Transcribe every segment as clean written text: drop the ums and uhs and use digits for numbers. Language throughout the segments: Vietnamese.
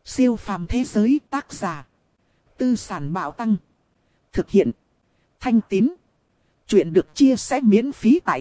Siêu phàm thế giới tác giả. Tư sản bạo tăng. Thực hiện. Thanh Tín. Chuyện được chia sẻ miễn phí tại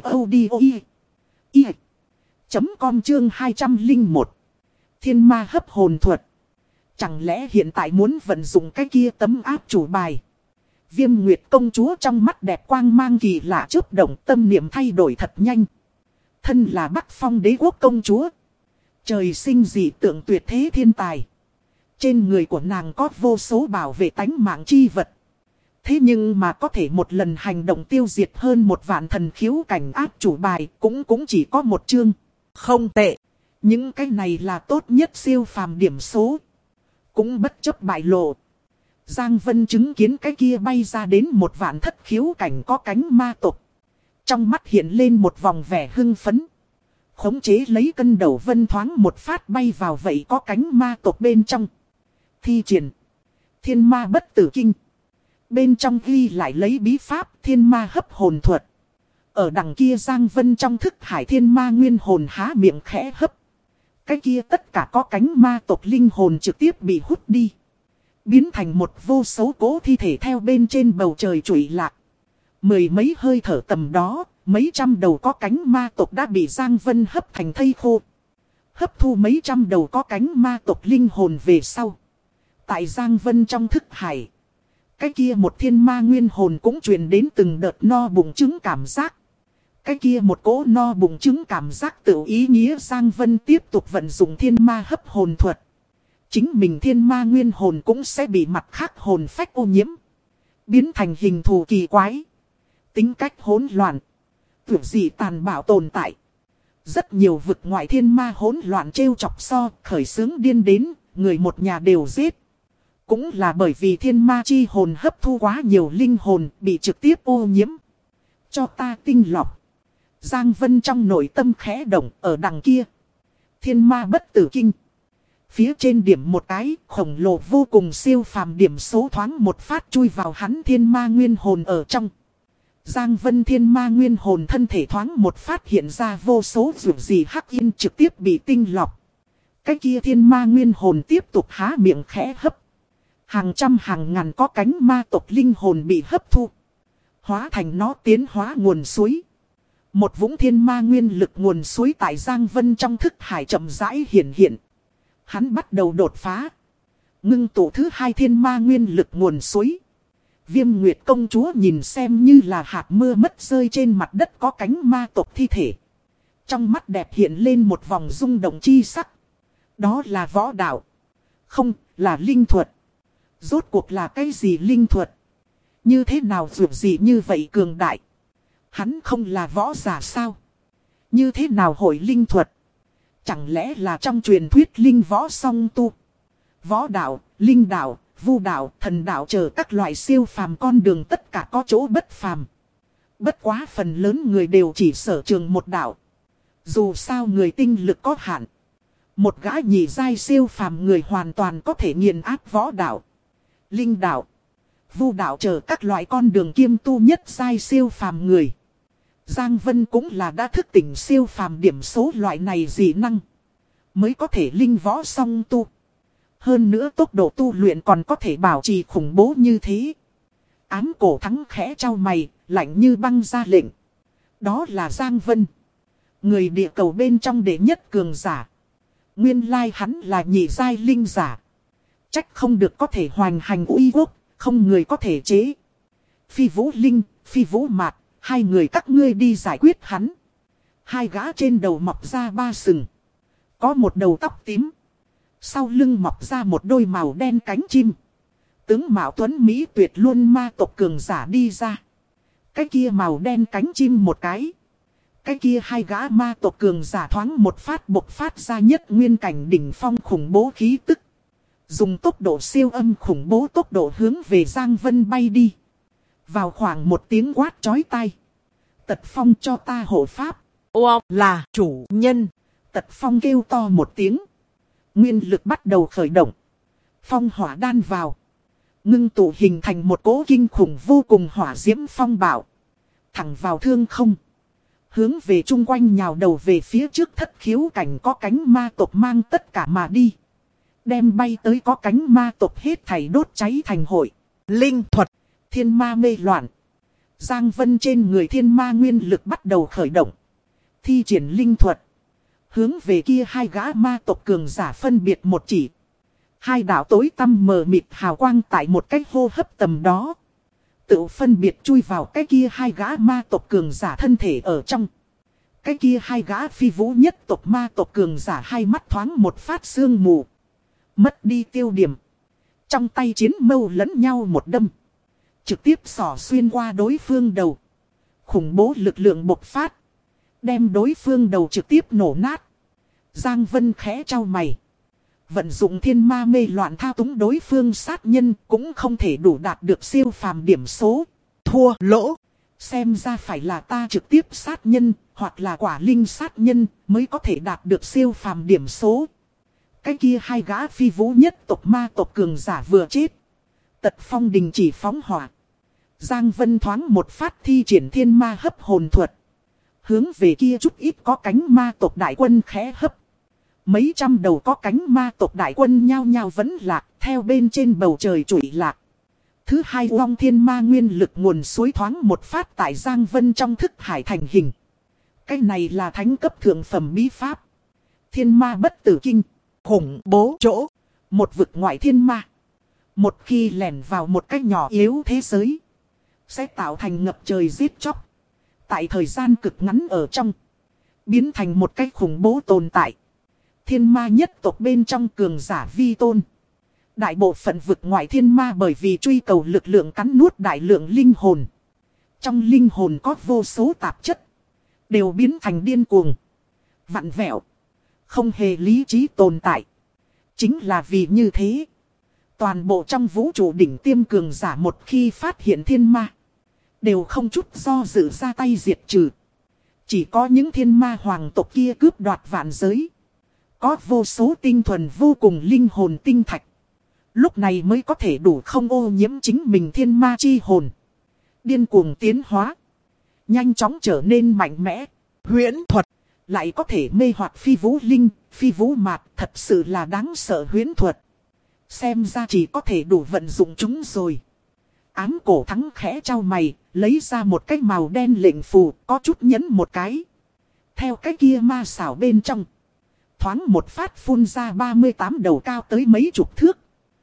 audio.com chương 201. Thiên ma hấp hồn thuật. Chẳng lẽ hiện tại muốn vận dụng cái kia tấm áp chủ bài? Viêm Nguyệt công chúa trong mắt đẹp quang mang kỳ lạ chớp động, tâm niệm thay đổi thật nhanh. Thân là Bắc Phong đế quốc công chúa. Trời sinh dị tượng tuyệt thế thiên tài. Trên người của nàng có vô số bảo vệ tánh mạng chi vật. Thế nhưng mà có thể một lần hành động tiêu diệt hơn 1 vạn thần khiếu cảnh áp chủ bài cũng chỉ có 1 chương. Không tệ. Những cái này là tốt nhất siêu phàm điểm số. Cũng bất chấp bại lộ. Giang Vân chứng kiến cái kia bay ra đến 1 vạn thất khiếu cảnh có cánh ma tộc. Trong mắt hiện lên một vòng vẻ hưng phấn. Khống chế lấy cân đầu vân thoáng một phát bay vào vậy có cánh ma tộc bên trong. Thi triển thiên ma bất tử kinh. Bên trong ghi lại lấy bí pháp thiên ma hấp hồn thuật. Ở đằng kia Giang Vân trong thức hải thiên ma nguyên hồn há miệng khẽ hấp. Cái kia tất cả có cánh ma tộc linh hồn trực tiếp bị hút đi. Biến thành một vô số cố thi thể theo bên trên bầu trời trụy lạc. 10 mấy hơi thở tầm đó, mấy trăm đầu có cánh ma tộc đã bị Giang Vân hấp thành thây khô. Hấp thu mấy trăm đầu có cánh ma tộc linh hồn về sau. Tại Giang Vân trong thức hải. Cái kia một thiên ma nguyên hồn cũng truyền đến từng đợt no bụng trứng cảm giác. Cái kia một cỗ no bụng trứng cảm giác tự ý nghĩa Giang Vân tiếp tục vận dụng thiên ma hấp hồn thuật. Chính mình thiên ma nguyên hồn cũng sẽ bị mặt khác hồn phách ô nhiễm. Biến thành hình thù kỳ quái. Tính cách hỗn loạn. Tưởng gì tàn bạo tồn tại. Rất nhiều vực ngoại thiên ma hỗn loạn trêu chọc khởi xướng điên đến, người một nhà đều giết. Cũng là bởi vì thiên ma chi hồn hấp thu quá nhiều linh hồn bị trực tiếp ô nhiễm. Cho ta tinh lọc. Giang Vân trong nội tâm khẽ động ở đằng kia. Thiên ma bất tử kinh. Phía trên điểm một cái khổng lồ vô cùng siêu phàm điểm số thoáng một phát chui vào hắn thiên ma nguyên hồn ở trong. Giang Vân thiên ma nguyên hồn thân thể thoáng một phát hiện ra vô số rủi gì hắc yên trực tiếp bị tinh lọc. Cái kia thiên ma nguyên hồn tiếp tục há miệng khẽ hấp. Hàng trăm hàng ngàn có cánh ma tộc linh hồn bị hấp thu. Hóa thành nó tiến hóa nguồn suối. Một vũng thiên ma nguyên lực nguồn suối tại Giang Vân trong thức hải chậm rãi hiện. Hắn bắt đầu đột phá. Ngưng tụ thứ 2 thiên ma nguyên lực nguồn suối. Viêm Nguyệt công chúa nhìn xem như là hạt mưa mất rơi trên mặt đất có cánh ma tộc thi thể. Trong mắt đẹp hiện lên một vòng rung động chi sắc. Đó là võ đạo. Không, là linh thuật. Rốt cuộc là cái gì linh thuật? Như thế nào dù gì như vậy cường đại? Hắn không là võ giả sao? Như thế nào hội linh thuật? Chẳng lẽ là trong truyền thuyết linh võ song tu? Võ đạo, linh đạo, vu đạo, thần đạo chờ các loại siêu phàm con đường tất cả có chỗ bất phàm. Bất quá phần lớn người đều chỉ sở trường một đạo. Dù sao người tinh lực có hạn. Một gã nhị giai siêu phàm người hoàn toàn có thể nghiền áp võ đạo, linh đạo, vu đạo chờ các loại con đường kiêm tu nhất giai siêu phàm người. Giang Vân cũng là đã thức tỉnh siêu phàm điểm số loại này dị năng. Mới có thể linh võ song tu. Hơn nữa tốc độ tu luyện còn có thể bảo trì khủng bố như thế. Ám cổ thắng khẽ trao mày, lạnh như băng ra lệnh. Đó là Giang Vân. Người địa cầu bên trong đệ nhất cường giả. Nguyên lai hắn là nhị giai linh giả. Trách không được có thể hoành hành uy quốc, không người có thể chế. Phi Vũ Linh, Phi Vũ Mạt, 2 người các ngươi đi giải quyết hắn. 2 gã trên đầu mọc ra 3 sừng. Có một đầu tóc tím. Sau lưng mọc ra một đôi màu đen cánh chim. Tướng Mạo Tuấn Mỹ tuyệt luôn ma tộc cường giả đi ra. Cái kia màu đen cánh chim một cái. Cái kia 2 gã ma tộc cường giả thoáng một phát bộc phát ra nhất nguyên cảnh đỉnh phong khủng bố khí tức. Dùng tốc độ siêu âm khủng bố tốc độ hướng về Giang Vân bay đi. Vào khoảng một tiếng quát chói tai. Tật Phong cho ta hộ pháp. Wow, là chủ nhân. Tật Phong kêu to một tiếng. Nguyên lực bắt đầu khởi động. Phong hỏa đan vào. Ngưng tụ hình thành một cỗ kinh khủng vô cùng hỏa diễm phong bạo. Thẳng vào thương không. Hướng về chung quanh nhào đầu về phía trước thất khiếu cảnh có cánh ma tộc mang tất cả mà đi. Đem bay tới có cánh ma tộc hết thảy đốt cháy thành hội. Linh thuật. Thiên ma mê loạn. Giang Vân trên người thiên ma nguyên lực bắt đầu khởi động. Thi triển linh thuật. Hướng về kia hai gã ma tộc cường giả phân biệt một chỉ. Hai đạo tối tăm mờ mịt hào quang tại một cái hô hấp tầm đó. Tự phân biệt chui vào cái kia hai gã ma tộc cường giả thân thể ở trong. Cái kia hai gã phi vũ nhất tộc ma tộc cường giả hai mắt thoáng một phát sương mù. Mất đi tiêu điểm. Trong tay chiến mâu lẫn nhau một đâm. Trực tiếp xỏ xuyên qua đối phương đầu. Khủng bố lực lượng bộc phát. Đem đối phương đầu trực tiếp nổ nát. Giang Vân khẽ trao mày. Vận dụng thiên ma mê loạn thao túng đối phương sát nhân cũng không thể đủ đạt được siêu phàm điểm số. Thua lỗ. Xem ra phải là ta trực tiếp sát nhân hoặc là quả linh sát nhân mới có thể đạt được siêu phàm điểm số. Cái kia hai gã phi vũ nhất tộc ma tộc cường giả vừa chết. Tật Phong đình chỉ phóng hỏa. Giang Vân thoáng một phát thi triển thiên ma hấp hồn thuật. Hướng về kia chút ít có cánh ma tộc đại quân khẽ hấp. Mấy trăm đầu có cánh ma tộc đại quân nhao nhao vẫn lạc theo bên trên bầu trời trụi lạc. Thứ hai long thiên ma nguyên lực nguồn suối thoáng một phát tại Giang Vân trong thức hải thành hình. Cái này là thánh cấp thượng phẩm bí pháp. Thiên ma bất tử kinh. Khủng bố chỗ. Một vực ngoại thiên ma. Một khi lẻn vào một cái nhỏ yếu thế giới. Sẽ tạo thành ngập trời giết chóc. Tại thời gian cực ngắn ở trong. Biến thành một cái khủng bố tồn tại. Thiên ma nhất tộc bên trong cường giả vi tôn. Đại bộ phận vực ngoại thiên ma bởi vì truy cầu lực lượng cắn nuốt đại lượng linh hồn. Trong linh hồn có vô số tạp chất. Đều biến thành điên cuồng. Vặn vẹo. Không hề lý trí tồn tại. Chính là vì như thế. Toàn bộ trong vũ trụ đỉnh tiêm cường giả một khi phát hiện thiên ma. Đều không chút do dự ra tay diệt trừ. Chỉ có những thiên ma hoàng tộc kia cướp đoạt vạn giới. Có vô số tinh thuần vô cùng linh hồn tinh thạch. Lúc này mới có thể đủ không ô nhiễm chính mình thiên ma chi hồn. Điên cuồng tiến hóa. Nhanh chóng trở nên mạnh mẽ. Huyễn thuật. Lại có thể mê hoặc phi vũ linh, phi vũ mạt. Thật sự là đáng sợ huyễn thuật. Xem ra chỉ có thể đủ vận dụng chúng rồi. Ám cổ thắng khẽ trao mày. Lấy ra một cái màu đen lệnh phù. Có chút nhấn một cái. Theo cái kia ma xảo bên trong. Thoáng một phát phun ra 38 đầu cao tới mấy chục thước.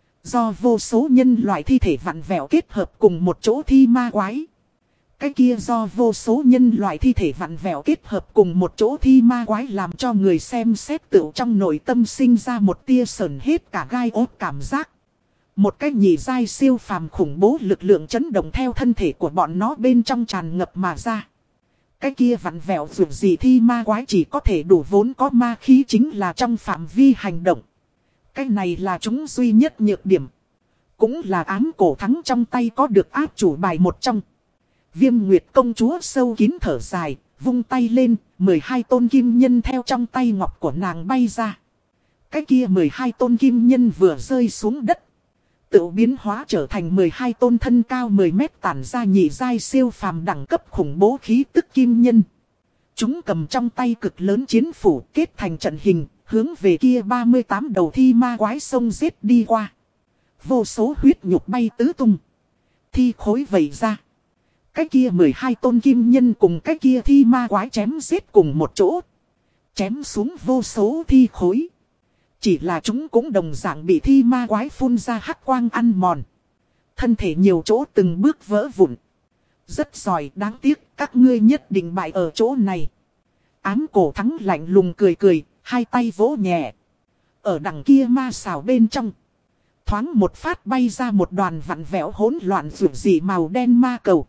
Do vô số nhân loại thi thể vặn vẹo kết hợp cùng một chỗ thi ma quái. Cái kia do vô số nhân loại thi thể vặn vẹo kết hợp cùng một chỗ thi ma quái làm cho người xem xét tựu trong nội tâm sinh ra một tia sờn hết cả gai ốt cảm giác. Một cái nhị giai siêu phàm khủng bố lực lượng chấn động theo thân thể của bọn nó bên trong tràn ngập mà ra. Cái kia vặn vẹo dù gì thi ma quái chỉ có thể đủ vốn có ma khí chính là trong phạm vi hành động. Cái này là chúng duy nhất nhược điểm. Cũng là ám cổ thắng trong tay có được áp chủ bài một trong. Viêm Nguyệt công chúa sâu kín thở dài, vung tay lên, 12 tôn kim nhân theo trong tay ngọc của nàng bay ra. Cái kia 12 tôn kim nhân vừa rơi xuống đất. Tự biến hóa trở thành 12 tôn thân cao 10 mét tản ra nhị giai siêu phàm đẳng cấp khủng bố khí tức kim nhân. Chúng cầm trong tay cực lớn chiến phủ kết thành trận hình, hướng về kia 38 đầu thi ma quái sông giết đi qua. Vô số huyết nhục bay tứ tung. Thi khối vẩy ra. Cái kia 12 tôn kim nhân cùng cái kia thi ma quái chém giết cùng một chỗ. Chém xuống vô số thi khối. Chỉ là chúng cũng đồng dạng bị thi ma quái phun ra hắc quang ăn mòn. Thân thể nhiều chỗ từng bước vỡ vụn. Rất giỏi, đáng tiếc các ngươi nhất định bại ở chỗ này. Ám cổ thắng lạnh lùng cười cười, hai tay vỗ nhẹ. Ở đằng kia ma xảo bên trong. Thoáng một phát bay ra một đoàn vặn vẹo hỗn loạn rủi dị màu đen ma cầu.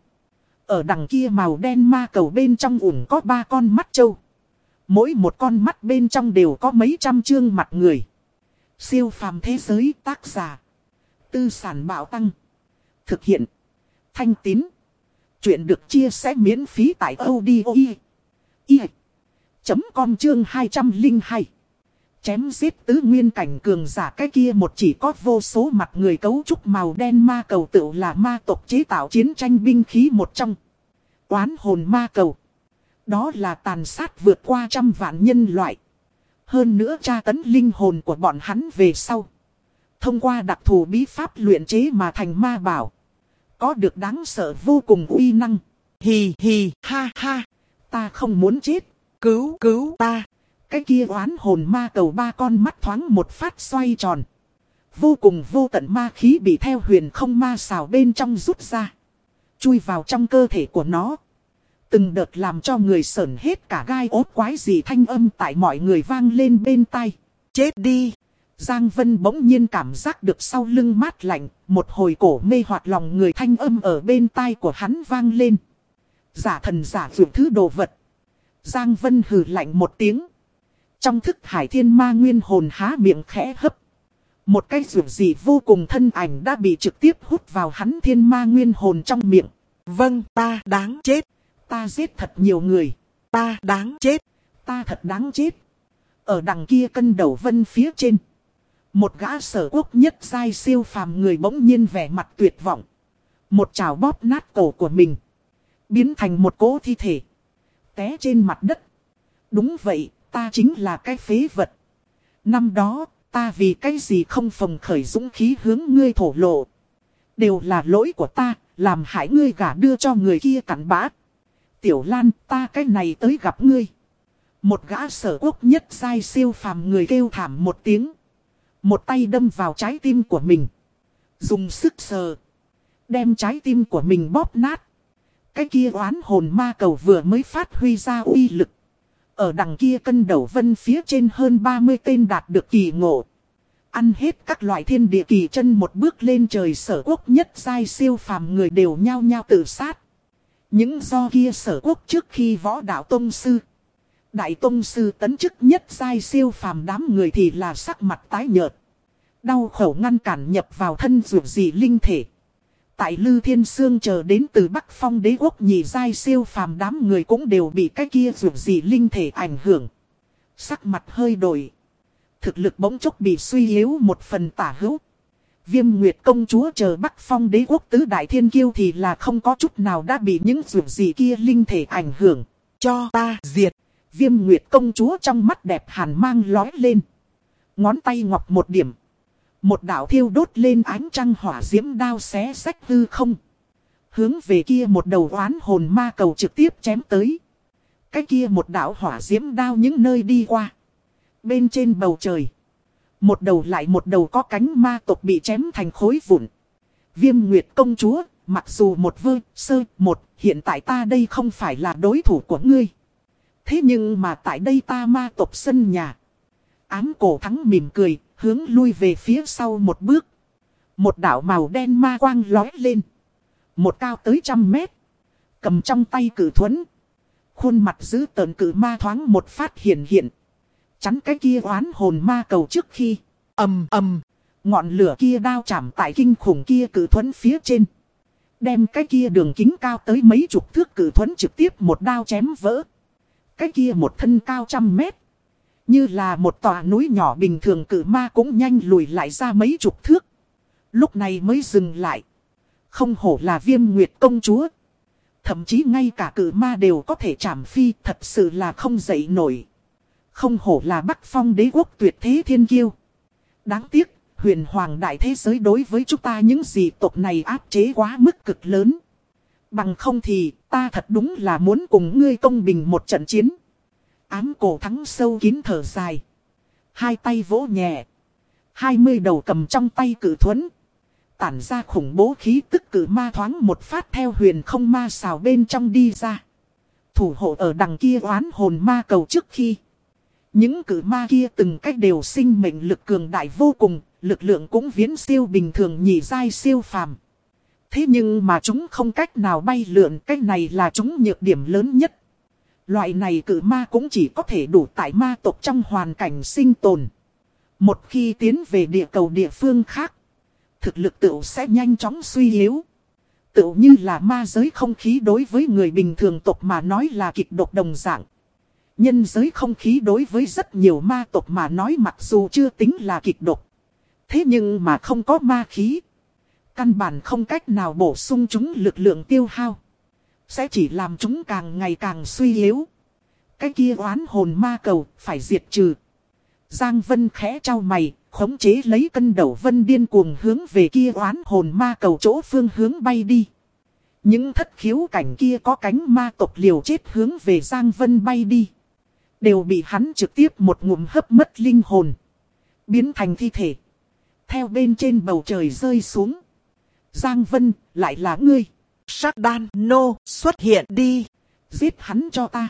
Ở đằng kia màu đen ma cầu bên trong ủng có 3 con mắt trâu. Mỗi một con mắt bên trong đều có mấy trăm trương mặt người. Siêu phàm thế giới tác giả. Tư sản bảo tăng. Thực hiện. Thanh Tín. Chuyện được chia sẻ miễn phí tại audio.com chương 202. Chém giết tứ nguyên cảnh cường giả cái kia một chỉ có vô số mặt người cấu trúc màu đen ma cầu tự là ma tộc chế tạo chiến tranh binh khí một trong. Oán hồn ma cầu. Đó là tàn sát vượt qua trăm vạn nhân loại. Hơn nữa tra tấn linh hồn của bọn hắn về sau. Thông qua đặc thù bí pháp luyện chế mà thành ma bảo. Có được đáng sợ vô cùng uy năng. Hì hì ha ha. Ta không muốn chết. Cứu cứu ta. Cái kia oán hồn ma cầu ba con mắt thoáng một phát xoay tròn. Vô cùng vô tận ma khí bị theo huyền không ma xào bên trong rút ra. Chui vào trong cơ thể của nó. Từng đợt làm cho người sởn hết cả gai ốt quái gì thanh âm tại mọi người vang lên bên tai. Chết đi. Giang Vân bỗng nhiên cảm giác được sau lưng mát lạnh. Một hồi cổ mê hoặc lòng người thanh âm ở bên tai của hắn vang lên. Giả thần giả vượt thứ đồ vật. Giang Vân hừ lạnh một tiếng. Trong thức hải thiên ma nguyên hồn há miệng khẽ hấp. Một cái rượu gì vô cùng thân ảnh đã bị trực tiếp hút vào hắn thiên ma nguyên hồn trong miệng. Vâng, ta đáng chết. Ta giết thật nhiều người. Ta đáng chết. Ta thật đáng chết. Ở đằng kia cân đầu vân phía trên. Một gã sở quốc nhất giai siêu phàm người bỗng nhiên vẻ mặt tuyệt vọng. Một chảo bóp nát cổ của mình. Biến thành một cỗ thi thể. Té trên mặt đất. Đúng vậy, ta chính là cái phế vật. Năm đó, ta vì cái gì không phồng khởi dũng khí hướng ngươi thổ lộ. Đều là lỗi của ta, làm hại ngươi gả đưa cho người kia cặn bã. Tiểu Lan, ta cái này tới gặp ngươi. Một gã sở quốc nhất giai siêu phàm người kêu thảm một tiếng. Một tay đâm vào trái tim của mình. Dùng sức sờ. Đem trái tim của mình bóp nát. Cái kia oán hồn ma cầu vừa mới phát huy ra uy lực. Ở đằng kia cân đầu vân phía trên hơn 30 tên đạt được kỳ ngộ. Ăn hết các loại thiên địa kỳ chân một bước lên trời sở quốc nhất giai siêu phàm người đều nhao nhao tự sát. Những do kia sở quốc trước khi võ đạo tông sư. Đại tông sư tấn chức nhất giai siêu phàm đám người thì là sắc mặt tái nhợt. Đau khổ ngăn cản nhập vào thân dù gì linh thể. Tại Lư Thiên Sương chờ đến từ Bắc Phong đế quốc nhị giai siêu phàm đám người cũng đều bị cái kia dù gì linh thể ảnh hưởng. Sắc mặt hơi đổi. Thực lực bỗng chốc bị suy yếu một phần tả hữu. Viêm Nguyệt công chúa chờ Bắc Phong đế quốc tứ đại thiên kiêu thì là không có chút nào đã bị những dù gì kia linh thể ảnh hưởng. Cho ta diệt. Viêm Nguyệt công chúa trong mắt đẹp hàn mang lói lên. Ngón tay ngọc một điểm. Một đạo thiêu đốt lên ánh trăng hỏa diễm đao xé rách hư không. Hướng về kia một đầu oán hồn ma cầu trực tiếp chém tới. Cái kia một đạo hỏa diễm đao những nơi đi qua. Bên trên bầu trời. Một đầu lại một đầu có cánh ma tộc bị chém thành khối vụn. Viêm Nguyệt công chúa, mặc dù một sơ một, hiện tại ta đây không phải là đối thủ của ngươi. Thế nhưng mà tại đây ta ma tộc sân nhà. Ám cổ thắng mỉm cười, hướng lui về phía sau một bước. Một đạo màu đen ma quang lói lên. Một cao tới 100 mét. Cầm trong tay cử thuẫn. Khuôn mặt dữ tợn cử ma thoáng một phát hiện. Chắn cái kia oán hồn ma cầu trước khi. Ầm ầm. Ngọn lửa kia đao chạm tại kinh khủng kia cử thuẫn phía trên. Đem cái kia đường kính cao tới mấy chục thước cử thuẫn trực tiếp một đao chém vỡ. Cái kia một thân cao 100 mét. Như là một tòa núi nhỏ bình thường cử ma cũng nhanh lùi lại ra mấy chục thước. Lúc này mới dừng lại. Không hổ là Viêm Nguyệt công chúa. Thậm chí ngay cả cử ma đều có thể chảm phi, thật sự là không dậy nổi. Không hổ là Bắc Phong đế quốc tuyệt thế thiên kiêu. Đáng tiếc, huyền hoàng đại thế giới đối với chúng ta những dị tộc này áp chế quá mức cực lớn. Bằng không thì, ta thật đúng là muốn cùng ngươi công bình một trận chiến. Ám cổ thắng sâu kín thở dài. Hai tay vỗ nhẹ. 20 đầu cầm trong tay cử thuẫn. Tản ra khủng bố khí tức cử ma thoáng một phát theo huyền không ma xào bên trong đi ra. Thủ hộ ở đằng kia oán hồn ma cầu trước khi. Những cử ma kia từng cách đều sinh mệnh lực cường đại vô cùng. Lực lượng cũng viễn siêu bình thường nhị giai siêu phàm. Thế nhưng mà chúng không cách nào bay lượn. Cách này là chúng nhược điểm lớn nhất. Loại này cử ma cũng chỉ có thể đủ tại ma tộc trong hoàn cảnh sinh tồn. Một khi tiến về địa cầu địa phương khác, thực lực tựu sẽ nhanh chóng suy yếu. Tựu như là ma giới không khí đối với người bình thường tộc mà nói là kịch độc đồng dạng. Nhân giới không khí đối với rất nhiều ma tộc mà nói mặc dù chưa tính là kịch độc. Thế nhưng mà không có ma khí. Căn bản không cách nào bổ sung chúng lực lượng tiêu hao. Sẽ chỉ làm chúng càng ngày càng suy yếu. Cái kia oán hồn ma cầu phải diệt trừ. Giang Vân khẽ trao mày, Khống chế lấy cân đầu vân điên cuồng hướng về kia oán hồn ma cầu chỗ phương hướng bay đi. Những thất khiếu cảnh kia có cánh ma tộc liều chết hướng về Giang Vân bay đi. Đều bị hắn trực tiếp một ngụm hấp mất linh hồn. Biến thành thi thể. Theo bên trên bầu trời rơi xuống. Giang Vân, lại là ngươi. Sắc đan nô xuất hiện đi. Giết hắn cho ta.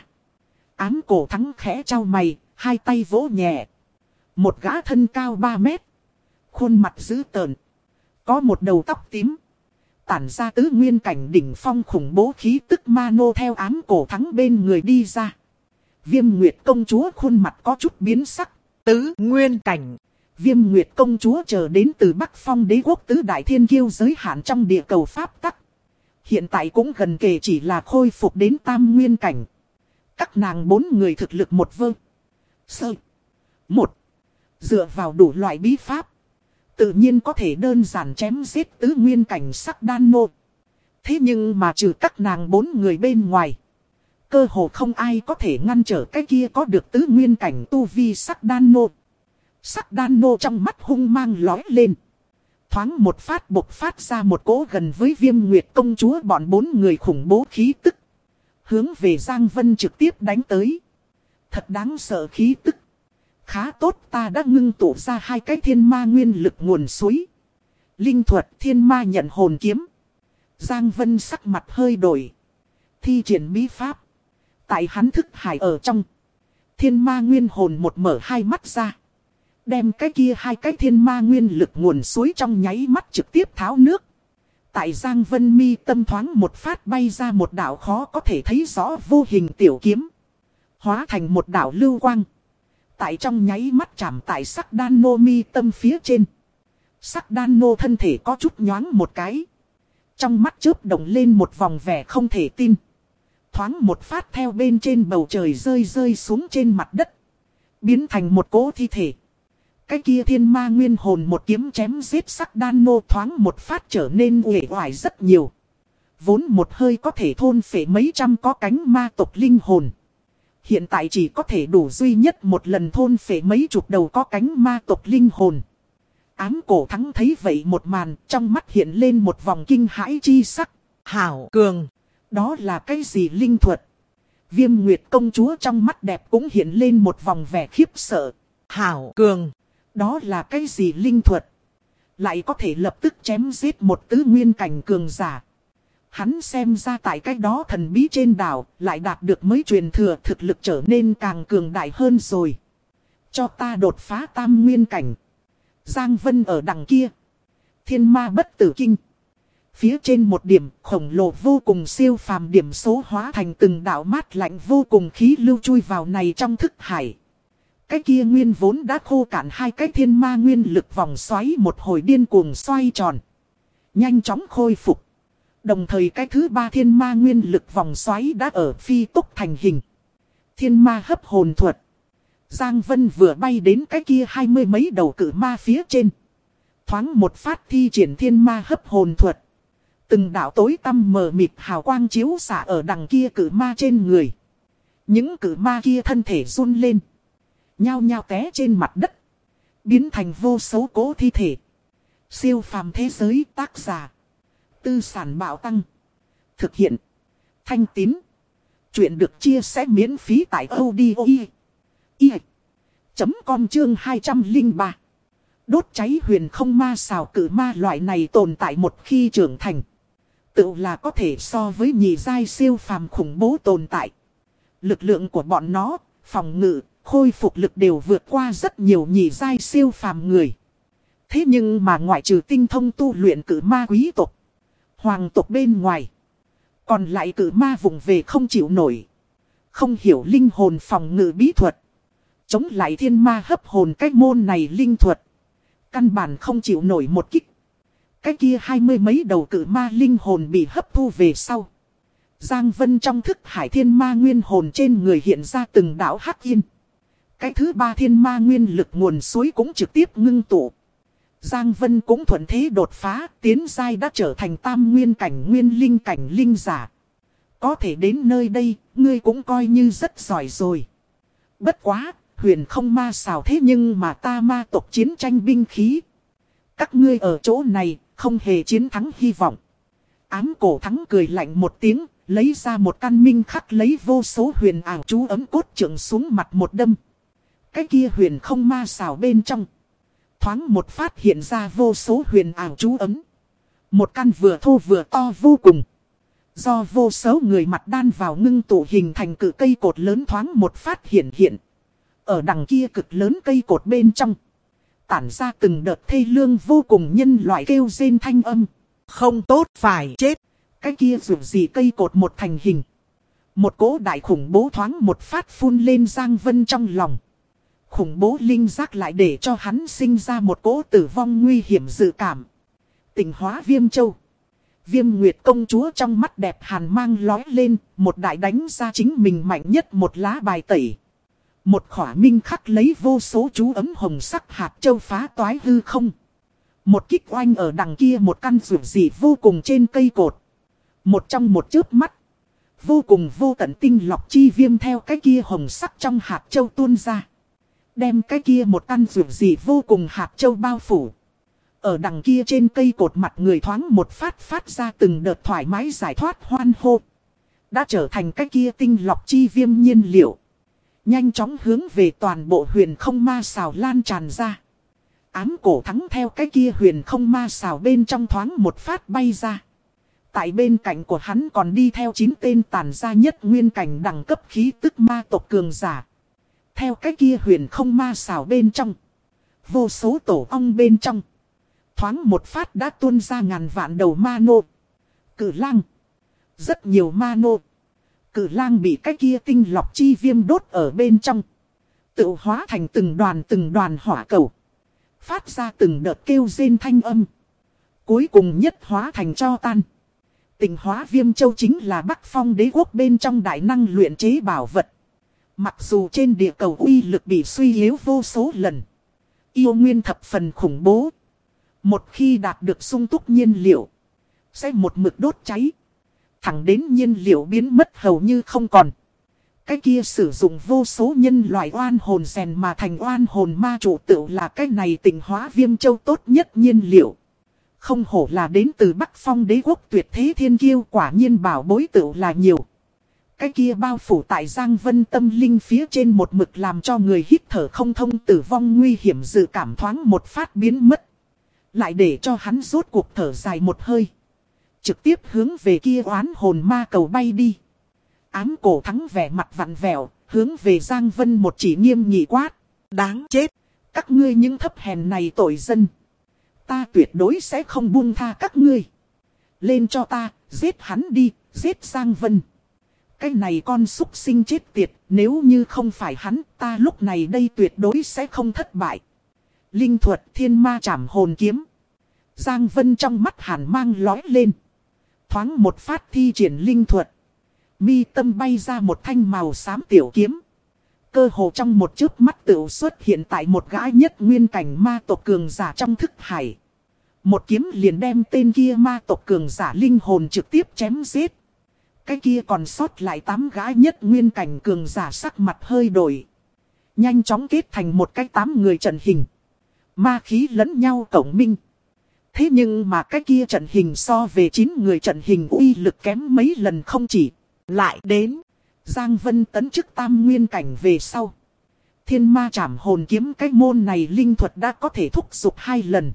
Ám cổ thắng khẽ trao mày, hai tay vỗ nhẹ. Một gã thân cao 3 mét. Khuôn mặt dữ tợn. Có một đầu tóc tím. Tản ra tứ nguyên cảnh đỉnh phong khủng bố khí tức ma nô theo ám cổ thắng bên người đi ra. Viêm Nguyệt công chúa khuôn mặt có chút biến sắc. Tứ nguyên cảnh. Viêm Nguyệt công chúa chờ đến từ Bắc Phong đế quốc tứ đại thiên kiêu giới hạn trong địa cầu Pháp tắc. Hiện tại cũng gần kề chỉ là khôi phục đến tam nguyên cảnh. Các nàng 4 người thực lực một vơ. Sơ. Một. Dựa vào đủ loại bí pháp. Tự nhiên có thể đơn giản chém giết tứ nguyên cảnh sắc đan nô. Thế nhưng mà trừ các nàng 4 người bên ngoài. Cơ hồ không ai có thể ngăn trở cái kia có được tứ nguyên cảnh tu vi sắc đan nô. Sắc đan nô trong mắt hung mang lói lên. Thoáng một phát bộc phát ra một cỗ gần với Viêm Nguyệt công chúa bọn 4 người khủng bố khí tức. Hướng về Giang Vân trực tiếp đánh tới. Thật đáng sợ khí tức. Khá tốt, ta đã ngưng tụ ra 2 cái thiên ma nguyên lực nguồn suối. Linh thuật thiên ma nhận hồn kiếm. Giang Vân sắc mặt hơi đổi. Thi triển bí pháp. Tại hắn thức hải ở trong. Thiên ma nguyên hồn một mở 2 mắt ra. Đem cái kia 2 cái thiên ma nguyên lực nguồn suối trong nháy mắt trực tiếp tháo nước. Tại Giang Vân mi tâm thoáng một phát bay ra một đạo khó có thể thấy rõ vô hình tiểu kiếm. Hóa thành một đạo lưu quang. Tại trong nháy mắt chạm tại sắc đan nô mi tâm phía trên. Sắc đan nô thân thể có chút nhoáng một cái. Trong mắt chớp động lên một vòng vẻ không thể tin. Thoáng một phát theo bên trên bầu trời rơi xuống trên mặt đất. Biến thành một cỗ thi thể. Cái kia thiên ma nguyên hồn một kiếm chém giết sắc đan nô thoáng một phát trở nên uể oải rất nhiều. Vốn một hơi có thể thôn phệ mấy trăm có cánh ma tộc linh hồn. Hiện tại chỉ có thể đủ duy nhất một lần thôn phệ mấy chục đầu có cánh ma tộc linh hồn. Ám cổ thắng thấy vậy một màn, trong mắt hiện lên một vòng kinh hãi chi sắc. Hảo cường. Đó là cái gì linh thuật? Viêm Nguyệt công chúa trong mắt đẹp cũng hiện lên một vòng vẻ khiếp sợ. Hảo cường. Đó là cái gì linh thuật? Lại có thể lập tức chém giết một tứ nguyên cảnh cường giả. Hắn xem ra tại cái đó thần bí trên đảo, lại đạt được mới truyền thừa, thực lực trở nên càng cường đại hơn rồi. Cho ta đột phá tam nguyên cảnh. Giang Vân ở đằng kia. Thiên ma bất tử kinh. Phía trên một điểm khổng lồ vô cùng siêu phàm điểm số hóa thành từng đạo mát lạnh vô cùng khí lưu chui vào này trong thức hải. Cái kia nguyên vốn đã khô cạn 2 cái thiên ma nguyên lực vòng xoáy một hồi điên cuồng xoay tròn. Nhanh chóng khôi phục. Đồng thời cái thứ 3 thiên ma nguyên lực vòng xoáy đã ở phi tốc thành hình. Thiên ma hấp hồn thuật. Giang Vân vừa bay đến cái kia 20 mấy đầu cử ma phía trên. Thoáng một phát thi triển thiên ma hấp hồn thuật. Từng đạo tối tăm mờ mịt hào quang chiếu xạ ở đằng kia cử ma trên người. Những cử ma kia thân thể run lên. Nhao nhao té trên mặt đất. Biến thành vô số cố thi thể. Siêu phàm thế giới tác giả. Tư sản bảo tăng. Thực hiện. Thanh Tín. Chuyện được chia sẻ miễn phí tại audio.com chương 203. Đốt cháy huyền không ma xào cử ma loại này tồn tại một khi trưởng thành. Tự là có thể so với nhị giai siêu phàm khủng bố tồn tại. Lực lượng của bọn nó, phòng ngự, khôi phục lực đều vượt qua rất nhiều nhị giai siêu phàm người. Thế nhưng mà ngoại trừ tinh thông tu luyện cử ma quý tộc, hoàng tộc bên ngoài, còn lại cử ma vùng về không chịu nổi. Không hiểu linh hồn phòng ngự bí thuật. Chống lại thiên ma hấp hồn cái môn này linh thuật. Căn bản không chịu nổi một kích. Cái kia 20 mấy đầu cử ma linh hồn bị hấp thu về sau. Giang Vân trong thức hải thiên ma nguyên hồn trên người hiện ra từng đạo hắc yên. Cái thứ 3 thiên ma nguyên lực nguồn suối cũng trực tiếp ngưng tụ. Giang Vân cũng thuận thế đột phá, tiến giai đã trở thành tam nguyên cảnh linh giả. Có thể đến nơi đây, ngươi cũng coi như rất giỏi rồi. Bất quá, huyền không ma xào thế nhưng mà ta ma tộc chiến tranh binh khí. Các ngươi ở chỗ này, không hề chiến thắng hy vọng. Ám cổ thắng cười lạnh một tiếng, lấy ra một căn minh khắc lấy vô số huyền ảo chú ấm cốt trượng xuống mặt một đâm. Cái kia huyền không ma xào bên trong. Thoáng một phát hiện ra vô số huyền ảo chú ấm. Một căn vừa thô vừa to vô cùng. Do vô số người mặt đan vào ngưng tụ hình thành cự cây cột lớn thoáng một phát hiện. Ở đằng kia cực lớn cây cột bên trong. Tản ra từng đợt thê lương vô cùng nhân loại kêu rên thanh âm. Không tốt phải chết. Cái kia dù gì cây cột một thành hình. Một cỗ đại khủng bố thoáng một phát phun lên Giang Vân trong lòng. Khủng bố linh giác lại để cho hắn sinh ra một cỗ tử vong nguy hiểm dự cảm. Tịnh hóa Viêm Châu. Viêm Nguyệt công chúa trong mắt đẹp hàn mang lói lên, một đại đánh ra chính mình mạnh nhất một lá bài tẩy. Một khỏa minh khắc lấy vô số chú ấm hồng sắc hạt châu phá toái hư không. Một kích oanh ở đằng kia một căn rủ dị vô cùng trên cây cột. Một trong một chớp mắt. Vô cùng vô tận tinh lọc chi viêm theo cái kia hồng sắc trong hạt châu tuôn ra. Đem cái kia một căn rủ dị vô cùng hạt châu bao phủ. Ở đằng kia trên cây cột mặt người thoáng một phát ra từng đợt thoải mái giải thoát hoan hô. Đã trở thành cái kia tinh lọc chi viêm nhiên liệu. Nhanh chóng hướng về toàn bộ huyền không ma xào lan tràn ra. Ám cổ thắng theo cái kia huyền không ma xào bên trong thoáng một phát bay ra. Tại bên cạnh của hắn còn đi theo 9 tên tàn gia nhất nguyên cảnh đẳng cấp khí tức ma tộc cường giả. Theo cái kia huyền không ma xào bên trong. Vô số tổ ong bên trong. Thoáng một phát đã tuôn ra ngàn vạn đầu ma nô. Cử lang. Rất nhiều ma nô. Cử lang bị cái kia tinh lọc chi viêm đốt ở bên trong. Tự hóa thành từng đoàn hỏa cầu. Phát ra từng đợt kêu rên thanh âm. Cuối cùng nhất hóa thành tro tan. Tịnh hóa Viêm Châu chính là Bắc Phong đế quốc bên trong đại năng luyện chế bảo vật. Mặc dù trên địa cầu uy lực bị suy yếu vô số lần. Yêu nguyên thập phần khủng bố. Một khi đạt được sung túc nhiên liệu. Sẽ một mực đốt cháy. Thẳng đến nhiên liệu biến mất hầu như không còn. Cái kia sử dụng vô số nhân loại oan hồn rèn mà thành oan hồn ma chủ tự là cái này tịnh hóa Viêm Châu tốt nhất nhiên liệu. Không hổ là đến từ Bắc Phong đế quốc tuyệt thế thiên kiêu, quả nhiên bảo bối tự là nhiều. Cái kia bao phủ tại Giang Vân tâm linh phía trên một mực làm cho người hít thở không thông, tử vong nguy hiểm dự cảm thoáng một phát biến mất. Lại để cho hắn rốt cuộc thở dài một hơi. Trực tiếp hướng về kia oán hồn ma cầu bay đi. Ám cổ thắng vẻ mặt vặn vẹo, hướng về Giang Vân một chỉ nghiêm nghị quát. Đáng chết, các ngươi những thấp hèn này tội dân. Ta tuyệt đối sẽ không buông tha các ngươi. Lên cho ta, giết hắn đi, giết Giang Vân. Cái này con súc sinh chết tiệt, nếu như không phải hắn, ta lúc này đây tuyệt đối sẽ không thất bại. Linh thuật thiên ma trảm hồn kiếm. Giang Vân trong mắt hàn mang lói lên. Thoáng một phát thi triển linh thuật. Mi tâm bay ra một thanh màu xám tiểu kiếm. Cơ hồ trong một chớp mắt tự xuất hiện tại một gã nhất nguyên cảnh ma tộc cường giả trong thức hải. Một kiếm liền đem tên kia ma tộc cường giả linh hồn trực tiếp chém giết. Cái kia còn sót lại 8 gã nhất nguyên cảnh cường giả sắc mặt hơi đổi. Nhanh chóng kết thành một cái 8 người trận hình. Ma khí lẫn nhau cộng minh. Thế nhưng mà cái kia trận hình so về 9 người trận hình uy lực kém mấy lần không chỉ. Lại đến, Giang Vân tấn chức tam nguyên cảnh về sau. Thiên ma trảm hồn kiếm cái môn này linh thuật đã có thể thúc giục 2 lần.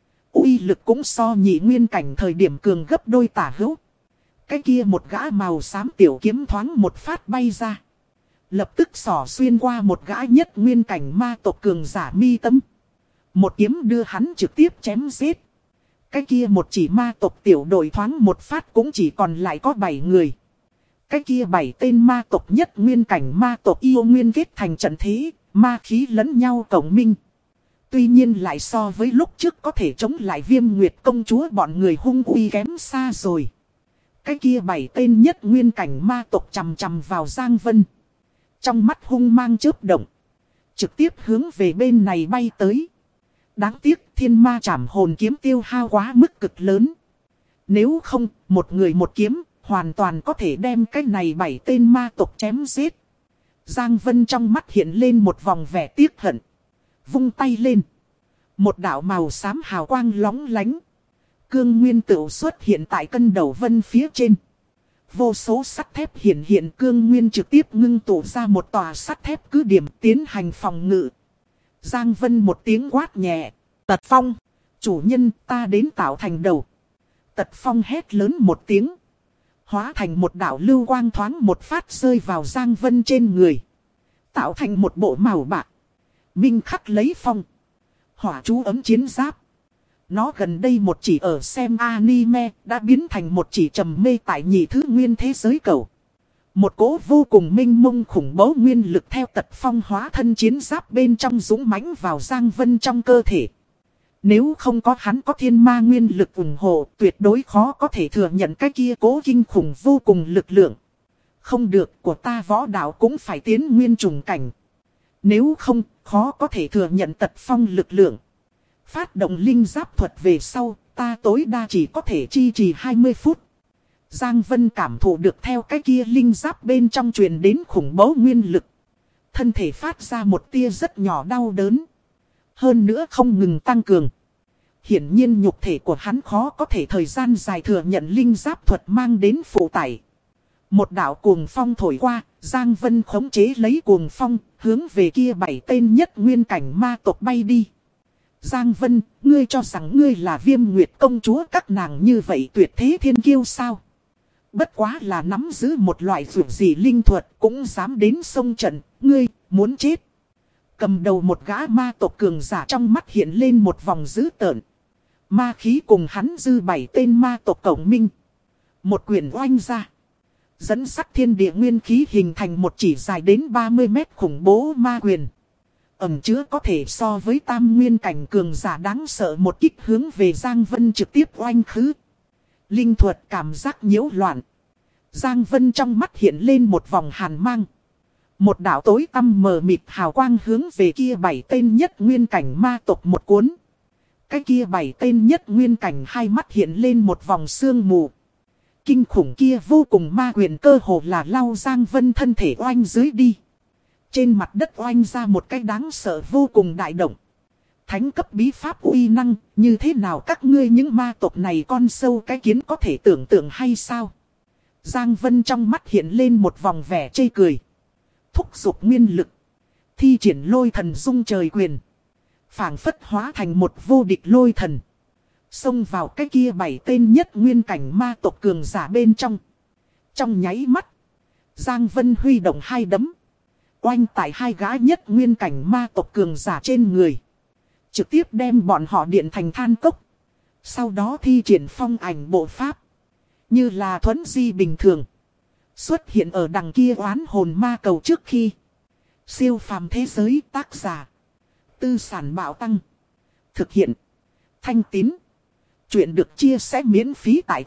Uy lực cũng so nhị nguyên cảnh thời điểm cường gấp đôi tả hữu. Cái kia một gã màu xám tiểu kiếm thoáng một phát bay ra. Lập tức xỏ xuyên qua một gã nhất nguyên cảnh ma tộc cường giả mi tâm. Một kiếm đưa hắn trực tiếp chém giết. Cái kia một chỉ ma tộc tiểu đội thoáng một phát cũng chỉ còn lại có 7 người. Cái kia 7 tên ma tộc nhất nguyên cảnh ma tộc yêu nguyên kết thành trận thế, ma khí lẫn nhau cộng minh. Tuy nhiên lại so với lúc trước có thể chống lại Viêm Nguyệt công chúa bọn người hung uy kém xa rồi. Cái kia 7 tên nhất nguyên cảnh ma tộc chằm chằm vào Giang Vân. Trong mắt hung mang chớp động. Trực tiếp hướng về bên này bay tới. Đáng tiếc thiên ma trảm hồn kiếm tiêu hao quá mức cực lớn. Nếu không, một người một kiếm, hoàn toàn có thể đem cái này 7 tên ma tộc chém giết. Giang Vân trong mắt hiện lên một vòng vẻ tiếc hận. Vung tay lên. Một đạo màu xám hào quang lóng lánh. Cương nguyên tựu xuất hiện tại cân đầu vân phía trên. Vô số sắt thép hiện cương nguyên trực tiếp ngưng tụ ra một tòa sắt thép cứ điểm tiến hành phòng ngự. Giang Vân một tiếng quát nhẹ. Tật Phong, chủ nhân ta đến tạo thành đầu. Tật Phong hét lớn một tiếng. Hóa thành một đạo lưu quang thoáng một phát rơi vào Giang Vân trên người. Tạo thành một bộ màu bạc. Minh khắc lấy phong. Hỏa chú ấm chiến giáp. Nó gần đây một chỉ ở xem anime đã biến thành một chỉ trầm mê tại nhị thứ nguyên thế giới cầu. Một cỗ vô cùng minh mông khủng bố nguyên lực theo Tật Phong hóa thân chiến giáp bên trong dũng mãnh vào Giang Vân trong cơ thể. Nếu không có hắn có thiên ma nguyên lực ủng hộ, tuyệt đối khó có thể thừa nhận cái kia cố kinh khủng vô cùng lực lượng. Không được, của ta võ đạo cũng phải tiến nguyên trùng cảnh. Nếu không, khó có thể thừa nhận Tật Phong lực lượng. Phát động linh giáp thuật về sau, ta tối đa chỉ có thể chi trì 20 phút. Giang Vân cảm thụ được theo cái kia linh giáp bên trong truyền đến khủng bố nguyên lực. Thân thể phát ra một tia rất nhỏ đau đớn. Hơn nữa không ngừng tăng cường. Hiển nhiên nhục thể của hắn khó có thể thời gian dài thừa nhận linh giáp thuật mang đến phụ tải. Một đạo cuồng phong thổi qua, Giang Vân khống chế lấy cuồng phong, hướng về kia 7 tên nhất nguyên cảnh ma tộc bay đi. Giang Vân, ngươi cho rằng ngươi là Viêm Nguyệt công chúa các nàng như vậy tuyệt thế thiên kiêu sao? Bất quá là nắm giữ một loại dược dị linh thuật cũng dám đến sông trận, ngươi, muốn chết. Cầm đầu một gã ma tộc cường giả trong mắt hiện lên một vòng dữ tợn. Ma khí cùng hắn dư 7 tên ma tộc cộng minh. Một quyền oanh ra. Dẫn sắc thiên địa nguyên khí hình thành một chỉ dài đến 30 mét khủng bố ma quyền. Ẩn chứa có thể so với tam nguyên cảnh cường giả đáng sợ một kích hướng về Giang Vân trực tiếp oanh khứ. Linh thuật cảm giác nhiễu loạn. Giang Vân trong mắt hiện lên một vòng hàn mang. Một đạo tối tăm mờ mịt hào quang hướng về kia 7 tên nhất nguyên cảnh ma tộc một cuốn. Cái kia 7 tên nhất nguyên cảnh hai mắt hiện lên một vòng sương mù. Kinh khủng kia vô cùng ma quyền cơ hồ là lau Giang Vân thân thể oanh dưới đi. Trên mặt đất oanh ra một cái đáng sợ vô cùng đại động. Thánh cấp bí pháp uy năng, như thế nào các ngươi những ma tộc này con sâu cái kiến có thể tưởng tượng hay sao? Giang Vân trong mắt hiện lên một vòng vẻ chê cười. Thúc giục nguyên lực. Thi triển lôi thần dung trời quyền. Phảng phất hóa thành một vô địch lôi thần. Xông vào cái kia 7 tên nhất nguyên cảnh ma tộc cường giả bên trong. Trong nháy mắt. Giang Vân huy động hai đấm. Oanh tại hai gã nhất nguyên cảnh ma tộc cường giả trên người. Trực tiếp đem bọn họ điện thành than cốc. Sau đó thi triển phong ảnh bộ pháp. Như là thuấn di bình thường. Xuất hiện ở đằng kia oán hồn ma cầu trước khi. Siêu phàm thế giới tác giả. Tư sản bạo tăng. Thực hiện. Thanh tín. Chuyện được chia sẻ miễn phí tại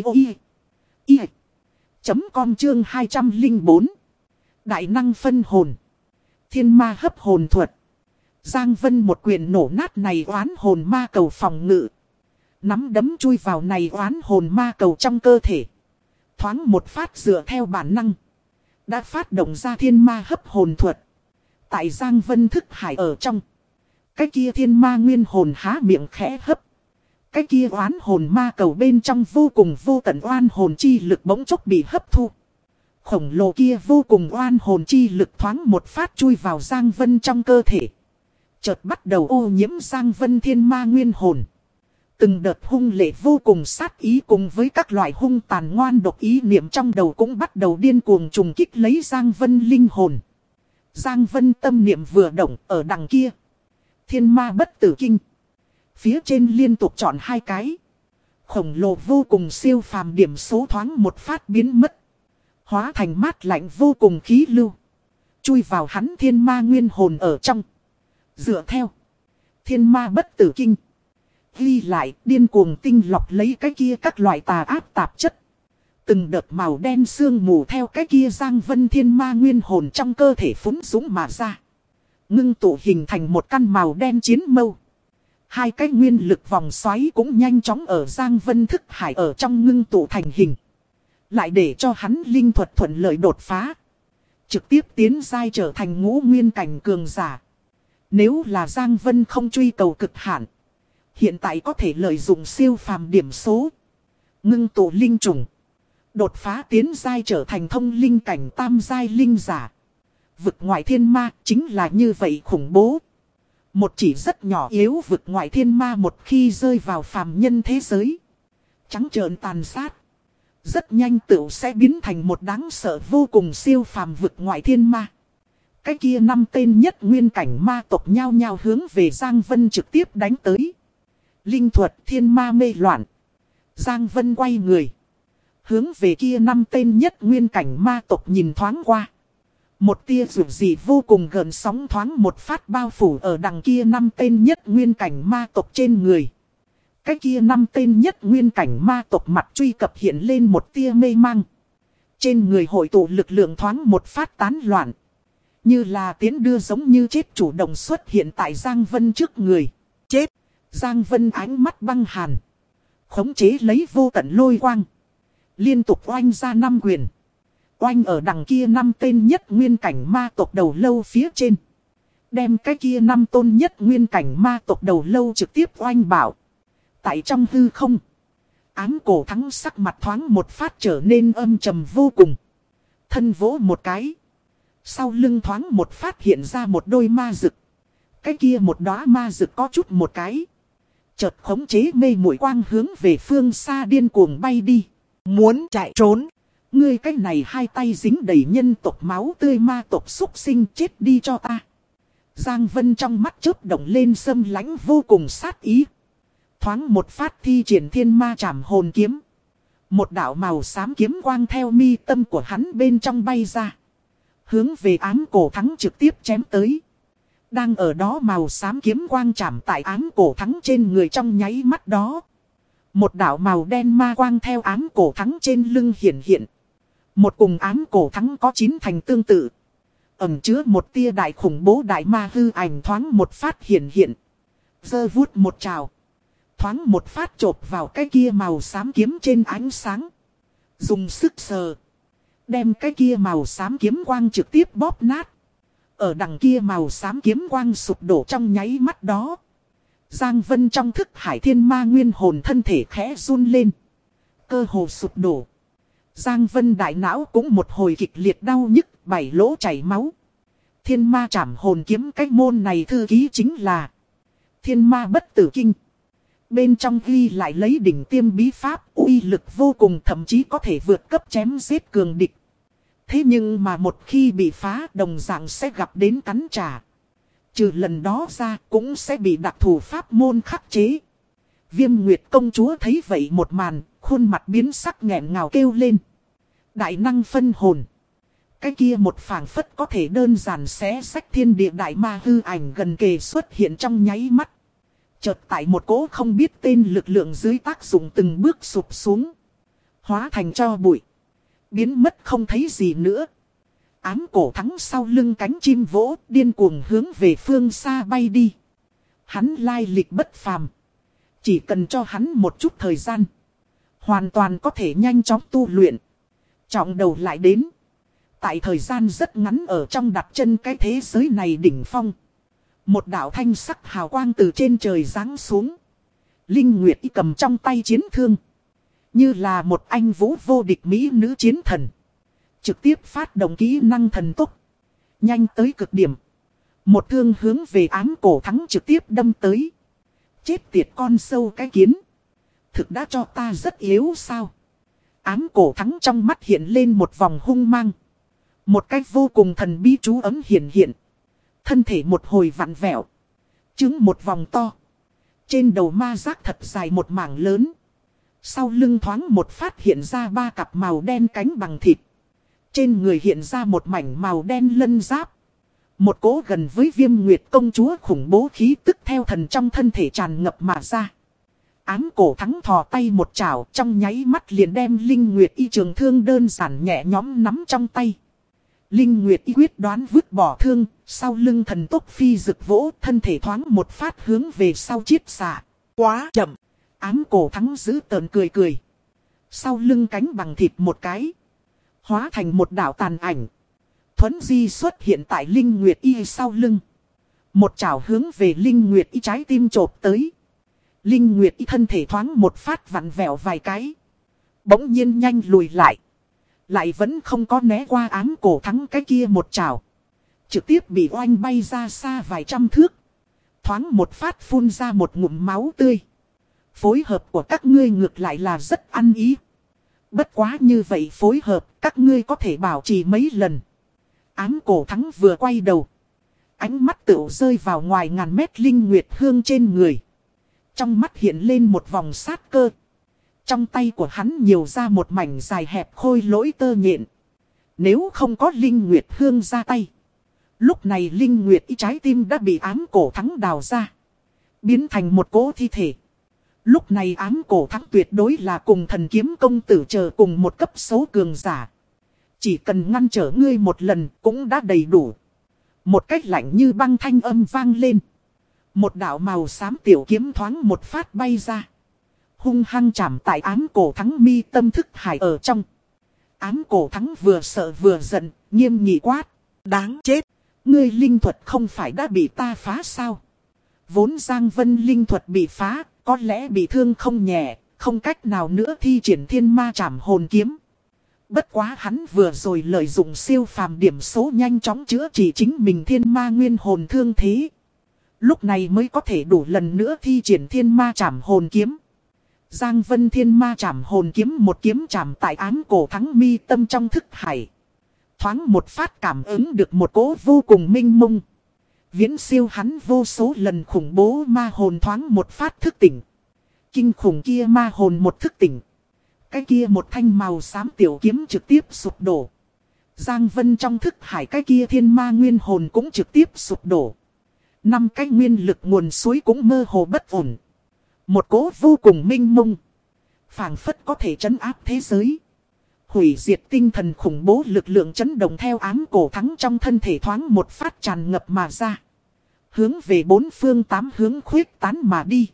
audio.com chương 204. Đại năng phân hồn. Thiên ma hấp hồn thuật. Giang Vân một quyền nổ nát này oán hồn ma cầu phòng ngự. Nắm đấm chui vào này oán hồn ma cầu trong cơ thể. Thoáng một phát dựa theo bản năng. Đã phát động ra thiên ma hấp hồn thuật. Tại Giang Vân thức hải ở trong. Cái kia thiên ma nguyên hồn há miệng khẽ hấp. Cái kia oán hồn ma cầu bên trong vô cùng vô tận oan hồn chi lực bỗng chốc bị hấp thu. Khổng lồ kia vô cùng oan hồn chi lực thoáng một phát chui vào Giang Vân trong cơ thể. Chợt bắt đầu ô nhiễm Giang Vân thiên ma nguyên hồn. Từng đợt hung lệ vô cùng sát ý cùng với các loại hung tàn ngoan độc ý niệm trong đầu cũng bắt đầu điên cuồng trùng kích lấy Giang Vân linh hồn. Giang Vân tâm niệm vừa động ở đằng kia. Thiên ma bất tử kinh. Phía trên liên tục chọn hai cái. Khổng lồ vô cùng siêu phàm điểm số thoáng một phát biến mất. Hóa thành mát lạnh vô cùng khí lưu. Chui vào hắn thiên ma nguyên hồn ở trong. Dựa theo. Thiên ma bất tử kinh. Ghi lại điên cuồng tinh lọc lấy cái kia các loại tà ác tạp chất. Từng đợt màu đen sương mù theo cái kia Giang Vân thiên ma nguyên hồn trong cơ thể phúng dũng mà ra. Ngưng tụ hình thành một căn màu đen chiến mâu. Hai cái nguyên lực vòng xoáy cũng nhanh chóng ở Giang Vân thức hải ở trong ngưng tụ thành hình. Lại để cho hắn linh thuật thuận lợi đột phá. trực tiếp tiến giai trở thành ngũ nguyên cảnh cường giả. Nếu là Giang Vân không truy cầu cực hạn, hiện tại có thể lợi dụng siêu phàm điểm số, ngưng tụ linh trùng, đột phá tiến giai trở thành thông linh cảnh tam giai linh giả. Vực ngoại thiên ma chính là như vậy khủng bố. Một chỉ rất nhỏ yếu vực ngoại thiên ma một khi rơi vào phàm nhân thế giới, trắng trợn tàn sát, rất nhanh tựu sẽ biến thành một đáng sợ vô cùng siêu phàm vực ngoại thiên ma. Cái kia 5 tên nhất nguyên cảnh ma tộc nhao nhao hướng về Giang Vân trực tiếp đánh tới. Linh thuật thiên ma mê loạn. Giang Vân quay người, hướng về kia 5 tên nhất nguyên cảnh ma tộc nhìn thoáng qua. Một tia rủ dị vô cùng gần sóng thoáng một phát bao phủ ở đằng kia 5 tên nhất nguyên cảnh ma tộc trên người. Cái kia 5 tên nhất nguyên cảnh ma tộc mặt truy cập hiện lên một tia mê mang. Trên người hội tụ lực lượng thoáng một phát tán loạn. Như là tiến đưa giống như chết chủ động xuất hiện tại Giang Vân trước người. Chết! Giang Vân ánh mắt băng hàn, khống chế lấy vô tận lôi quang, liên tục oanh ra 5 quyền. Oanh ở đằng kia 5 tên nhất nguyên cảnh ma tộc đầu lâu phía trên. Đem cái kia 5 tôn nhất nguyên cảnh ma tộc đầu lâu trực tiếp oanh bảo. Tại trong hư không, Ám Cổ Thắng sắc mặt thoáng một phát trở nên âm trầm vô cùng. Thân vỗ một cái, sau lưng thoáng một phát hiện ra một đôi ma rực. Cái kia một đóa ma rực có chút một cái, chợt khống chế mây muội quang hướng về phương xa điên cuồng bay đi. Muốn chạy trốn. Ngươi cái này hai tay dính đầy nhân tộc máu tươi ma tộc xúc sinh, chết đi cho ta. Giang Vân trong mắt chớp động lên xâm lãnh vô cùng sát ý. Thoáng một phát thi triển thiên ma trảm hồn kiếm. Một đạo màu xám kiếm quang theo mi tâm của hắn bên trong bay ra, hướng về Ám Cổ Thắng trực tiếp chém tới. Đang ở đó màu xám kiếm quang chạm tại Ám Cổ Thắng trên người trong nháy mắt đó, một đạo màu đen ma quang theo Ám Cổ Thắng trên lưng hiện hiện. Một cùng Ám Cổ Thắng có 9 thành tương tự, ẩn chứa một tia đại khủng bố đại ma hư ảnh thoáng một phát hiện hiện. Giơ vuốt một trào, thoáng một phát chộp vào cái kia màu xám kiếm trên ánh sáng. Dùng sức sờ, đem cái kia màu xám kiếm quang trực tiếp bóp nát. Ở đằng kia màu xám kiếm quang sụp đổ trong nháy mắt đó, Giang Vân trong thức hải thiên ma nguyên hồn thân thể khẽ run lên, cơ hồ sụp đổ. Giang Vân đại não cũng một hồi kịch liệt đau nhức, 7 lỗ chảy máu. Thiên ma trảm hồn kiếm cái môn này thư ký chính là Thiên Ma Bất Tử Kinh. Bên trong ghi lại lấy đỉnh tiêm bí pháp, uy lực vô cùng, thậm chí có thể vượt cấp chém giết cường địch. Thế nhưng mà một khi bị phá, đồng dạng sẽ gặp đến cắn trả. Trừ lần đó ra cũng sẽ bị đặc thù pháp môn khắc chế. Viêm Nguyệt công chúa thấy vậy một màn, khuôn mặt biến sắc nghẹn ngào kêu lên. Đại năng phân hồn. Cái kia một phảng phất có thể đơn giản xé xách thiên địa đại ma hư ảnh gần kề xuất hiện trong nháy mắt. Chợt tại một cỗ không biết tên lực lượng dưới tác dụng từng bước sụp xuống, hóa thành tro bụi, biến mất không thấy gì nữa. Ám Cổ Thắng sau lưng cánh chim vỗ, điên cuồng hướng về phương xa bay đi. Hắn lai lịch bất phàm, chỉ cần cho hắn một chút thời gian, hoàn toàn có thể nhanh chóng tu luyện. Trọng đầu lại đến, tại thời gian rất ngắn ở trong đặt chân cái thế giới này đỉnh phong. Một đạo thanh sắc hào quang từ trên trời giáng xuống. Linh Nguyệt Y cầm trong tay chiến thương, như là một anh vũ vô địch mỹ nữ chiến thần, trực tiếp phát động kỹ năng thần tốc, nhanh tới cực điểm. Một thương hướng về Ám Cổ Thắng trực tiếp đâm tới. Chết tiệt con sâu cái kiến, thực đã cho ta rất yếu sao? Ám Cổ Thắng trong mắt hiện lên một vòng hung mang. Một cách vô cùng thần bí chú ấm hiện hiện. Thân thể một hồi vặn vẹo, trứng một vòng to. Trên đầu ma giác thật dài một mảng lớn. Sau lưng thoáng một phát hiện ra 3 cặp màu đen cánh bằng thịt. Trên người hiện ra một mảnh màu đen lân giáp. Một cỗ gần với Viêm Nguyệt công chúa khủng bố khí tức theo thần trong thân thể tràn ngập mà ra. Ám Cổ Thắng thò tay một chảo, trong nháy mắt liền đem Linh Nguyệt Y trường thương đơn giản nhẹ nhõm nắm trong tay. Linh Nguyệt Y quyết đoán vứt bỏ thương, sau lưng thần tốc phi rực vỗ, thân thể thoáng một phát hướng về sau chiết xạ. Quá chậm! Ám Cổ Thắng giữ tợn cười cười. Sau lưng cánh bằng thịt một cái, hóa thành một đạo tàn ảnh, thuẫn di xuất hiện tại Linh Nguyệt Y sau lưng. Một chảo hướng về Linh Nguyệt Y trái tim chộp tới. Linh Nguyệt Y thân thể thoáng một phát vặn vẹo vài cái. Bỗng nhiên nhanh lùi lại. Lại vẫn không có né qua ám cổ thắng cái kia một chảo. Trực tiếp bị oanh bay ra xa vài trăm thước. Thoáng một phát phun ra một ngụm máu tươi. Phối hợp của các ngươi ngược lại là rất ăn ý. Bất quá như vậy phối hợp các ngươi có thể bảo trì mấy lần. Ám cổ thắng vừa quay đầu. Ánh mắt tựu rơi vào ngoài ngàn mét Linh Nguyệt Hương trên người. Trong mắt hiện lên một vòng sát cơ. Trong tay của hắn nhiều ra một mảnh dài hẹp khôi lỗi tơ nhện. Nếu không có Linh Nguyệt Hương ra tay. Lúc này Linh Nguyệt Y trái tim đã bị ám cổ thắng đào ra. Biến thành một cỗ thi thể. Lúc này ám cổ thắng tuyệt đối là cùng thần kiếm công tử chờ cùng một cấp số cường giả. Chỉ cần ngăn trở ngươi một lần cũng đã đầy đủ. Một cách lạnh như băng thanh âm vang lên. Một đạo màu xám tiểu kiếm thoáng một phát bay ra. Hung hăng chạm tại ám cổ thắng mi tâm thức hải ở trong. Ám cổ thắng vừa sợ vừa giận, nghiêm nghị quát. Đáng chết, ngươi linh thuật không phải đã bị ta phá sao? Vốn Giang Vân linh thuật bị phá, có lẽ bị thương không nhẹ, không cách nào nữa thi triển thiên ma trảm hồn kiếm. Bất quá hắn vừa rồi lợi dụng siêu phàm điểm số nhanh chóng chữa trị chính mình thiên ma nguyên hồn thương thế. Lúc này mới có thể đủ lần nữa thi triển thiên ma trảm hồn kiếm. Giang Vân thiên ma trảm hồn kiếm một kiếm trảm tại ám cổ thắng mi tâm trong thức hải. Thoáng một phát cảm ứng được một cỗ vô cùng minh mông. Viễn siêu hắn vô số lần khủng bố ma hồn thoáng một phát thức tỉnh. Kinh khủng kia ma hồn một thức tỉnh. Cái kia một thanh màu xám tiểu kiếm trực tiếp sụp đổ. Giang Vân trong thức hải cái kia thiên ma nguyên hồn cũng trực tiếp sụp đổ. 5 cái nguyên lực nguồn suối cũng mơ hồ bất ổn. Một cỗ vô cùng minh mông. Phảng phất có thể trấn áp thế giới. Hủy diệt tinh thần khủng bố lực lượng chấn động theo ám cổ thắng trong thân thể thoáng một phát tràn ngập mà ra. Hướng về bốn phương tám hướng khuyết tán mà đi.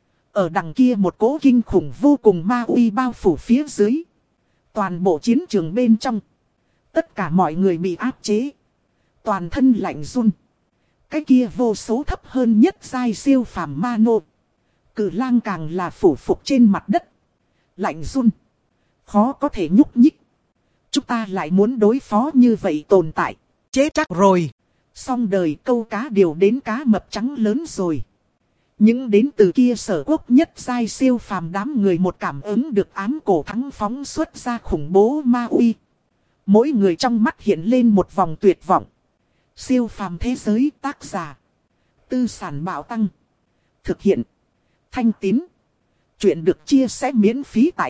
Ở đằng kia một cỗ kinh khủng vô cùng ma uy bao phủ phía dưới. Toàn bộ chiến trường bên trong. Tất cả mọi người bị áp chế. Toàn thân lạnh run. Cái kia vô số thấp hơn nhất giai siêu phàm ma nô. Cử lang càng là phủ phục trên mặt đất. Lạnh run. Khó có thể nhúc nhích. Chúng ta lại muốn đối phó như vậy tồn tại. Chết chắc rồi. Xong đời câu cá điều đến cá mập trắng lớn rồi. Những đến từ kia sở quốc nhất giai siêu phàm đám người một cảm ứng được ám cổ thắng phóng xuất ra khủng bố ma uy. Mỗi người trong mắt hiện lên một vòng tuyệt vọng. Siêu phàm thế giới tác giả. Tư sản bạo tăng. Thực hiện. Thanh Tín. Chuyện được chia sẻ miễn phí tại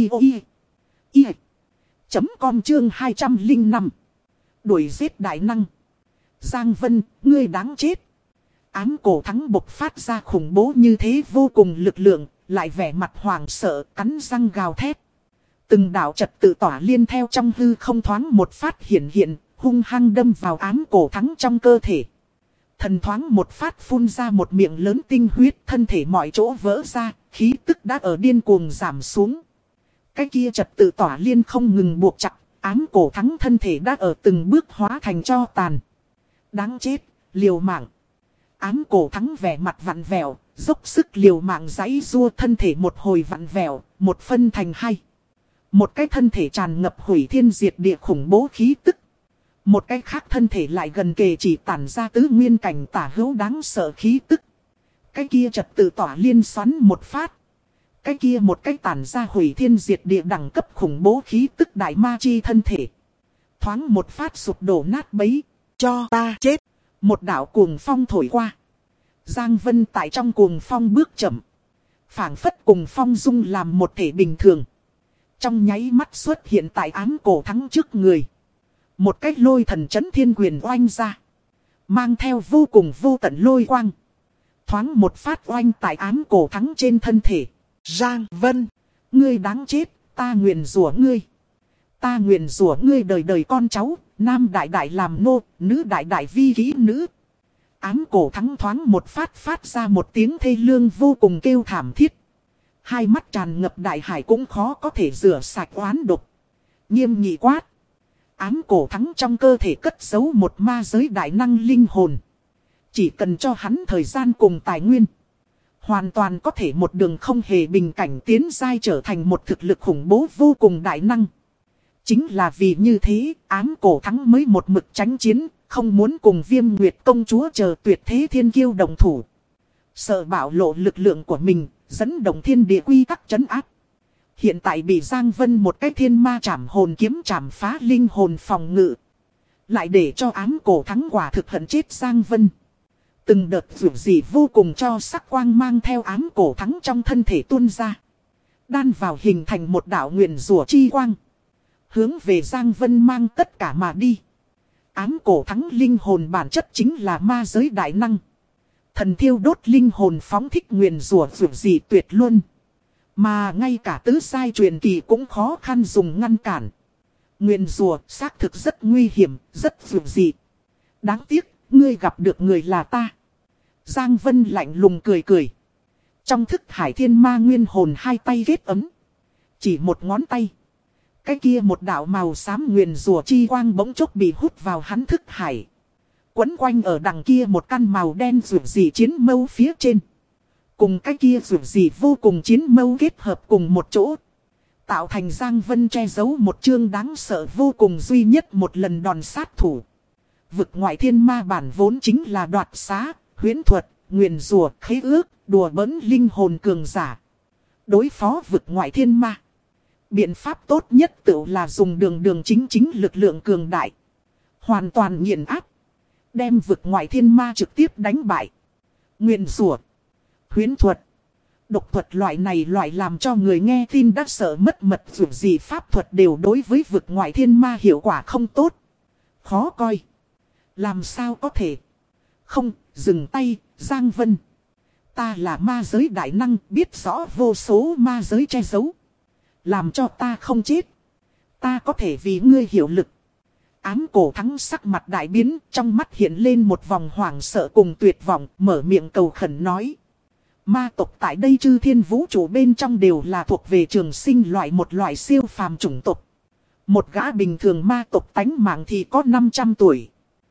audio.com chương 205. Đuổi giết đại năng. Giang Vân, ngươi đáng chết. Ám cổ thắng bộc phát ra khủng bố như thế vô cùng lực lượng, lại vẻ mặt hoảng sợ, cắn răng gào thét. Từng đạo trật tự tỏa liên theo trong hư không thoáng một phát hiện, hung hăng đâm vào ám cổ thắng trong cơ thể. Thần thoáng một phát phun ra một miệng lớn tinh huyết, thân thể mọi chỗ vỡ ra, khí tức đã ở điên cuồng giảm xuống. Cái kia trật tự tỏa liên không ngừng buộc chặt, ám cổ thắng thân thể đã ở từng bước hóa thành tro tàn. Đáng chết, liều mạng. Ám cổ thắng vẻ mặt vặn vẹo, dốc sức liều mạng giãy giụa, thân thể một hồi vặn vẹo, một phân thành hai. Một cái thân thể tràn ngập hủy thiên diệt địa khủng bố khí tức. Một cái khác thân thể lại gần kề chỉ tản ra tứ nguyên cảnh tả hữu đáng sợ khí tức. Cái kia trật tự tỏa liên xoắn một phát. Cái kia một cái tản ra hủy thiên diệt địa đẳng cấp khủng bố khí tức đại ma chi thân thể. Thoáng một phát sụp đổ nát bấy. Cho ta chết. Một đạo cuồng phong thổi qua. Giang Vân tại trong cuồng phong bước chậm. Phảng phất cùng phong dung làm một thể bình thường. Trong nháy mắt xuất hiện tại ám cổ thắng trước người. Một cái lôi thần chấn thiên quyền oanh ra. Mang theo vô cùng vô tận lôi quang. Thoáng một phát oanh tại ám cổ thắng trên thân thể. Giang Vân, ngươi đáng chết, ta nguyền rủa ngươi. Ta nguyền rủa ngươi đời đời con cháu, nam đại đại làm nô, nữ đại đại vi kỹ nữ. Ám cổ thắng thoáng một phát phát ra một tiếng thê lương vô cùng kêu thảm thiết. Hai mắt tràn ngập đại hải cũng khó có thể rửa sạch oán độc. Nghiêm nghị quát. Ám cổ thắng trong cơ thể cất giấu một ma giới đại năng linh hồn. Chỉ cần cho hắn thời gian cùng tài nguyên, hoàn toàn có thể một đường không hề bình cảnh tiến giai trở thành một thực lực khủng bố vô cùng đại năng. Chính là vì như thế, ám cổ thắng mới một mực tránh chiến, không muốn cùng Viêm Nguyệt công chúa chờ tuyệt thế thiên kiêu đồng thủ. Sợ bạo lộ lực lượng của mình, dẫn động thiên địa quy tắc trấn áp. Hiện tại bị Giang Vân một cái thiên ma trảm hồn kiếm trảm phá linh hồn phòng ngự. Lại để cho ám cổ thắng quả thực hận chết Giang Vân. Từng đợt dù gì vô cùng cho sắc quang mang theo ám cổ thắng trong thân thể tuôn ra. Đan vào hình thành một đạo nguyền rủa chi quang. Hướng về Giang Vân mang tất cả mà đi. Ám cổ thắng linh hồn bản chất chính là ma giới đại năng. Thần thiêu đốt linh hồn phóng thích nguyền rủa dù gì tuyệt luôn. Mà ngay cả tứ sai truyền kỳ cũng khó khăn dùng ngăn cản. Nguyền rủa xác thực rất nguy hiểm, rất dù gì. Đáng tiếc, ngươi gặp được người là ta. Giang Vân lạnh lùng cười cười. Trong thức hải thiên ma nguyên hồn hai tay kết ấm. Chỉ một ngón tay. Cái kia một đạo màu xám nguyền rủa chi quang bỗng chốc bị hút vào hắn thức hải. Quấn quanh ở đằng kia một căn màu đen rủ gì chiến mâu phía trên. Cùng cái kia rủ gì vô cùng chiến mâu kết hợp cùng một chỗ. Tạo thành Giang Vân che giấu một chương đáng sợ vô cùng duy nhất một lần đòn sát thủ. Vực ngoại thiên ma bản vốn chính là đoạt xá, huyễn thuật, nguyền rủa, khế ước, đùa bỡn linh hồn cường giả. Đối phó vực ngoại thiên ma. Biện pháp tốt nhất tự là dùng đường chính lực lượng cường đại. Hoàn toàn nghiền áp. Đem vực ngoại thiên ma trực tiếp đánh bại. Nguyền rủa, huyễn thuật, độc thuật loại này loại làm cho người nghe tin đã sợ mất mật dù gì pháp thuật đều đối với vực ngoại thiên ma hiệu quả không tốt. Khó coi. Làm sao có thể. Không, dừng tay, Giang Vân. Ta là ma giới đại năng, biết rõ vô số ma giới che giấu. Làm cho ta không chết. Ta có thể vì ngươi hiệu lực. Ám cổ thắng sắc mặt đại biến, trong mắt hiện lên một vòng hoảng sợ cùng tuyệt vọng, mở miệng cầu khẩn nói. Ma tộc tại đây chư thiên vũ trụ bên trong đều là thuộc về trường sinh loại một loại siêu phàm chủng tộc. Một gã bình thường ma tộc tánh mạng thì có 500 tuổi.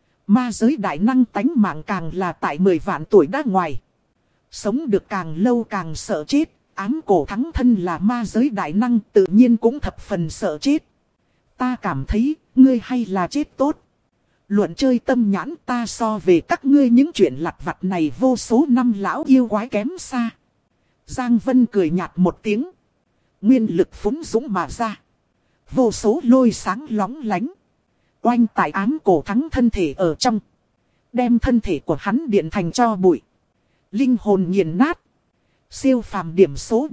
Ma giới đại năng tánh mạng càng là tại 10 vạn tuổi đã ngoài. Sống được càng lâu càng sợ chết. Ám cổ thắng thân là ma giới đại năng tự nhiên cũng thập phần sợ chết. Ta cảm thấy ngươi hay là chết tốt. Luận chơi tâm nhãn ta so về các ngươi những chuyện lặt vặt này vô số năm lão yêu quái kém xa. Giang Vân cười nhạt một tiếng. Nguyên lực phúng dũng mà ra. Vô số lôi sáng lóng lánh. Oanh tại ám cổ thắng thân thể ở trong. Đem thân thể của hắn điện thành cho bụi. Linh hồn nghiền nát. Siêu phàm điểm số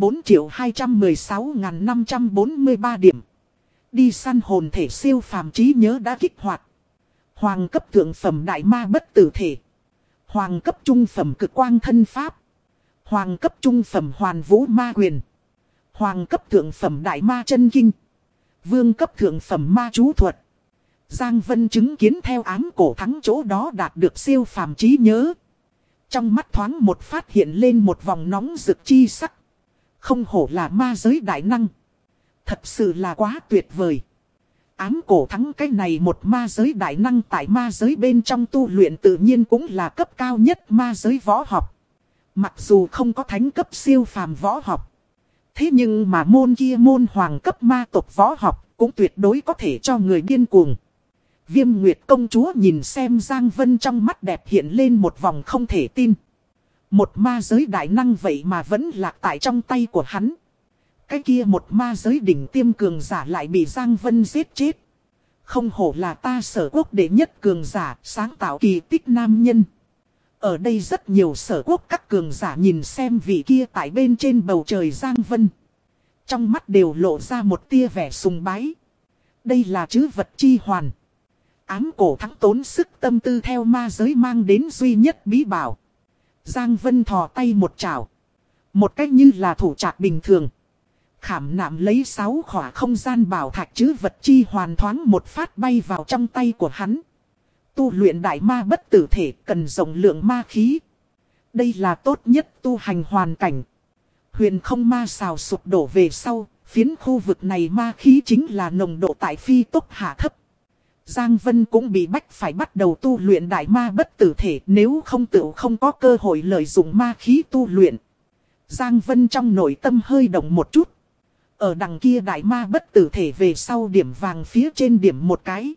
34.216.543 điểm. Đi săn hồn thể siêu phàm trí nhớ đã kích hoạt. Hoàng cấp thượng phẩm đại ma bất tử thể. Hoàng cấp trung phẩm cực quang thân pháp. Hoàng cấp trung phẩm hoàn vũ ma quyền. Hoàng cấp thượng phẩm đại ma chân kinh. Vương cấp thượng phẩm ma chú thuật. Giang Vân chứng kiến theo ám cổ thắng chỗ đó đạt được siêu phàm trí nhớ. Trong mắt thoáng một phát hiện lên một vòng nóng rực chi sắc. Không hổ là ma giới đại năng. Thật sự là quá tuyệt vời. Ám cổ thắng cái này một ma giới đại năng tại ma giới bên trong tu luyện tự nhiên cũng là cấp cao nhất ma giới võ học. Mặc dù không có thánh cấp siêu phàm võ học. Thế nhưng mà môn kia môn hoàng cấp ma tộc võ học cũng tuyệt đối có thể cho người điên cuồng. Viêm Nguyệt công chúa nhìn xem Giang Vân trong mắt đẹp hiện lên một vòng không thể tin. Một ma giới đại năng vậy mà vẫn lạc tại trong tay của hắn. Cái kia một ma giới đỉnh tiêm cường giả lại bị Giang Vân giết chết. Không hổ là ta Sở quốc đệ nhất cường giả, sáng tạo kỳ tích nam nhân. Ở đây rất nhiều Sở quốc các cường giả nhìn xem vị kia tại bên trên bầu trời Giang Vân. Trong mắt đều lộ ra một tia vẻ sùng bái. Đây là trữ vật chi hoàn. Ám cổ thắng tốn sức tâm tư theo ma giới mang đến duy nhất bí bảo. Giang Vân thò tay một chảo. Một cách như là thủ trạc bình thường. Khảm nạm lấy 6 khỏa không gian bảo thạch trữ vật chi hoàn thoáng một phát bay vào trong tay của hắn. Tu luyện đại ma bất tử thể cần rộng lượng ma khí. Đây là tốt nhất tu hành hoàn cảnh. Huyền không ma xào sụp đổ về sau, phiến khu vực này ma khí chính là nồng độ tại phi tốc hạ thấp. Giang Vân cũng bị bách phải bắt đầu tu luyện đại ma bất tử thể, nếu không tự không có cơ hội lợi dụng ma khí tu luyện. Giang Vân trong nội tâm hơi động một chút. Ở đằng kia đại ma bất tử thể về sau điểm vàng phía trên điểm một cái.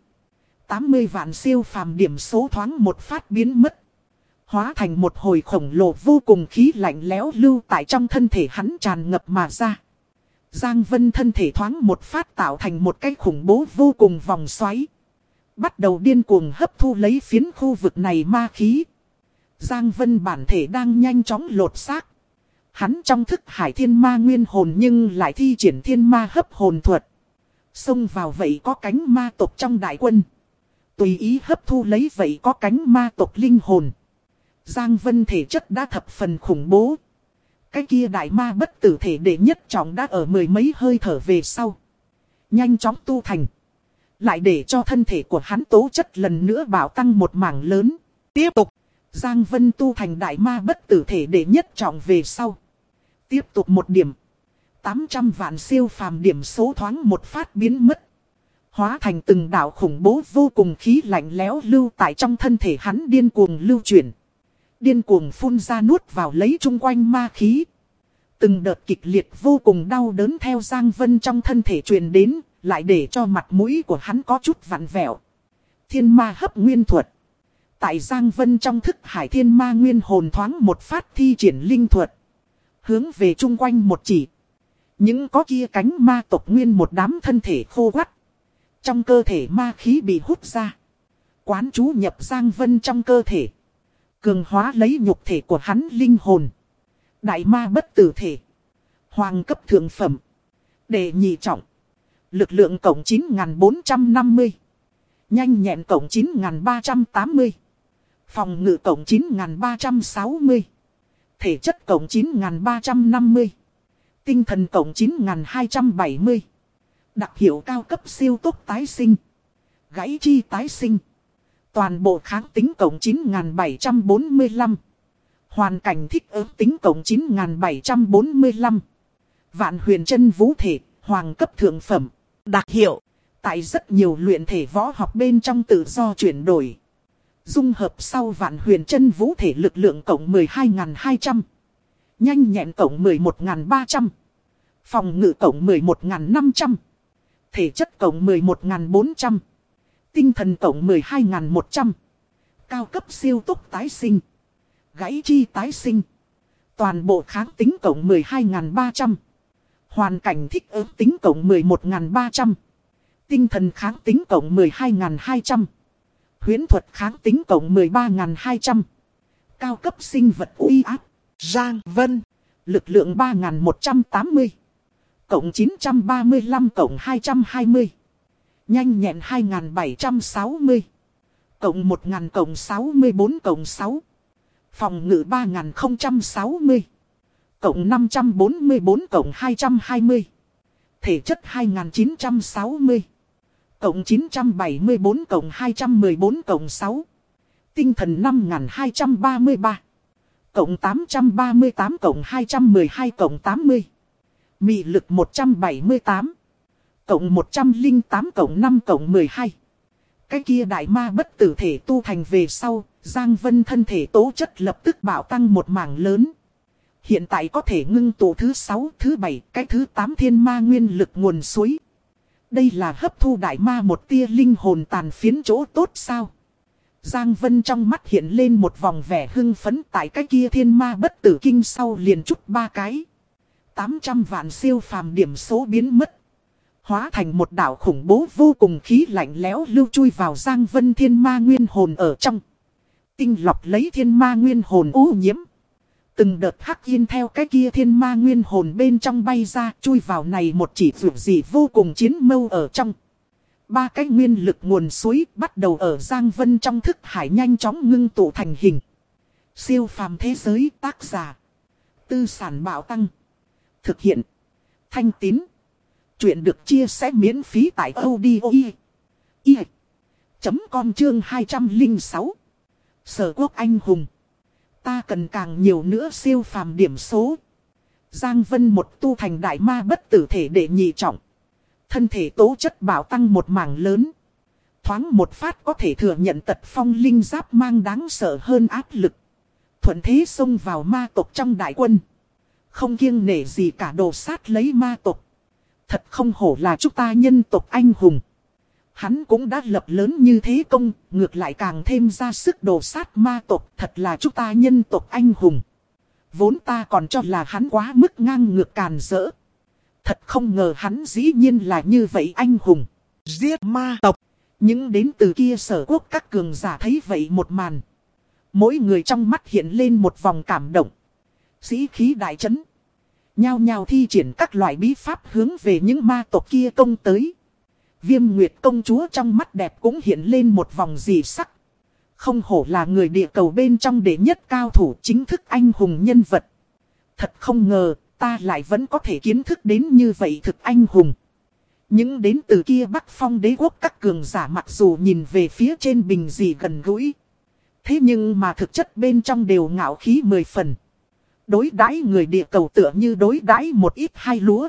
80 vạn siêu phàm điểm số thoáng một phát biến mất. Hóa thành một hồi khổng lồ vô cùng khí lạnh lẽo lưu tại trong thân thể hắn tràn ngập mà ra. Giang Vân thân thể thoáng một phát tạo thành một cái khủng bố vô cùng vòng xoáy. Bắt đầu điên cuồng hấp thu lấy phiến khu vực này ma khí. Giang Vân bản thể đang nhanh chóng lột xác. Hắn trong thức hải thiên ma nguyên hồn nhưng lại thi triển thiên ma hấp hồn thuật. Xông vào vậy có cánh ma tộc trong đại quân. Tùy ý hấp thu lấy vậy có cánh ma tộc linh hồn. Giang Vân thể chất đã thập phần khủng bố. Cái kia đại ma bất tử thể đệ nhất trọng đã ở mười mấy hơi thở về sau. Nhanh chóng tu thành. Lại để cho thân thể của hắn tố chất lần nữa bảo tăng một mảng lớn. Tiếp tục. Giang Vân tu thành đại ma bất tử thể đệ nhất trọng về sau. Tiếp tục một điểm. 800 vạn siêu phàm điểm số thoáng một phát biến mất. Hóa thành từng đạo khủng bố vô cùng khí lạnh lẽo lưu tại trong thân thể hắn điên cuồng lưu chuyển. Điên cuồng phun ra nuốt vào lấy chung quanh ma khí. Từng đợt kịch liệt vô cùng đau đớn theo Giang Vân trong thân thể truyền đến. Lại để cho mặt mũi của hắn có chút vặn vẹo. Thiên ma hấp nguyên thuật. Tại Giang Vân trong thức hải thiên ma nguyên hồn thoáng một phát thi triển linh thuật. Hướng về chung quanh một chỉ. Những có kia cánh ma tộc nguyên một đám thân thể khô quắt. Trong cơ thể ma khí bị hút ra. Quán chú nhập Giang Vân trong cơ thể. Cường hóa lấy nhục thể của hắn linh hồn. Đại ma bất tử thể. Hoàng cấp thượng phẩm. Đệ nhị trọng. Lực lượng cộng 9.450. Nhanh nhẹn cộng 9.380. Phòng ngự cộng 9.360. Thể chất cộng 9.350. Tinh thần cộng 9.270. Đặc hiệu cao cấp siêu tốc tái sinh. Gãy chi tái sinh. Toàn bộ kháng tính cộng 9.745. Hoàn cảnh thích ứng tính cộng 9.745. Vạn huyền chân vũ thể, hoàng cấp thượng phẩm. Đặc hiệu. Tại rất nhiều luyện thể võ học bên trong tự do chuyển đổi. Dung hợp sau vạn huyền chân vũ thể lực lượng cộng 12.200. Nhanh nhẹn cộng 11.300. Phòng ngự cộng 11.500. Thể chất cộng 11.400. Tinh thần cộng 12.100. Cao cấp siêu tốc tái sinh. Gãy chi tái sinh. Toàn bộ kháng tính cộng 12.300. Hoàn cảnh thích ứng tính cộng 11.300. Tinh thần kháng tính cộng 12.200. Huyễn thuật kháng tính cộng 13.200. Cao cấp sinh vật uy áp. Giang Vân. Lực lượng 3.180. Cộng 935 cộng 220. Nhanh nhẹn 2.760. Cộng 1.000 cộng 64 cộng 6. Phòng ngự 3.060. Cộng 544 cộng 220. Thể chất 2.960. Cộng 974 cộng 214 cộng 6. Tinh thần 5.233. Cộng 838 cộng 212 cộng 80. Mị lực 178. Cộng 108 cộng 5 cộng 12. Cái kia đại ma bất tử thể tu thành về sau, Giang Vân thân thể tố chất lập tức bạo tăng một mảng lớn. Hiện tại có thể ngưng tụ thứ 6, thứ 7, cái thứ 8 thiên ma nguyên lực nguồn suối. Đây là hấp thu đại ma một tia linh hồn tàn phiến chỗ tốt sao? Giang Vân trong mắt hiện lên một vòng vẻ hưng phấn tại cái kia thiên ma bất tử kinh sau liền chút 3 cái. 800 vạn siêu phàm điểm số biến mất. Hóa thành một đạo khủng bố vô cùng khí lạnh lẽo lưu chui vào Giang Vân thiên ma nguyên hồn ở trong. Tinh lọc lấy thiên ma nguyên hồn ô nhiễm. Từng đợt hắc yên theo cái kia thiên ma nguyên hồn bên trong bay ra chui vào này một chỉ vượt gì vô cùng chiến mâu ở trong. 3 cái nguyên lực nguồn suối bắt đầu ở Giang Vân trong thức hải nhanh chóng ngưng tụ thành hình. Siêu phàm thế giới tác giả. Tư sản bạo tăng. Thực hiện. Thanh Tín. Chuyện được chia sẻ miễn phí tại audio.com chương 206. Sở quốc anh hùng. Ta cần càng nhiều nữa siêu phàm điểm số. Giang Vân một tu thành đại ma bất tử thể đệ nhị trọng. Thân thể tố chất bảo tăng một mảng lớn. Thoáng một phát có thể thừa nhận tật phong linh giáp mang đáng sợ hơn áp lực. Thuận thế xông vào ma tộc trong đại quân. Không kiêng nể gì cả đồ sát lấy ma tộc. Thật không hổ là chúng ta nhân tộc anh hùng. Hắn cũng đã lập lớn như thế công, ngược lại càng thêm ra sức đồ sát ma tộc. Thật là chúng ta nhân tộc anh hùng. Vốn ta còn cho là hắn quá mức ngang ngược càn rỡ. Thật không ngờ hắn dĩ nhiên là như vậy anh hùng. Giết ma tộc. Nhưng đến từ kia sở quốc các cường giả thấy vậy một màn. Mỗi người trong mắt hiện lên một vòng cảm động. Sĩ khí đại trấn. Nhao nhao thi triển các loại bí pháp hướng về những ma tộc kia công tới. Viêm Nguyệt công chúa trong mắt đẹp cũng hiện lên một vòng dị sắc. Không hổ là người địa cầu bên trong đệ nhất cao thủ chính thức anh hùng nhân vật. Thật không ngờ ta lại vẫn có thể kiến thức đến như vậy thực anh hùng. Những đến từ kia Bắc Phong đế quốc các cường giả mặc dù nhìn về phía trên bình dị gần gũi. Thế nhưng mà thực chất bên trong đều ngạo khí 10 phần. Đối đãi người địa cầu tựa như đối đãi một ít hai lúa.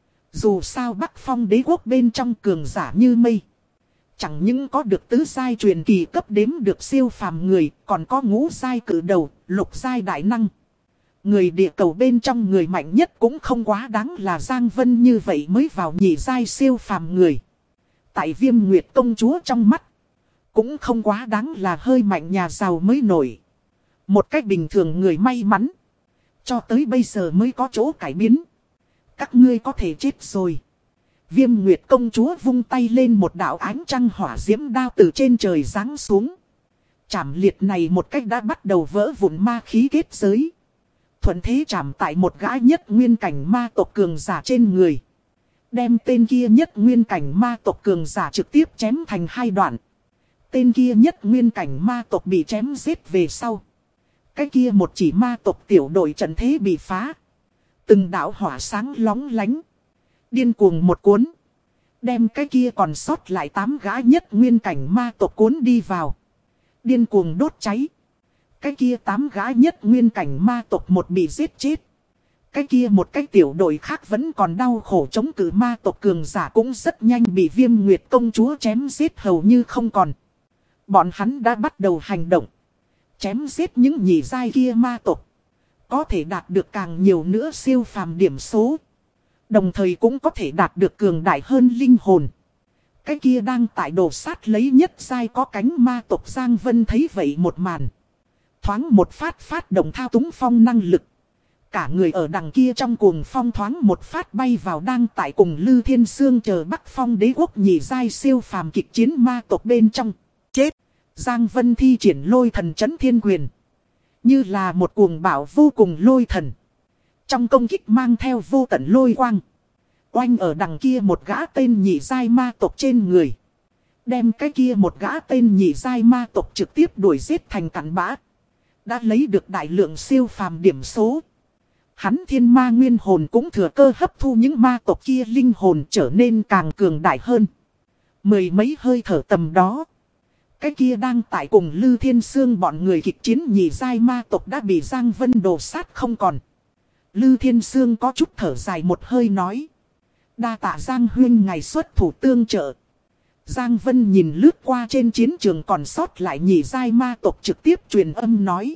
Dù sao Bắc Phong đế quốc bên trong cường giả như mây. Chẳng những có được tứ giai truyền kỳ cấp đếm được siêu phàm người, còn có ngũ giai cử đầu, lục giai đại năng. Người địa cầu bên trong người mạnh nhất cũng không quá đáng là Giang Vân như vậy mới vào nhị giai siêu phàm người. Tại Viêm Nguyệt công chúa trong mắt, cũng không quá đáng là hơi mạnh nhà giàu mới nổi. Một cách bình thường người may mắn, cho tới bây giờ mới có chỗ cải biến. Các ngươi có thể chết rồi. Viêm Nguyệt công chúa vung tay lên, một đạo ánh trăng hỏa diễm đao từ trên trời giáng xuống. Chảm liệt này một cách đã bắt đầu vỡ vụn ma khí kết giới. Thuận thế chạm tại một gã nhất nguyên cảnh ma tộc cường giả trên người. Đem tên kia nhất nguyên cảnh ma tộc cường giả trực tiếp chém thành hai đoạn. Tên kia nhất nguyên cảnh ma tộc bị chém giết về sau. Cái kia một chỉ ma tộc tiểu đội trận thế bị phá. Từng đạo hỏa sáng lóng lánh. Điên cuồng một cuốn. Đem cái kia còn sót lại 8 gã nhất nguyên cảnh ma tộc cuốn đi vào. Điên cuồng đốt cháy. Cái kia 8 gã nhất nguyên cảnh ma tộc một bị giết chết. Cái kia một cái tiểu đội khác vẫn còn đau khổ chống cự ma tộc cường giả cũng rất nhanh bị Viêm Nguyệt công chúa chém giết hầu như không còn. Bọn hắn đã bắt đầu hành động. Chém giết những nhị giai kia ma tộc. Có thể đạt được càng nhiều nữa siêu phàm điểm số. Đồng thời cũng có thể đạt được cường đại hơn linh hồn. Cái kia đang tại đổ sát lấy nhất giai có cánh ma tộc Giang Vân thấy vậy một màn. Thoáng một phát động thao túng phong năng lực. Cả người ở đằng kia trong cuồng phong thoáng một phát bay vào đang tại cùng Lư Thiên Sương chờ Bắc Phong đế quốc nhị giai siêu phàm kịch chiến ma tộc bên trong. Chết! Giang Vân thi triển lôi thần chấn thiên quyền. Như là một cuồng bạo vô cùng lôi thần. Trong công kích mang theo vô tận lôi quang. Oanh ở đằng kia một gã tên nhị giai ma tộc trên người. Đem cái kia một gã tên nhị giai ma tộc trực tiếp đuổi giết thành cặn bã. Đã lấy được đại lượng siêu phàm điểm số. Hắn thiên ma nguyên hồn cũng thừa cơ hấp thu những ma tộc kia linh hồn trở nên càng cường đại hơn. Mười mấy hơi thở tầm đó. Cái kia đang tại cùng Lư Thiên Sương bọn người kịch chiến nhị giai ma tộc đã bị Giang Vân đồ sát không còn. Lư Thiên Sương có chút thở dài một hơi nói. Đa tạ Giang huynh ngày xuất thủ tương trợ. Giang Vân nhìn lướt qua trên chiến trường còn sót lại nhị giai ma tộc trực tiếp truyền âm nói.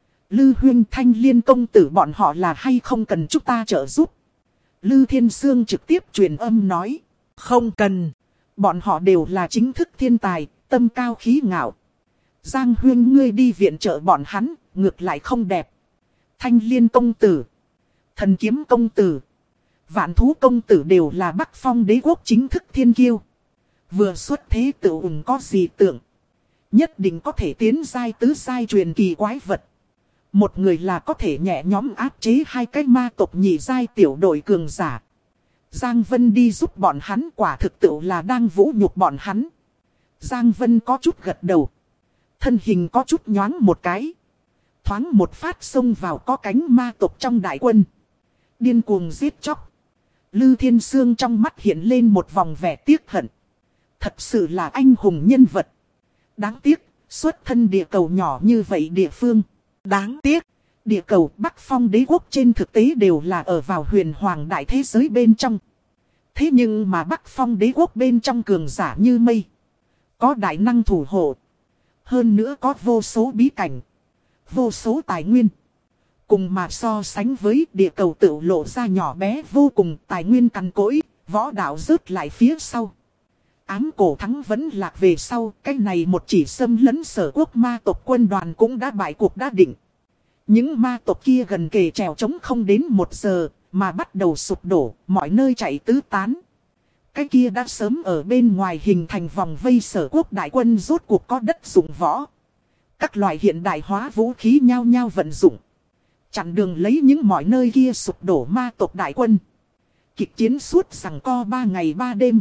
Lư huynh Thanh Liên công tử bọn họ là hay không cần chúng ta trợ giúp. Lư Thiên Sương trực tiếp truyền âm nói. Không cần. Bọn họ đều là chính thức thiên tài, tâm cao khí ngạo. Giang huynh ngươi đi viện trợ bọn hắn, ngược lại không đẹp. Thanh Liên công tử, Thần Kiếm công tử, Vạn Thú công tử đều là Bắc Phong đế quốc chính thức thiên kiêu. Vừa xuất thế tự ủng có gì tưởng. Nhất định có thể tiến giai tứ giai truyền kỳ quái vật. Một người là có thể nhẹ nhóm áp chế hai cái ma tộc nhị giai tiểu đội cường giả. Giang Vân đi giúp bọn hắn quả thực tự là đang vũ nhục bọn hắn. Giang Vân có chút gật đầu. Thân hình có chút nhoáng một cái. Thoáng một phát xông vào có cánh ma tộc trong đại quân. Điên cuồng giết chóc. Lư Thiên Sương trong mắt hiện lên một vòng vẻ tiếc hận. Thật sự là anh hùng nhân vật. Đáng tiếc, xuất thân địa cầu nhỏ như vậy địa phương. Đáng tiếc, địa cầu Bắc Phong đế quốc trên thực tế đều là ở vào huyền hoàng đại thế giới bên trong. Thế nhưng mà Bắc Phong đế quốc bên trong cường giả như mây. có đại năng thủ hộ. Hơn nữa có vô số bí cảnh, vô số tài nguyên. Cùng mà so sánh với địa cầu tự lộ ra nhỏ bé vô cùng, tài nguyên cằn cỗi, võ đạo rớt lại phía sau. Ám cổ thắng vẫn lạc về sau, cái này một chỉ xâm lấn Sở Quốc ma tộc quân đoàn cũng đã bại cuộc đã định. Những ma tộc kia gần kề trèo trống không đến 1 giờ, mà bắt đầu sụp đổ, mọi nơi chạy tứ tán. Cái kia đã sớm ở bên ngoài hình thành vòng vây Sở Quốc đại quân rốt cuộc có đất dụng võ. Các loại hiện đại hóa vũ khí nhao nhao vận dụng, chặn đường lấy những mọi nơi kia sụp đổ ma tộc đại quân. Kịch chiến suốt giằng co 3 ngày 3 đêm.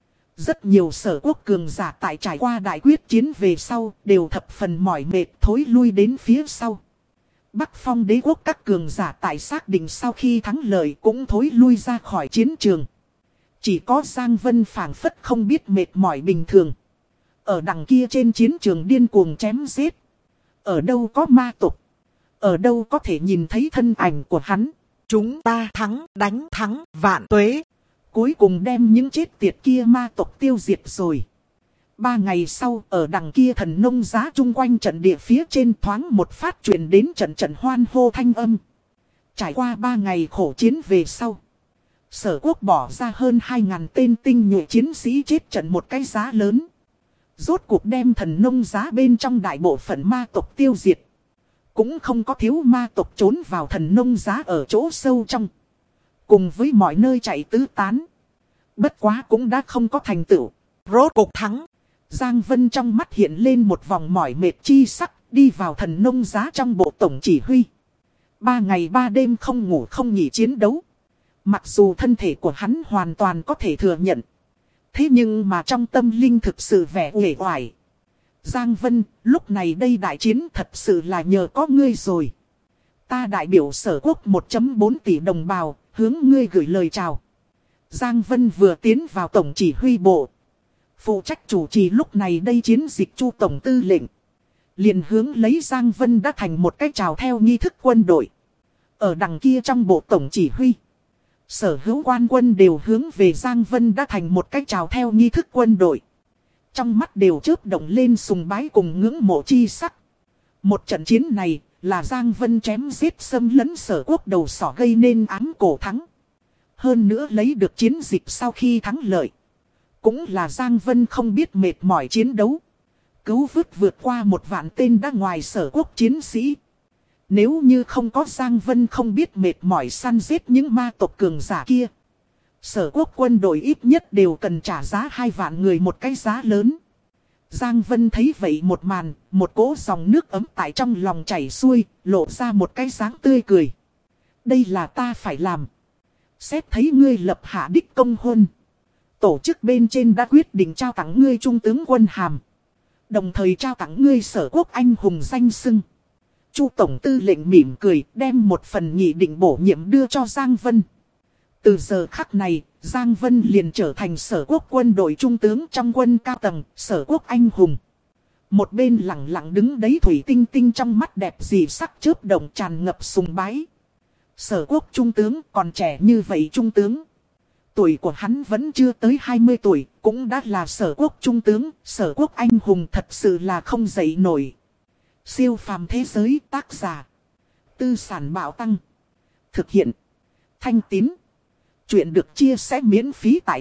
Rất nhiều Sở Quốc cường giả tại trải qua đại quyết chiến về sau đều thập phần mỏi mệt thối lui đến phía sau. Bắc Phong đế quốc các cường giả tại xác định sau khi thắng lợi cũng thối lui ra khỏi chiến trường. Chỉ có Giang Vân phảng phất không biết mệt mỏi bình thường. Ở đằng kia trên chiến trường điên cuồng chém giết. Ở đâu có ma tộc, ở đâu có thể nhìn thấy thân ảnh của hắn. Chúng ta thắng, đánh thắng, vạn tuế. Cuối cùng đem những chết tiệt kia ma tộc tiêu diệt rồi. 3 ngày sau, ở đằng kia thần nông giá chung quanh trận địa phía trên thoáng một phát truyền đến trận trận hoan hô thanh âm. Trải qua 3 ngày khổ chiến về sau, Sở Quốc bỏ ra hơn 2.000 tên tinh nhuệ chiến sĩ chết trận một cái giá lớn. Rốt cuộc đem thần nông giá bên trong đại bộ phận ma tộc tiêu diệt. Cũng không có thiếu ma tộc trốn vào thần nông giá ở chỗ sâu trong, cùng với mọi nơi chạy tứ tán. Bất quá cũng đã không có thành tựu. Rốt cuộc thắng. Giang Vân trong mắt hiện lên một vòng mỏi mệt chi sắc, đi vào thần nông giá trong bộ tổng chỉ huy. 3 ngày 3 đêm không ngủ không nghỉ chiến đấu. Mặc dù thân thể của hắn hoàn toàn có thể thừa nhận, thế nhưng mà trong tâm linh thực sự vẻ uể oải. Giang Vân, lúc này đây đại chiến thật sự là nhờ có ngươi rồi. Ta đại biểu Sở Quốc 1.4 tỷ đồng bào, hướng ngươi gửi lời chào. Giang Vân vừa tiến vào tổng chỉ huy bộ, phụ trách chủ trì lúc này đây chiến dịch Chu tổng tư lệnh, liền hướng lấy Giang Vân đã thành một cái chào theo nghi thức quân đội. Ở đằng kia trong bộ tổng chỉ huy, sở hữu quan quân đều hướng về Giang Vân đã thành một cái chào theo nghi thức quân đội. Trong mắt đều chớp động lên sùng bái cùng ngưỡng mộ chi sắc. Một trận chiến này là Giang Vân chém giết xâm lấn Sở Quốc đầu sỏ gây nên ám cổ thắng. Hơn nữa lấy được chiến dịch sau khi thắng lợi, cũng là Giang Vân không biết mệt mỏi chiến đấu, cứu vượt qua 1 vạn tên đã ngoài Sở Quốc chiến sĩ. Nếu như không có Giang Vân không biết mệt mỏi săn giết những ma tộc cường giả kia, Sở Quốc quân đội ít nhất đều cần trả giá 2 vạn người một cái giá lớn. Giang Vân thấy vậy một màn, một cỗ dòng nước ấm tại trong lòng chảy xuôi, lộ ra một cái dáng tươi cười. Đây là ta phải làm. Xét thấy ngươi lập hạ đích công huân, tổ chức bên trên đã quyết định trao tặng ngươi trung tướng quân hàm, đồng thời trao tặng ngươi Sở Quốc anh hùng danh xưng. Chu tổng tư lệnh mỉm cười, đem một phần nghị định bổ nhiệm đưa cho Giang Vân. Từ giờ khắc này, Giang Vân liền trở thành Sở Quốc quân đội trung tướng trong quân cao tầng, Sở Quốc anh hùng. Một bên lặng lặng đứng đấy thủy tinh tinh trong mắt đẹp dị sắc chớp động tràn ngập sùng bái. Sở Quốc trung tướng còn trẻ như vậy trung tướng. Tuổi của hắn vẫn chưa tới 20 tuổi, cũng đã là Sở Quốc trung tướng, Sở Quốc anh hùng thật sự là không dậy nổi. Siêu phàm thế giới tác giả. Tư sản bạo tăng. Thực hiện. Thanh Tín. Chuyện được chia sẻ miễn phí tại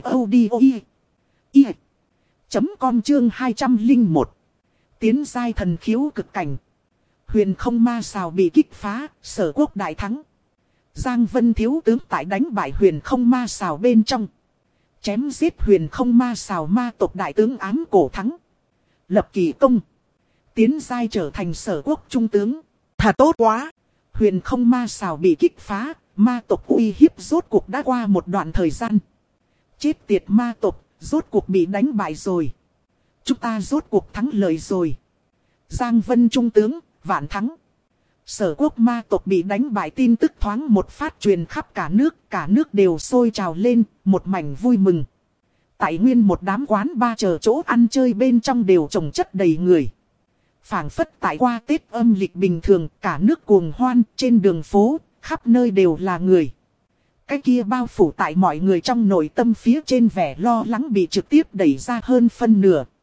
audio.com chương 201. Tiến giai thần khiếu cực cảnh. Huyền không ma xào bị kích phá, Sở Quốc đại thắng. Giang Vân thiếu tướng tại đánh bại huyền không ma xào bên trong, chém giết huyền không ma xào ma tộc đại tướng ám cổ thắng, lập kỳ công, tiến giai trở thành Sở Quốc trung tướng. Thà tốt quá. Huyền không ma xào bị kích phá, ma tộc uy hiếp rốt cuộc đã qua một đoạn thời gian. Chết tiệt ma tộc, rốt cuộc bị đánh bại rồi. Chúng ta rốt cuộc thắng lợi rồi. Giang Vân trung tướng, vạn thắng. Sở Quốc ma tộc bị đánh bại tin tức thoáng một phát truyền khắp cả nước đều sôi trào lên, một mảnh vui mừng. Tại nguyên một đám quán bar chờ chỗ ăn chơi bên trong đều chồng chất đầy người. Phảng phất tại qua Tết âm lịch bình thường, cả nước cuồng hoan, trên đường phố, khắp nơi đều là người. Cái kia bao phủ tại mọi người trong nội tâm phía trên vẻ lo lắng bị trực tiếp đẩy ra hơn phân nửa.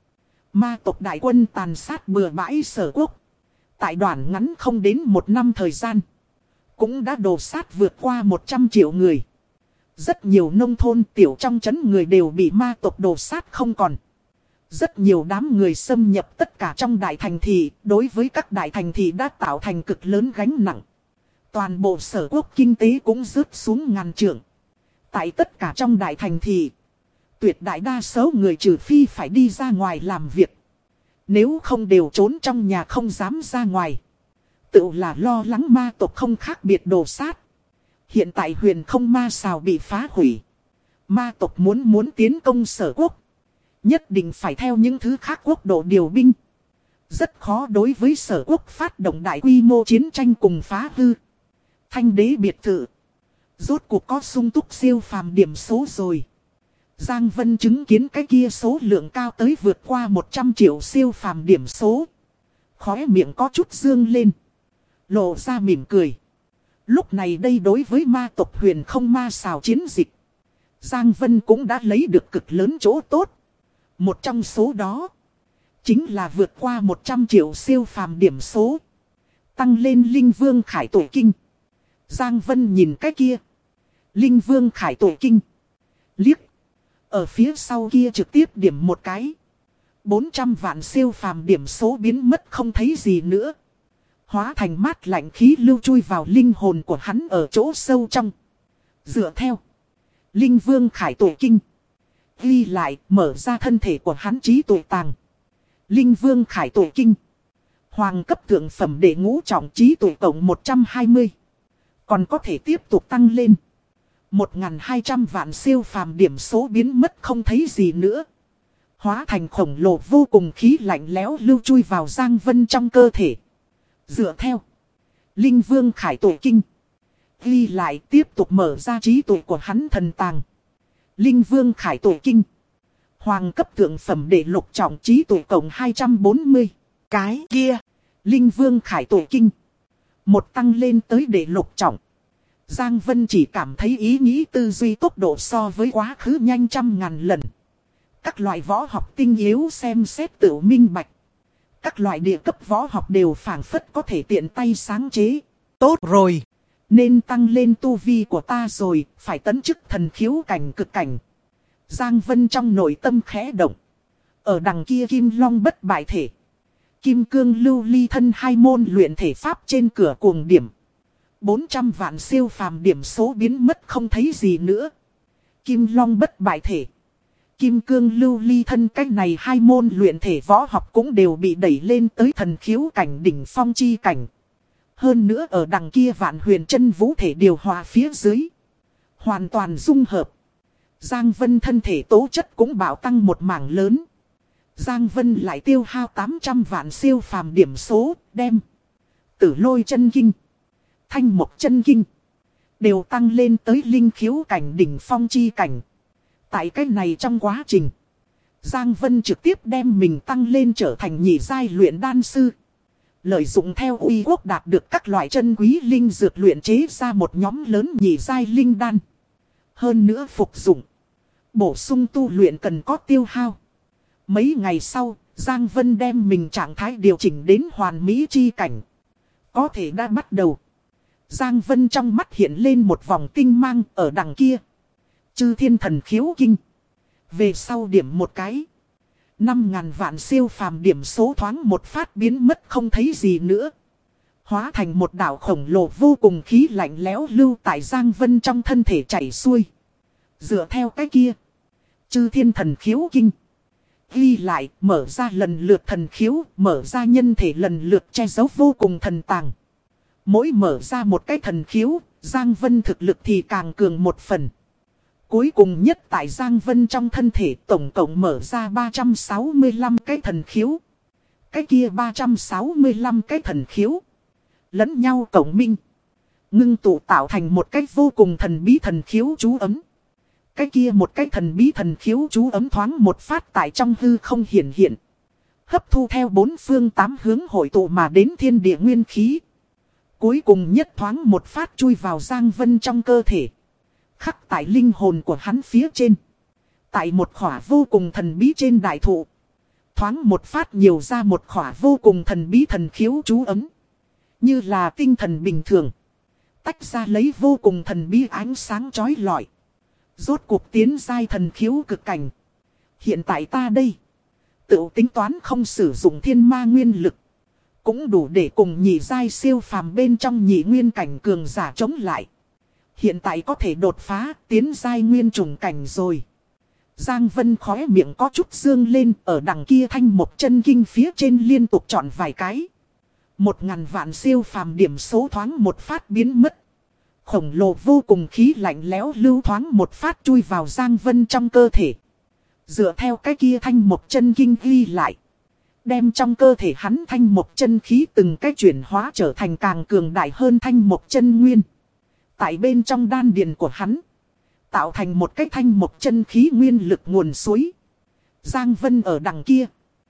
Ma tộc đại quân tàn sát bừa bãi Sở Quốc. Tại đoạn ngắn không đến 1 năm thời gian, cũng đã đổ sát vượt qua 100 triệu người. Rất nhiều nông thôn tiểu trong trấn người đều bị ma tộc đổ sát không còn. Rất nhiều đám người xâm nhập tất cả trong đại thành thị, đối với các đại thành thị đã tạo thành cực lớn gánh nặng. Toàn bộ Sở Quốc kinh tế cũng rớt xuống ngàn trượng. Tại tất cả trong đại thành thị, tuyệt đại đa số người trừ phi phải đi ra ngoài làm việc. Nếu không đều trốn trong nhà không dám ra ngoài. Tự là lo lắng ma tộc không khác biệt đổ sát. Hiện tại huyền không ma xào bị phá hủy. Ma tộc muốn tiến công Sở Quốc, nhất định phải theo những thứ khác quốc độ điều binh. Rất khó đối với Sở Quốc phát động đại quy mô chiến tranh cùng phá hư. Thanh đế biệt thự rốt cuộc có sung túc siêu phàm điểm số rồi. Giang Vân chứng kiến cái kia số lượng cao tới vượt qua 100 triệu siêu phàm điểm số. Khóe miệng có chút dương lên, lộ ra mỉm cười. Lúc này đây đối với ma tộc huyền không ma xào chiến dịch, Giang Vân cũng đã lấy được cực lớn chỗ tốt. Một trong số đó chính là vượt qua 100 triệu siêu phàm điểm số, tăng lên Linh Vương Khải Tổ Kinh. Giang Vân nhìn cái kia Linh Vương Khải Tổ Kinh, liếc. Ở phía sau kia trực tiếp điểm một cái. 400 vạn siêu phàm điểm số biến mất không thấy gì nữa. Hóa thành mát lạnh khí lưu chui vào linh hồn của hắn ở chỗ sâu trong. Dựa theo Linh Vương Khải Tổ Kinh ghi lại, mở ra thân thể của hắn trí tuệ tàng. Linh Vương Khải Tổ Kinh, hoàng cấp thượng phẩm đệ ngũ trọng trí tuệ cộng 120. Còn có thể tiếp tục tăng lên. 1.200 vạn siêu phàm điểm số biến mất không thấy gì nữa. Hóa thành khổng lồ vô cùng khí lạnh lẽo lưu chui vào Giang Vân trong cơ thể. Dựa theo Linh Vương Khải Tổ Kinh ghi lại, tiếp tục mở ra trí tuệ của hắn thần tàng. Linh Vương Khải Tổ Kinh, hoàng cấp thượng phẩm đệ lục trọng trí tuệ cộng 240. Cái kia Linh Vương Khải Tổ Kinh một tăng lên tới đệ lục trọng. Giang Vân chỉ cảm thấy ý nghĩ tư duy tốc độ so với quá khứ nhanh 100.000 lần. Các loại võ học tinh yếu xem xét tự minh bạch. Các loại địa cấp võ học đều phảng phất có thể tiện tay sáng chế. tốt rồi. Nên tăng lên tu vi của ta rồi, phải tấn chức thần khiếu cảnh cực cảnh. Giang Vân trong nội tâm khẽ động. Ở đằng kia Kim Long bất bại thể, Kim Cương lưu ly thân, hai môn luyện thể pháp trên cửa cuồng điểm. 400 vạn siêu phàm điểm số biến mất không thấy gì nữa. Kim Long bất bại thể, Kim Cương lưu ly thân, cách này hai môn luyện thể võ học cũng đều bị đẩy lên tới thần khiếu cảnh đỉnh phong chi cảnh. Hơn nữa ở đằng kia Vạn Huyền Chân Vũ thể điều hòa phía dưới, hoàn toàn dung hợp. Giang Vân thân thể tố chất cũng bạo tăng một mảng lớn. Giang Vân lại tiêu hao 800 vạn siêu phàm điểm số, đem Tử Lôi chân kinh, Thanh Mộc chân kinh đều tăng lên tới linh khiếu cảnh đỉnh phong chi cảnh. Tại cái này trong quá trình, Giang Vân trực tiếp đem mình tăng lên trở thành nhị giai luyện đan sư. Lợi dụng theo uy quốc đạt được các loại chân quý linh dược luyện chế ra một nhóm lớn nhị giai linh đan. Hơn nữa phục dụng, bổ sung tu luyện cần có tiêu hao. Mấy ngày sau, Giang Vân đem mình trạng thái điều chỉnh đến hoàn mỹ chi cảnh. Có thể đã bắt đầu. Giang Vân trong mắt hiện lên một vòng tinh mang ở đằng kia. Chư Thiên Thần Khiếu Kinh. Về sau điểm một cái, 5.000 vạn siêu phàm điểm số thoáng một phát biến mất không thấy gì nữa. Hóa thành một đảo khổng lồ vô cùng khí lạnh lẽo lưu tại Giang Vân trong thân thể chảy xuôi. Dựa theo cái kia, Chư Thiên Thần Khiếu Kinh ghi lại, mở ra lần lượt thần khiếu, mở ra nhân thể lần lượt che giấu vô cùng thần tàng. Mỗi mở ra một cái thần khiếu, Giang Vân thực lực thì càng cường một phần. Cuối cùng nhất tại Giang Vân trong thân thể tổng cộng mở ra 365 cái thần khiếu. Cái kia 365 cái thần khiếu lẫn nhau cộng minh, ngưng tụ tạo thành một cái vô cùng thần bí thần khiếu chú ấm. Cái kia một cái thần bí thần khiếu chú ấm thoáng một phát tại trong hư không hiển hiện. Hấp thu theo bốn phương tám hướng hội tụ mà đến thiên địa nguyên khí. Cuối cùng nhất thoáng một phát chui vào Giang Vân trong cơ thể. Khắc tại linh hồn của hắn phía trên. Tại một khỏa vô cùng thần bí trên đại thụ, thoáng một phát nhiều ra một khỏa vô cùng thần bí thần khiếu chú ấm. Như là tinh thần bình thường. Tách ra lấy vô cùng thần bí ánh sáng chói lọi. Rốt cuộc tiến giai thần khiếu cực cảnh. Hiện tại ta đây. Tự tính toán không sử dụng thiên ma nguyên lực. Cũng đủ để cùng nhị giai siêu phàm bên trong nhị nguyên cảnh cường giả chống lại. Hiện tại có thể đột phá tiến giai nguyên trùng cảnh rồi. Giang Vân khóe miệng có chút dương lên ở đằng kia thanh một chân kinh phía trên liên tục chọn vài cái. 1000 vạn siêu phàm điểm số thoáng một phát biến mất. Khổng lồ vô cùng khí lạnh lẽo lưu thoáng một phát chui vào Giang Vân trong cơ thể. Dựa theo cái kia thanh một chân kinh ghi lại. Đem trong cơ thể hắn thanh một chân khí từng cái chuyển hóa trở thành càng cường đại hơn thanh một chân nguyên. Tại bên trong đan điền của hắn. Tạo thành một cái thanh một chân khí nguyên lực nguồn suối. Giang Vân ở đằng kia.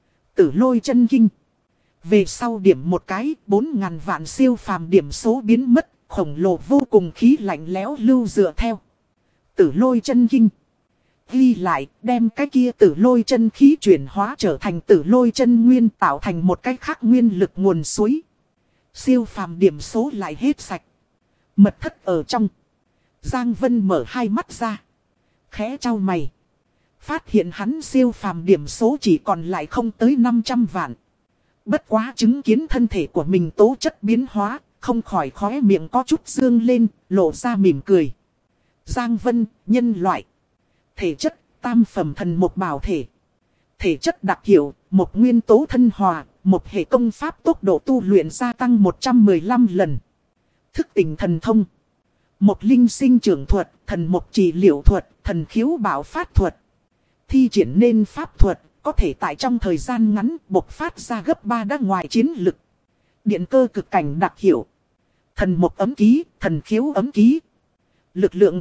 Tử lôi chân kinh. Về sau điểm một cái 4000 vạn siêu phàm điểm số biến mất. Khổng lồ vô cùng khí lạnh lẽo lưu dựa theo. Tử lôi chân kinh. Ghi lại đem cái kia tử lôi chân khí chuyển hóa trở thành tử lôi chân nguyên tạo thành một cái khác nguyên lực nguồn suối. Siêu phàm điểm số lại hết sạch. Mật thất ở trong. Giang Vân mở hai mắt ra. Khẽ trao mày. Phát hiện hắn siêu phàm điểm số chỉ còn lại không tới 500 vạn. Bất quá chứng kiến thân thể của mình tố chất biến hóa. Không khỏi khóe miệng có chút dương lên, lộ ra mỉm cười. Giang Vân, nhân loại. Thể chất, tam phẩm thần một bảo thể. Thể chất đặc hiệu, một nguyên tố thân hòa, một hệ công pháp tốc độ tu luyện gia tăng 115 lần. Thức tỉnh thần thông. Một linh sinh trưởng thuật, thần một trị liệu thuật, thần khiếu bảo phát thuật. Thi triển nên pháp thuật, có thể tại trong thời gian ngắn bộc phát ra gấp 3 đa ngoài chiến lực. Điện cơ cực cảnh đặc hiệu. Thần một ấm ký, thần khiếu ấm ký. Lực lượng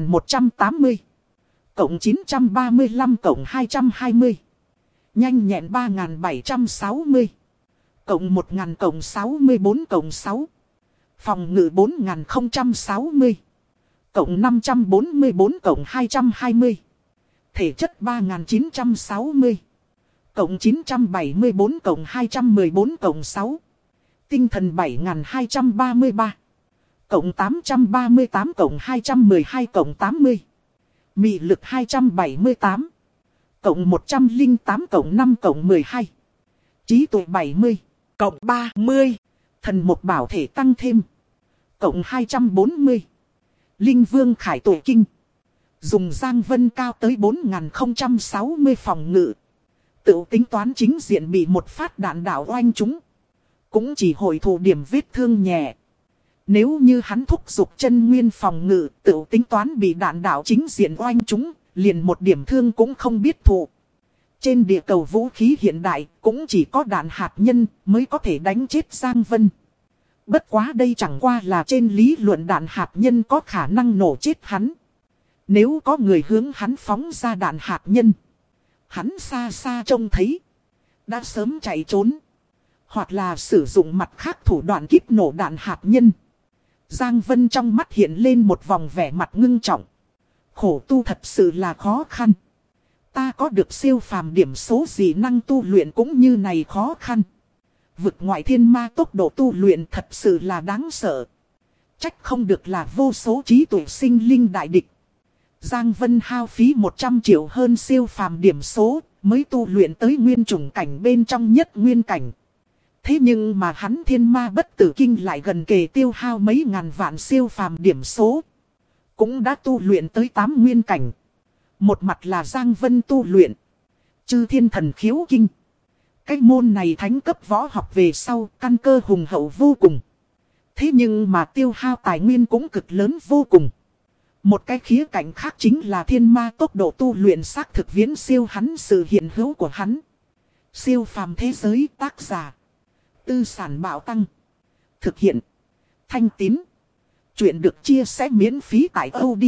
4180. Cộng 935 cộng 220. Nhanh nhẹn 3760. Cộng 1000 cộng 64 cộng 6. Phòng ngự 4060. Cộng 544 cộng 220. Thể chất 3960. Cộng 974 cộng 214 cộng 6. Tinh thần 7233. Cộng 838 cộng 212 cộng 80. Mị lực 278. Cộng 108 cộng 5 cộng 12. Trí tuệ 70. Cộng 30. Thần một bảo thể tăng thêm. Cộng 240. Linh vương khải tuệ kinh. Dùng Giang Vân cao tới 4060 phòng ngự. Tự tính toán chính diện bị một phát đạn đạo oanh trúng. Cũng chỉ hồi thụ điểm vết thương nhẹ. Nếu như hắn thúc giục chân nguyên phòng ngự, tự tính toán bị đạn đạo chính diện oanh trúng, liền một điểm thương cũng không biết thụ. Trên địa cầu vũ khí hiện đại, cũng chỉ có đạn hạt nhân mới có thể đánh chết Giang Vân. Bất quá đây chẳng qua là trên lý luận đạn hạt nhân có khả năng nổ chết hắn. Nếu có người hướng hắn phóng ra đạn hạt nhân, hắn xa xa trông thấy, đã sớm chạy trốn. Hoặc là sử dụng mặt khác thủ đoạn kíp nổ đạn hạt nhân. Giang Vân trong mắt hiện lên một vòng vẻ mặt ngưng trọng. Khổ tu thật sự là khó khăn. Ta có được siêu phàm điểm số gì năng tu luyện cũng như này khó khăn. Vực ngoại thiên ma tốc độ tu luyện thật sự là đáng sợ. Trách không được là vô số trí tuệ sinh linh đại địch. Giang Vân hao phí 100 triệu hơn siêu phàm điểm số mới tu luyện tới nguyên chủng cảnh bên trong nhất nguyên cảnh. Thế nhưng mà hắn thiên ma bất tử kinh lại gần kề tiêu hao mấy ngàn vạn siêu phàm điểm số. Cũng đã tu luyện tới 8 nguyên cảnh. Một mặt là Giang Vân tu luyện Chư Thiên Thần Khiếu Kinh. Cái môn này thánh cấp võ học về sau căn cơ hùng hậu vô cùng. Thế nhưng mà tiêu hao tài nguyên cũng cực lớn vô cùng. Một cái khía cạnh khác chính là thiên ma tốc độ tu luyện xác thực viễn siêu hắn sự hiện hữu của hắn. Siêu phàm thế giới tác giả Tư Sản Bảo Tăng. Thực hiện Thanh Tín. Chuyện được chia sẻ miễn phí tại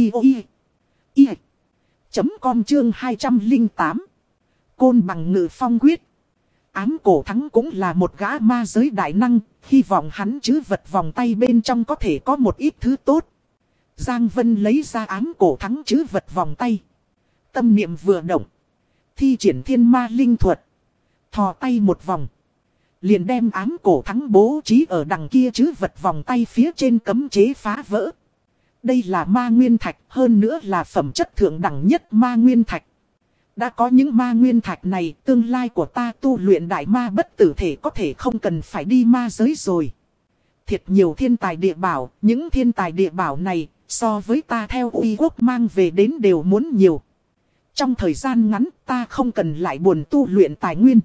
audio.com chương 208. Côn bằng ngự phong quyết. Ám cổ thắng cũng là một gã ma giới đại năng. Hy vọng hắn chứ vật vòng tay bên trong có thể có một ít thứ tốt. Giang Vân lấy ra ám cổ thắng chứ vật vòng tay. Tâm niệm vừa động. Thi triển thiên ma linh thuật. Thò tay một vòng. Liền đem ám cổ thắng bố trí ở đằng kia chứ vật vòng tay phía trên cấm chế phá vỡ. Đây là ma nguyên thạch, hơn nữa là phẩm chất thượng đẳng nhất ma nguyên thạch. Đã có những ma nguyên thạch này, tương lai của ta tu luyện đại ma bất tử thể có thể không cần phải đi ma giới rồi. Thiệt nhiều thiên tài địa bảo, những thiên tài địa bảo này, so với ta theo uy quốc mang về đến đều muốn nhiều. Trong thời gian ngắn, ta không cần lại buồn tu luyện tài nguyên.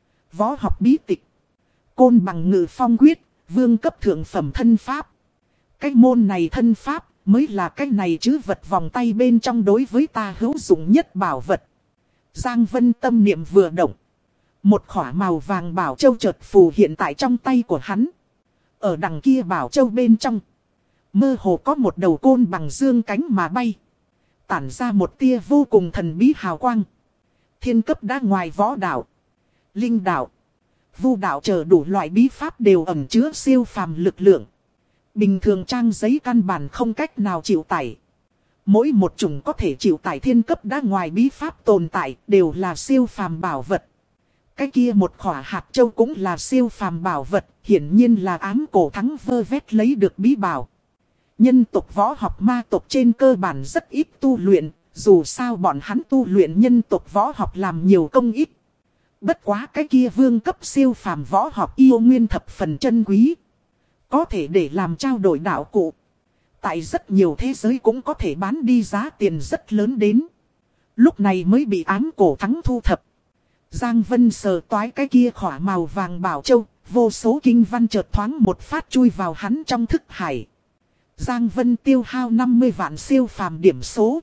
Võ học bí tịch, côn bằng ngự phong quyết, vương cấp thượng phẩm thân pháp. Cái môn này thân pháp, mới là cái này chứ vật vòng tay bên trong đối với ta hữu dụng nhất bảo vật. Giang Vân tâm niệm vừa động. Một khỏa màu vàng bảo châu chợt phù hiện tại trong tay của hắn. Ở đằng kia bảo châu bên trong, mơ hồ có một đầu côn bằng dương cánh mà bay. Tản ra một tia vô cùng thần bí hào quang. Thiên cấp đã ngoài võ đạo, linh đạo, vu đạo chờ đủ loại bí pháp đều ẩn chứa siêu phàm lực lượng. Bình thường trang giấy căn bản không cách nào chịu tải. Mỗi một chủng có thể chịu tải thiên cấp đã ngoài bí pháp tồn tại đều là siêu phàm bảo vật. Cái kia một khỏa hạt châu cũng là siêu phàm bảo vật, hiển nhiên là ám cổ thắng vơ vét lấy được bí bảo. Nhân tộc võ học ma tộc trên cơ bản rất ít tu luyện, dù sao bọn hắn tu luyện nhân tộc võ học làm nhiều công ít. Bất quá cái kia vương cấp siêu phàm võ học yêu nguyên thập phần chân quý. Có thể để làm trao đổi đạo cụ. Tại rất nhiều thế giới cũng có thể bán đi giá tiền rất lớn đến. Lúc này mới bị ám cổ thắng thu thập. Giang Vân sờ toái cái kia khỏa màu vàng bảo châu, vô số kinh văn chợt thoáng một phát chui vào hắn trong thức hải. Giang Vân tiêu hao 50 vạn siêu phàm điểm số.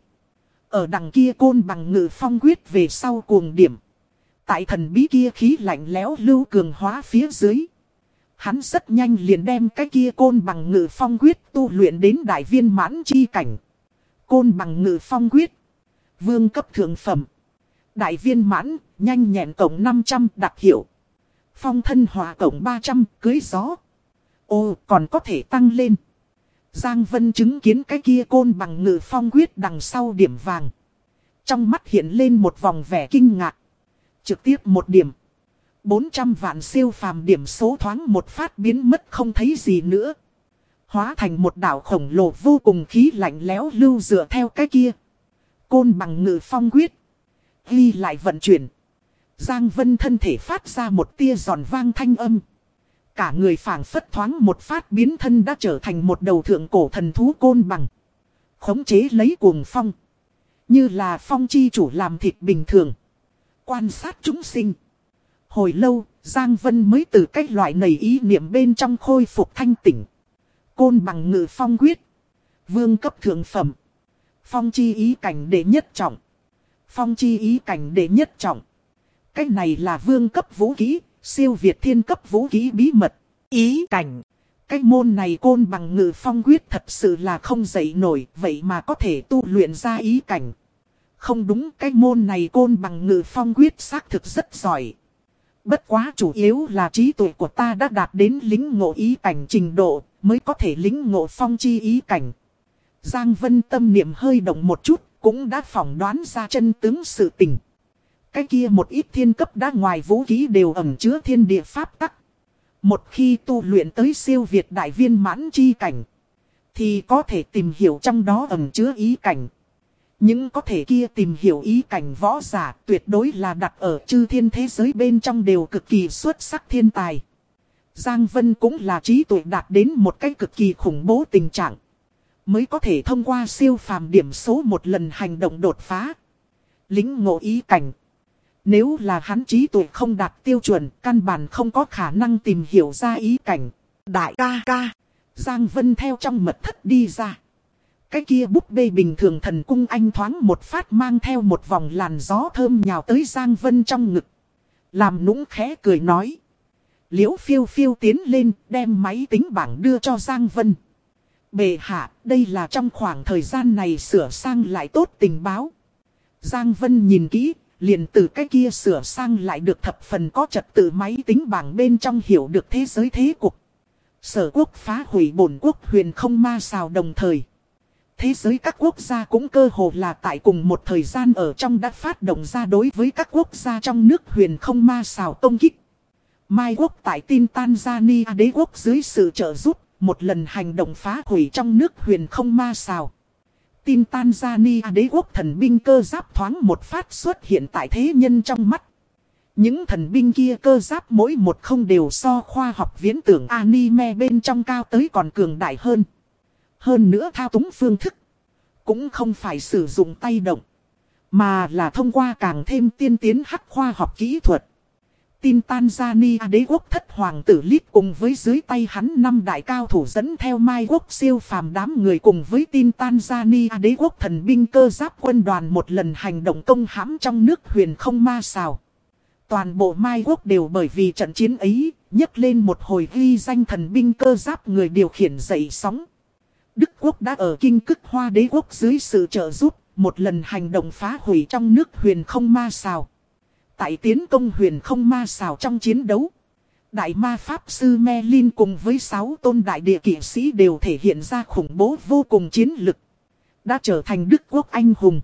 Ở đằng kia côn bằng ngự phong quyết về sau cuồng điểm. Tại thần bí kia khí lạnh lẽo lưu cường hóa phía dưới. Hắn rất nhanh liền đem cái kia côn bằng ngự phong quyết tu luyện đến đại viên mãn chi cảnh. Côn bằng ngự phong quyết, vương cấp thượng phẩm. Đại viên mãn, nhanh nhẹn cộng 500 đặc hiệu. Phong thân hòa cộng 300, cưới gió. Ồ, còn có thể tăng lên. Giang Vân chứng kiến cái kia côn bằng ngự phong quyết đằng sau điểm vàng. Trong mắt hiện lên một vòng vẻ kinh ngạc. Trực tiếp một điểm. 400 vạn siêu phàm điểm số thoáng một phát biến mất không thấy gì nữa. Hóa thành một đảo khổng lồ vô cùng khí lạnh lẽo lưu dựa theo cái kia. Côn bằng ngự phong quyết. Ghi lại vận chuyển. Giang Vân thân thể phát ra một tia giòn vang thanh âm. Cả người phảng phất thoáng một phát biến thân đã trở thành một đầu thượng cổ thần thú côn bằng. Khống chế lấy cuồng phong. Như là phong chi chủ làm thịt bình thường. Quan sát chúng sinh. Hồi lâu, Giang Vân mới từ cái loại nầy ý niệm bên trong khôi phục thanh tỉnh. Côn bằng ngự phong quyết. Vương cấp thượng phẩm. Phong chi ý cảnh đệ nhất trọng. Phong chi ý cảnh đệ nhất trọng. Cái này là vương cấp vũ khí, siêu việt thiên cấp vũ khí bí mật. Ý cảnh. Cái môn này côn bằng ngự phong quyết thật sự là không dậy nổi, vậy mà có thể tu luyện ra ý cảnh. Không đúng, cái môn này côn bằng ngự phong quyết xác thực rất giỏi. Bất quá chủ yếu là trí tuệ của ta đã đạt đến lĩnh ngộ ý cảnh trình độ, mới có thể lĩnh ngộ phong chi ý cảnh. Giang Vân tâm niệm hơi động một chút, cũng đã phỏng đoán ra chân tướng sự tình. Cái kia một ít thiên cấp đã ngoài vũ khí đều ẩn chứa thiên địa pháp tắc. Một khi tu luyện tới siêu việt đại viên mãn chi cảnh, thì có thể tìm hiểu trong đó ẩn chứa ý cảnh. Những có thể kia tìm hiểu ý cảnh võ giả tuyệt đối là đặt ở chư thiên thế giới bên trong đều cực kỳ xuất sắc thiên tài. Giang Vân cũng là trí tuệ đạt đến một cách cực kỳ khủng bố tình trạng. Mới có thể thông qua siêu phàm điểm số một lần hành động đột phá. Lĩnh ngộ ý cảnh. Nếu là hắn trí tuệ không đạt tiêu chuẩn, căn bản không có khả năng tìm hiểu ra ý cảnh. Đại ca. Giang Vân theo trong mật thất đi ra. Cái kia búp bê bình thường thần cung anh thoáng một phát mang theo một vòng làn gió thơm nhào tới Giang Vân trong ngực. Làm nũng khẽ cười nói. Liễu phiêu phiêu tiến lên đem máy tính bảng đưa cho Giang Vân. Bệ hạ, đây là trong khoảng thời gian này sửa sang lại tốt tình báo. Giang Vân nhìn kỹ, liền từ cái kia sửa sang lại được thập phần có trật tự máy tính bảng bên trong hiểu được thế giới thế cục. Sở quốc phá hủy bổn quốc huyền không ma xào đồng thời. Thế giới các quốc gia cũng cơ hồ là tại cùng một thời gian ở trong đã phát động ra đối với các quốc gia trong nước huyền không ma sào công kích. Mai quốc tại tin Tanzania đế quốc dưới sự trợ giúp, một lần hành động phá hủy trong nước huyền không ma sào. Tin Tanzania đế quốc thần binh cơ giáp thoáng một phát xuất hiện tại thế nhân trong mắt. Những thần binh kia cơ giáp mỗi một không đều so khoa học viễn tưởng anime bên trong cao tới còn cường đại hơn. Hơn nữa thao túng phương thức, cũng không phải sử dụng tay động, mà là thông qua càng thêm tiên tiến hắc khoa học kỹ thuật. Tin Tanzania đế quốc thất hoàng tử Lít cùng với dưới tay hắn 5 đại cao thủ dẫn theo Mai quốc siêu phàm đám người cùng với tin Tanzania đế quốc thần binh cơ giáp quân đoàn một lần hành động công hãm trong nước huyền không ma sào. Toàn bộ Mai quốc đều bởi vì trận chiến ấy, nhấc lên một hồi ghi danh thần binh cơ giáp người điều khiển dậy sóng. Đức quốc đã ở Kinh Cức Hoa đế quốc dưới sự trợ giúp, một lần hành động phá hủy trong nước huyền không ma sào. Tại tiến công huyền không ma sào trong chiến đấu, đại ma pháp sư Merlin cùng với 6 tôn đại địa kỵ sĩ đều thể hiện ra khủng bố vô cùng chiến lực, đã trở thành Đức quốc anh hùng.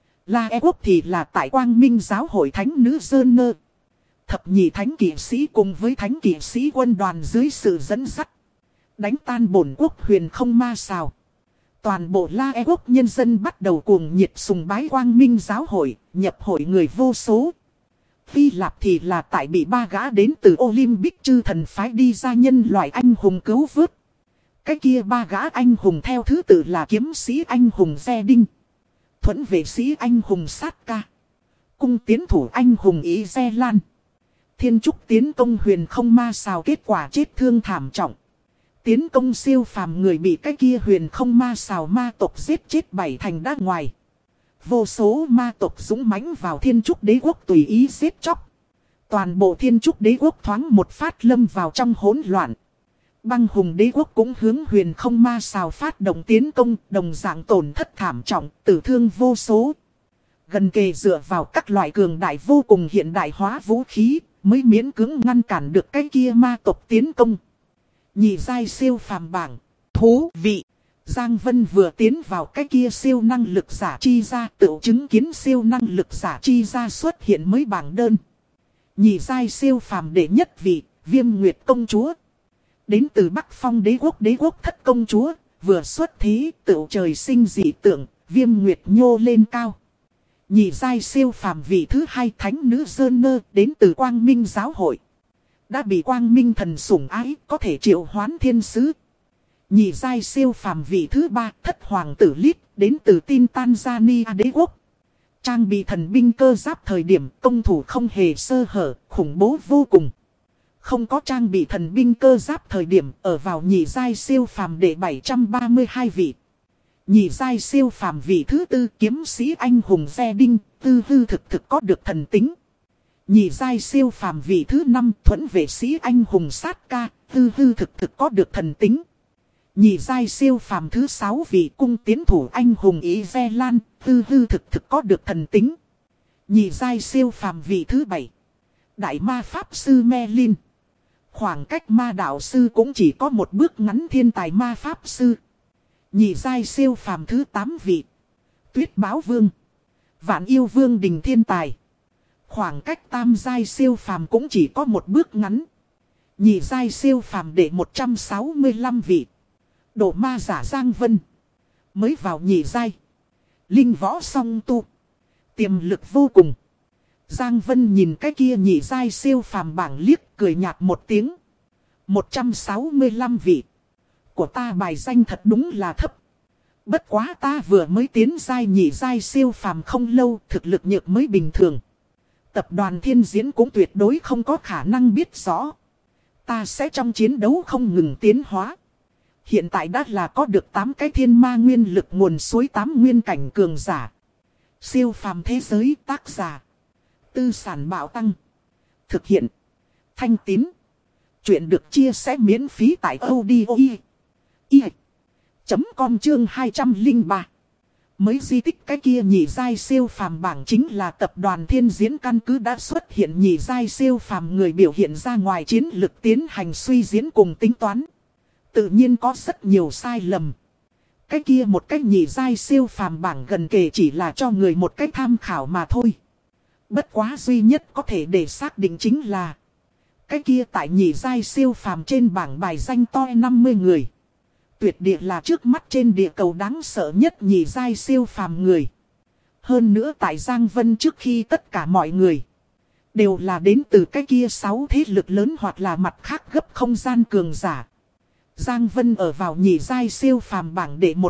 La E quốc thì là tại Quang Minh giáo hội thánh nữ Zerner, thập nhị thánh kỵ sĩ cùng với thánh kỵ sĩ quân đoàn dưới sự dẫn dắt, đánh tan bổn quốc huyền không ma sào. Toàn bộ La E quốc nhân dân bắt đầu cuồng nhiệt sùng bái Quang Minh giáo hội, nhập hội người vô số. Hy Lạp thì là tại bị 3 gã đến từ Olympic chư thần phái đi ra nhân loại anh hùng cứu vớt. Cái kia 3 gã anh hùng theo thứ tự là kiếm sĩ anh hùng Xe Đinh, thuẫn vệ sĩ anh hùng Sát Ca, cung tiến thủ anh hùng Ý Xe Lan. Thiên trúc tiến công huyền không ma sào kết quả chết thương thảm trọng. Tiến công siêu phàm người bị cái kia huyền không ma sào ma tộc giết chết 7 thành đá ngoài. Vô số ma tộc dũng mãnh vào thiên trúc đế quốc tùy ý giết chóc. Toàn bộ thiên trúc đế quốc thoáng một phát lâm vào trong hỗn loạn. Băng hùng đế quốc cũng hướng huyền không ma sào phát động tiến công, đồng dạng tổn thất thảm trọng, tử thương vô số. Gần kề dựa vào các loại cường đại vô cùng hiện đại hóa vũ khí, mới miễn cưỡng ngăn cản được cái kia ma tộc tiến công. Nhị giai siêu phàm bảng, thú vị. Giang Vân vừa tiến vào cái kia siêu năng lực giả chi ra, tự chứng kiến siêu năng lực giả chi ra xuất hiện mới bảng đơn. Nhị giai siêu phàm đệ nhất vị, Viêm Nguyệt công chúa. Đến từ Bắc Phong đế quốc thất công chúa, vừa xuất thí, tự trời sinh dị tượng, Viêm Nguyệt nhô lên cao. Nhị giai siêu phàm vị thứ 2 thánh nữ Zerner, đến từ Quang Minh giáo hội. Đã bị Quang Minh thần sủng ái, có thể triệu hoán thiên sứ. Nhị giai siêu phàm vị thứ 3 thất hoàng tử Lít, đến từ tin Tanzania đế quốc. Trang bị thần binh cơ giáp thời điểm công thủ không hề sơ hở, khủng bố vô cùng. Không có trang bị thần binh cơ giáp thời điểm ở vào nhị giai siêu phàm đệ 732 vị. Nhị giai siêu phàm vị thứ 4 kiếm sĩ anh hùng Xe Đinh, tư hư thực có được thần tính. Nhị giai siêu phàm vị thứ 5 thuẫn vệ sĩ anh hùng Sát Ca, tư hư thực có được thần tính. Nhị giai siêu phàm thứ 6 vị cung tiến thủ anh hùng Ý Xe Lan, tư hư thực có được thần tính. Nhị giai siêu phàm vị thứ 7 đại ma pháp sư Merlin. Khoảng cách ma đạo sư cũng chỉ có một bước ngắn thiên tài ma pháp sư. Nhị giai siêu phàm thứ 8 vị Tuyết Báo Vương, Vạn Yêu Vương đình thiên tài. Khoảng cách tam giai siêu phàm cũng chỉ có một bước ngắn. Nhị giai siêu phàm đệ 165 vị Độ ma giả Giang Vân. Mới vào nhị giai, linh võ song tu, tiềm lực vô cùng. Giang Vân nhìn cái kia nhị giai siêu phàm bảng liếc, cười nhạt một tiếng. 165 vị của ta bài danh thật đúng là thấp. Bất quá ta vừa mới tiến giai nhị giai siêu phàm không lâu, thực lực nhược mới bình thường. Tập đoàn Thiên Diễn cũng tuyệt đối không có khả năng biết rõ. Ta sẽ trong chiến đấu không ngừng tiến hóa. Hiện tại đã là có được 8 cái thiên ma nguyên lực nguồn suối 8 nguyên cảnh cường giả. Siêu phàm thế giới tác giả Tư Sản Bảo Tăng. Thực hiện Thanh Tín. Chuyện được chia sẻ miễn phí tại audio.com chương 203. Mới di tích cái kia nhị giai siêu phàm bảng chính là tập đoàn Thiên Diễn căn cứ đã xuất hiện nhị giai siêu phàm người biểu hiện ra ngoài chiến lực tiến hành suy diễn cùng tính toán. Tự nhiên có rất nhiều sai lầm. Cái kia một cái nhị giai siêu phàm bảng gần kề chỉ là cho người một cái tham khảo mà thôi. Bất quá duy nhất có thể để xác định chính là cái kia tại nhị giai siêu phàm trên bảng bài danh to 50 người. Tuyệt địa là trước mắt trên địa cầu đáng sợ nhất nhị giai siêu phàm người. Hơn nữa tại Giang Vân trước khi tất cả mọi người đều là đến từ cái kia 6 thế lực lớn hoặc là mặt khác gấp không gian cường giả. Giang Vân ở vào nhị giai siêu phàm bảng đệ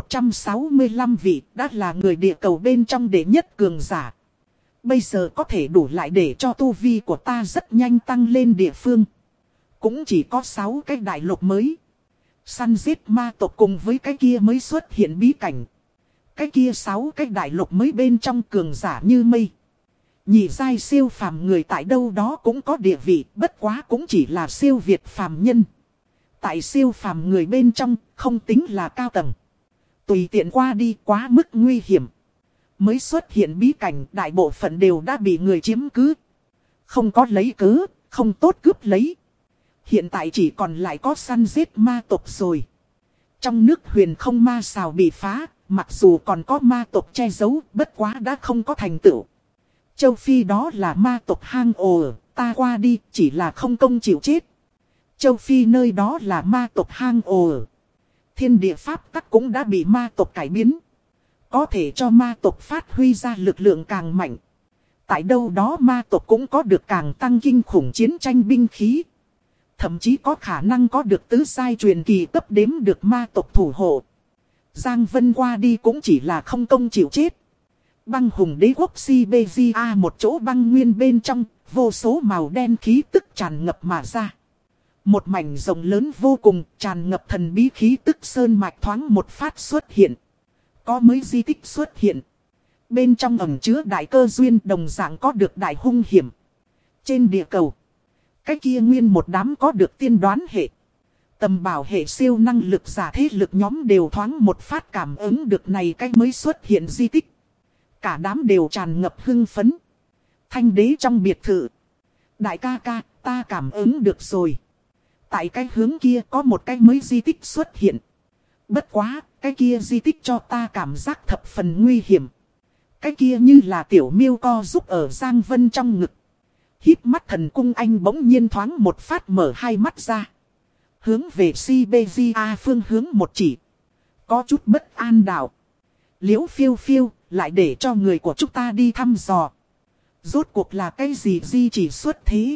165 vị, đã là người địa cầu bên trong đệ nhất cường giả. Bây giờ có thể đủ lại để cho tu vi của ta rất nhanh tăng lên địa phương. Cũng chỉ có 6 cái đại lục mới. Săn giết ma tộc cùng với cái kia mới xuất hiện bí cảnh. Cái kia 6 cái đại lục mới bên trong cường giả như mây. Nhị giai siêu phàm người tại đâu đó cũng có địa vị, bất quá cũng chỉ là siêu việt phàm nhân. Tại siêu phàm người bên trong, không tính là cao tầng. Tùy tiện qua đi quá mức nguy hiểm. Mới xuất hiện bí cảnh, đại bộ phận đều đã bị người chiếm cứ. Không có lấy cớ, không tốt cướp lấy. Hiện tại chỉ còn lại có săn giết ma tộc rồi. Trong nước huyền không ma xào bị phá, mặc dù còn có ma tộc che giấu, bất quá đã không có thành tựu. Châu Phi đó là ma tộc hang ổ, ta qua đi chỉ là không công chịu chết. Châu Phi nơi đó là ma tộc hang ổ. Thiên địa pháp tắc cũng đã bị ma tộc cải biến. Có thể cho ma tộc phát huy ra lực lượng càng mạnh. Tại đâu đó ma tộc cũng có được càng tăng kinh khủng chiến tranh binh khí. Thậm chí có khả năng có được tứ giai truyền kỳ cấp đếm được ma tộc thủ hộ. Giang Vân qua đi cũng chỉ là không công chịu chết. Băng hùng đế quốc Siberia một chỗ băng nguyên bên trong, vô số màu đen khí tức tràn ngập mà ra. Một mảnh rộng lớn vô cùng, tràn ngập thần bí khí tức sơn mạch thoáng một phát xuất hiện. Có mới di tích xuất hiện. Bên trong ẩn chứa đại cơ duyên đồng dạng có được đại hung hiểm. Trên địa cầu, cái kia nguyên một đám có được tiên đoán hệ. Tầm bảo hệ siêu năng lực giả thế lực nhóm đều thoáng một phát cảm ứng được này cái mới xuất hiện di tích. Cả đám đều tràn ngập hưng phấn. Thanh đế trong biệt thự. Đại ca ca, ta cảm ứng được rồi. Tại cái hướng kia có một cái mới di tích xuất hiện. Bất quá, cái kia di tích cho ta cảm giác thập phần nguy hiểm. Cái kia như là tiểu miêu co giúp ở Giang Vân trong ngực. Hít mắt thần cung anh bỗng nhiên thoáng một phát mở hai mắt ra. Hướng về Siberia phương hướng một chỉ. Có chút bất an đạo. Liễu phiêu phiêu, lại để cho người của chúng ta đi thăm dò. Rốt cuộc là cái gì di chỉ xuất thế.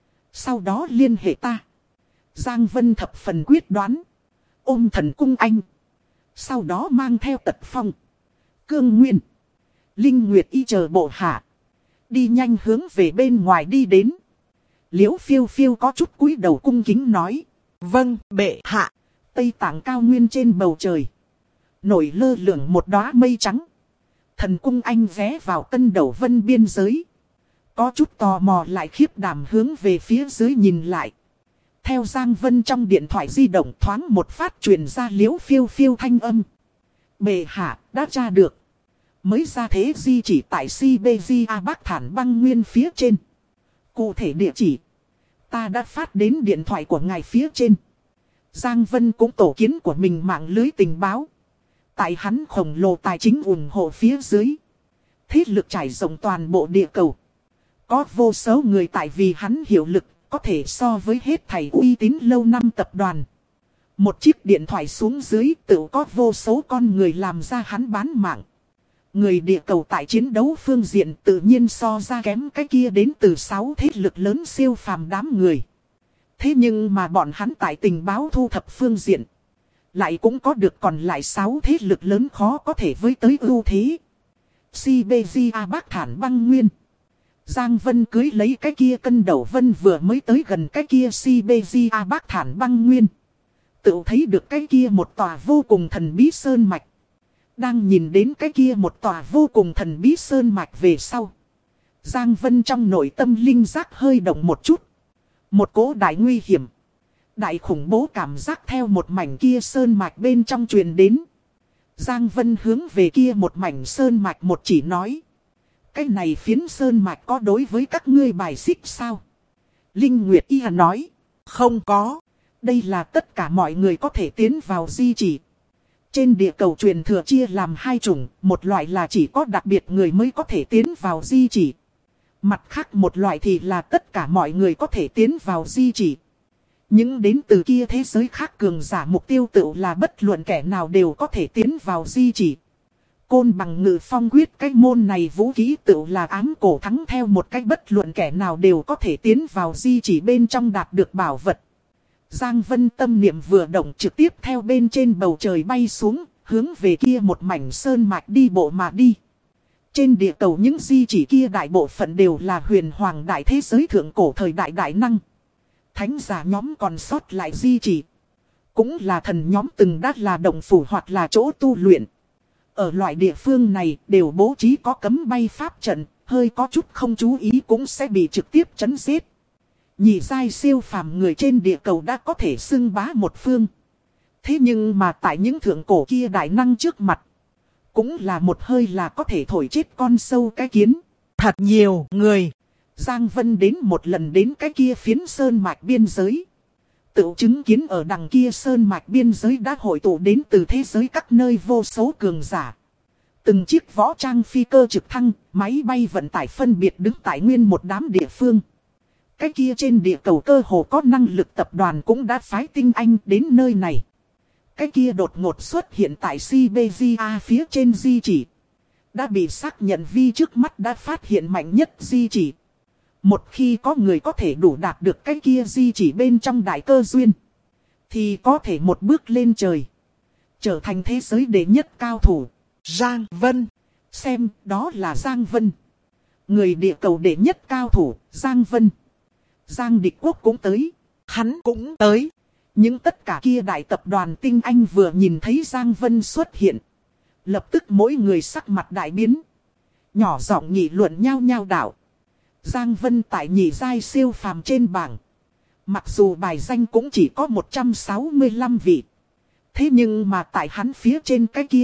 Sau đó liên hệ ta. Giang Vân thập phần quyết đoán. Ôm thần cung anh. Sau đó mang theo Tật Phong, Cương Nguyên, Linh Nguyệt y chờ bộ hạ. Đi nhanh hướng về bên ngoài đi đến. Liễu phiêu phiêu có chút cúi đầu cung kính nói. Vâng, bệ hạ. Tây Tạng cao nguyên trên bầu trời. Nổi lơ lửng một đóa mây trắng. Thần cung anh ghé vào Tân Đẩu Vân biên giới. Có chút tò mò lại khiếp đảm hướng về phía dưới nhìn lại. Theo Giang Vân trong điện thoại di động thoáng một phát truyền ra liễu phiêu phiêu thanh âm. Bệ hạ, đã tra được. Mới ra thế di chỉ tại Siberia Bắc Thản băng nguyên phía trên. Cụ thể địa chỉ, ta đã phát đến điện thoại của ngài phía trên. Giang Vân cũng tổ kiến của mình mạng lưới tình báo. Tại hắn khổng lồ tài chính ủng hộ phía dưới. Thế lực trải rộng toàn bộ địa cầu. Có vô số người tại vì hắn hiệu lực. Có thể so với hết thảy uy tín lâu năm tập đoàn. Một chiếc điện thoại xuống dưới tự có vô số con người làm ra hắn bán mạng. Người địa cầu tại chiến đấu phương diện tự nhiên so ra kém cái kia đến từ 6 thế lực lớn siêu phàm đám người. Thế nhưng mà bọn hắn tại tình báo thu thập phương diện lại cũng có được còn lại 6 thế lực lớn khó có thể với tới ưu thế. Siberia Bắc Thản băng nguyên. Giang Vân cưới lấy cái kia Cân Đẩu Vân vừa mới tới gần cái kia Siberia Bắc Thản băng nguyên. Tự thấy được cái kia một tòa vô cùng thần bí sơn mạch. Đang nhìn đến cái kia một tòa vô cùng thần bí sơn mạch về sau. Giang Vân trong nội tâm linh giác hơi động một chút. Một cỗ đại nguy hiểm. Đại khủng bố cảm giác theo một mảnh kia sơn mạch bên trong truyền đến. Giang Vân hướng về kia một mảnh sơn mạch một chỉ nói. Cái này phiến sơn mạch có đối với các ngươi bài xích sao? Linh Nguyệt Y nói. Không có. Đây là tất cả mọi người có thể tiến vào di chỉ. Trên địa cầu truyền thừa chia làm hai chủng, một loại là chỉ có đặc biệt người mới có thể tiến vào di chỉ. Mặt khác một loại thì là tất cả mọi người có thể tiến vào di chỉ. Những đến từ kia thế giới khác cường giả mục tiêu tự là bất luận kẻ nào đều có thể tiến vào di chỉ. Côn bằng ngự phong quyết cái môn này vũ khí tự là ám cổ thắng theo một cách bất luận kẻ nào đều có thể tiến vào di chỉ bên trong đạt được bảo vật. Giang Vân tâm niệm vừa động trực tiếp theo bên trên bầu trời bay xuống, hướng về kia một mảnh sơn mạch đi bộ mà đi. Trên địa cầu những di chỉ kia đại bộ phận đều là huyền hoàng đại thế giới thượng cổ thời đại đại năng. Thánh giả nhóm còn sót lại di chỉ. Cũng là thần nhóm từng đã là động phủ hoặc là chỗ tu luyện. Ở loại địa phương này đều bố trí có cấm bay pháp trận, hơi có chút không chú ý cũng sẽ bị trực tiếp chấn giết. Nhị giai siêu phàm người trên địa cầu đã có thể xưng bá một phương. Thế nhưng mà tại những thượng cổ kia đại năng trước mặt, cũng là một hơi là có thể thổi chết con sâu cái kiến. Thật nhiều người. Giang Vân đến một lần đến cái kia phiến sơn mạch biên giới. Tự chứng kiến ở đằng kia sơn mạch biên giới đã hội tụ đến từ thế giới các nơi vô số cường giả. Từng chiếc võ trang phi cơ trực thăng, máy bay vận tải phân biệt đứng tại nguyên một đám địa phương. Cái kia trên địa cầu cơ hồ có năng lực tập đoàn cũng đã phái tinh anh đến nơi này. Cái kia đột ngột xuất hiện tại Siberia phía trên di chỉ. Đã bị xác nhận vi trước mắt đã phát hiện mạnh nhất di chỉ. Một khi có người có thể đủ đạt được cái kia di chỉ bên trong đại cơ duyên, thì có thể một bước lên trời, trở thành thế giới đệ nhất cao thủ. Giang Vân. Xem, đó là Giang Vân. Người địa cầu đệ nhất cao thủ, Giang Vân. Giang Địch Quốc cũng tới. Hắn cũng tới. Nhưng tất cả kia đại tập đoàn tinh anh vừa nhìn thấy Giang Vân xuất hiện, lập tức mỗi người sắc mặt đại biến. Nhỏ giọng nghị luận nhau nhau đạo. Giang Vân tại nhị giai siêu phàm trên bảng. Mặc dù bài danh cũng chỉ có 165 vị. Thế nhưng mà tại hắn phía trên cái kia